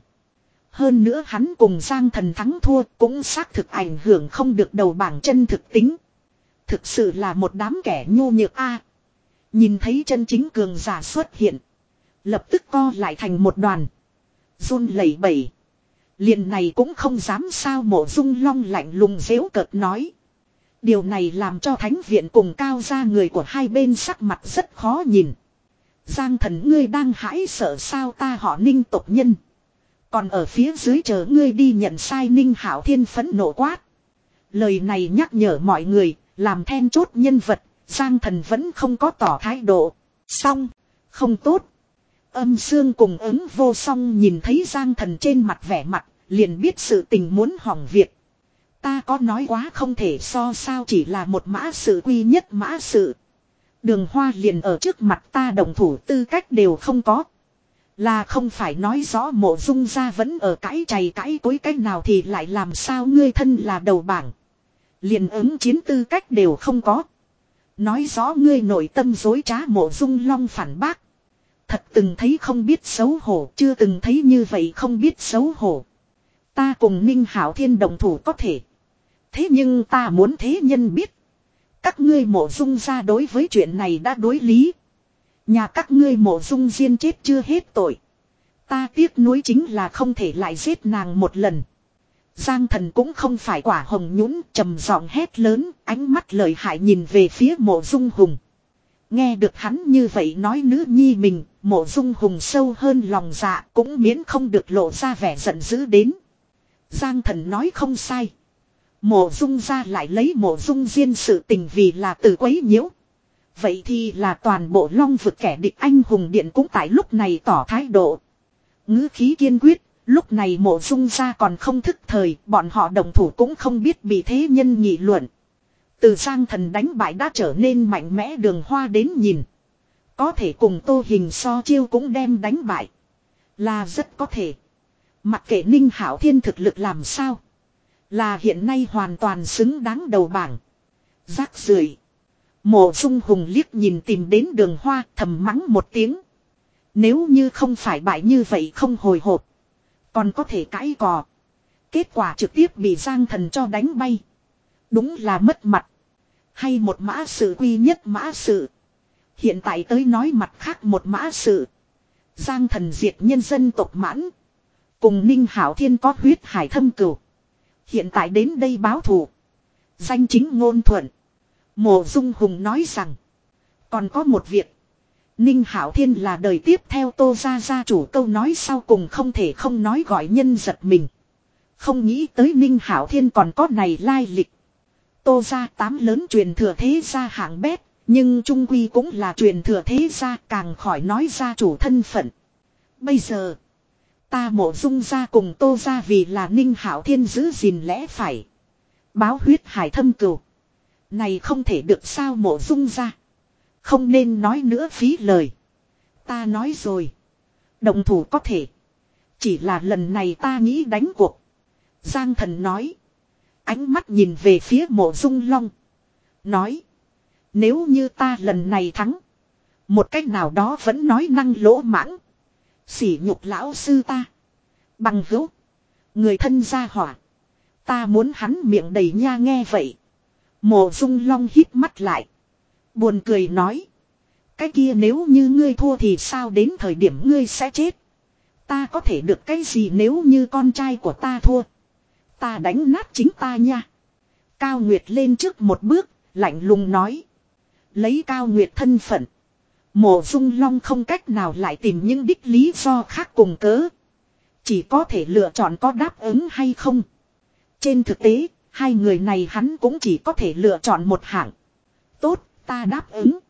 Hơn nữa hắn cùng Giang Thần thắng thua cũng xác thực ảnh hưởng không được đầu bảng chân thực tính. Thực sự là một đám kẻ nhu nhược a. Nhìn thấy chân chính cường giả xuất hiện. Lập tức co lại thành một đoàn. Run lẩy bẩy. Liền này cũng không dám sao? Mộ Dung Long lạnh lùng giễu cợt nói. Điều này làm cho thánh viện cùng Cao gia người của hai bên sắc mặt rất khó nhìn. Giang Thần, ngươi đang hãi sợ sao? Ta họ Ninh tộc nhân. Còn ở phía dưới chờ ngươi đi nhận sai. Ninh Hạo Thiên phẫn nộ quát. Lời này nhắc nhở mọi người, làm then chốt nhân vật, Giang Thần vẫn không có tỏ thái độ. Xong, không tốt. Âm Sương cùng ứng vô song nhìn thấy Giang Thần trên mặt vẻ mặt, liền biết sự tình muốn hỏng việc. Ta có nói quá không thể so sao, chỉ là một mã sự quy nhất mã sự. Đường Hoa liền ở trước mặt ta, đồng thủ tư cách đều không có. Là không phải nói rõ Mộ Dung gia vẫn ở cãi chày cãi cối cách nào thì lại làm sao? Ngươi thân là đầu bảng, liền ứng chiến tư cách đều không có. Nói rõ ngươi nội tâm dối trá. Mộ Dung Long phản bác. Thật từng thấy không biết xấu hổ, chưa từng thấy như vậy không biết xấu hổ. Ta cùng Ninh Hạo Thiên đồng thủ có thể. Thế nhưng ta muốn thế nhân biết. Các ngươi Mộ Dung gia đối với chuyện này đã đối lý. Nhà các ngươi Mộ Dung Diên chết chưa hết tội. Ta tiếc nuối chính là không thể lại giết nàng một lần. Giang Thần cũng không phải quả hồng nhũn, trầm giọng hét lớn, ánh mắt lợi hại nhìn về phía Mộ Dung Hùng. Nghe được hắn như vậy nói nữ nhi mình, Mộ Dung Hùng sâu hơn lòng dạ cũng miễn không được lộ ra vẻ giận dữ đến. Giang Thần nói không sai. Mộ Dung ra lại lấy Mộ Dung Diên sự tình vì là từ quấy nhiễu. Vậy thì là toàn bộ Long vực kẻ địch anh hùng điện cũng tại lúc này tỏ thái độ. Ngữ khí kiên quyết, lúc này Mộ Dung ra còn không thức thời, bọn họ đồng thủ cũng không biết bị thế nhân nghị luận. Từ Giang Thần đánh bại đã trở nên mạnh mẽ Đường Hoa đến nhìn. Có thể cùng Tô Hình so chiêu cũng đem đánh bại. Là rất có thể. Mặc kệ Ninh Hạo Thiên thực lực làm sao. Là hiện nay hoàn toàn xứng đáng đầu bảng. Rác rưởi. Mộ Dung Hùng liếc nhìn tìm đến Đường Hoa thầm mắng một tiếng. Nếu như không phải bại như vậy không hồi hộp. Còn có thể cãi cò. Kết quả trực tiếp bị Giang Thần cho đánh bay. Đúng là mất mặt. Hay một mã sự quy nhất mã sự. Hiện tại tới nói mặt khác một mã sự. Giang Thần diệt nhân dân tộc Mãn. Cùng Ninh Hạo Thiên có huyết hải thâm cửu. Hiện tại đến đây báo thù. Danh chính ngôn thuận. Mộ Dung Hùng nói rằng. Còn có một việc. Ninh Hạo Thiên là đời tiếp theo Tô gia gia chủ, câu nói sau cùng không thể không nói gọi nhân giật mình. Không nghĩ tới Ninh Hạo Thiên còn có này lai lịch. Tô gia tám lớn truyền thừa thế gia hạng bét. Nhưng trung quy cũng là truyền thừa thế gia, càng khỏi nói gia chủ thân phận. Bây giờ. Ta Mộ Dung gia cùng Tô gia vì là Ninh Hạo Thiên giữ gìn lẽ phải. Báo huyết hải thâm cừu. Này không thể được sao Mộ Dung gia. Không nên nói nữa phí lời. Ta nói rồi. Động thủ có thể. Chỉ là lần này ta nghĩ đánh cuộc. Giang Thần nói. Ánh mắt nhìn về phía Mộ Dung Long. Nói. Nếu như ta lần này thắng. Một cách nào đó vẫn nói năng lỗ mãng. Sỉ nhục lão sư ta. Bằng hữu. Người thân gia hỏa. Ta muốn hắn miệng đầy nha nghe vậy. Mộ Dung Long hít mắt lại. Buồn cười nói. Cái kia nếu như ngươi thua thì sao, đến thời điểm ngươi sẽ chết. Ta có thể được cái gì nếu như con trai của ta thua. Ta đánh nát chính ta nha. Cao Nguyệt lên trước một bước. Lạnh lùng nói. Lấy Cao Nguyệt thân phận. Mộ Dung Long không cách nào lại tìm những đích lý do khác cùng cớ. Chỉ có thể lựa chọn có đáp ứng hay không. Trên thực tế, hai người này hắn cũng chỉ có thể lựa chọn một hạng. Tốt, ta đáp ứng.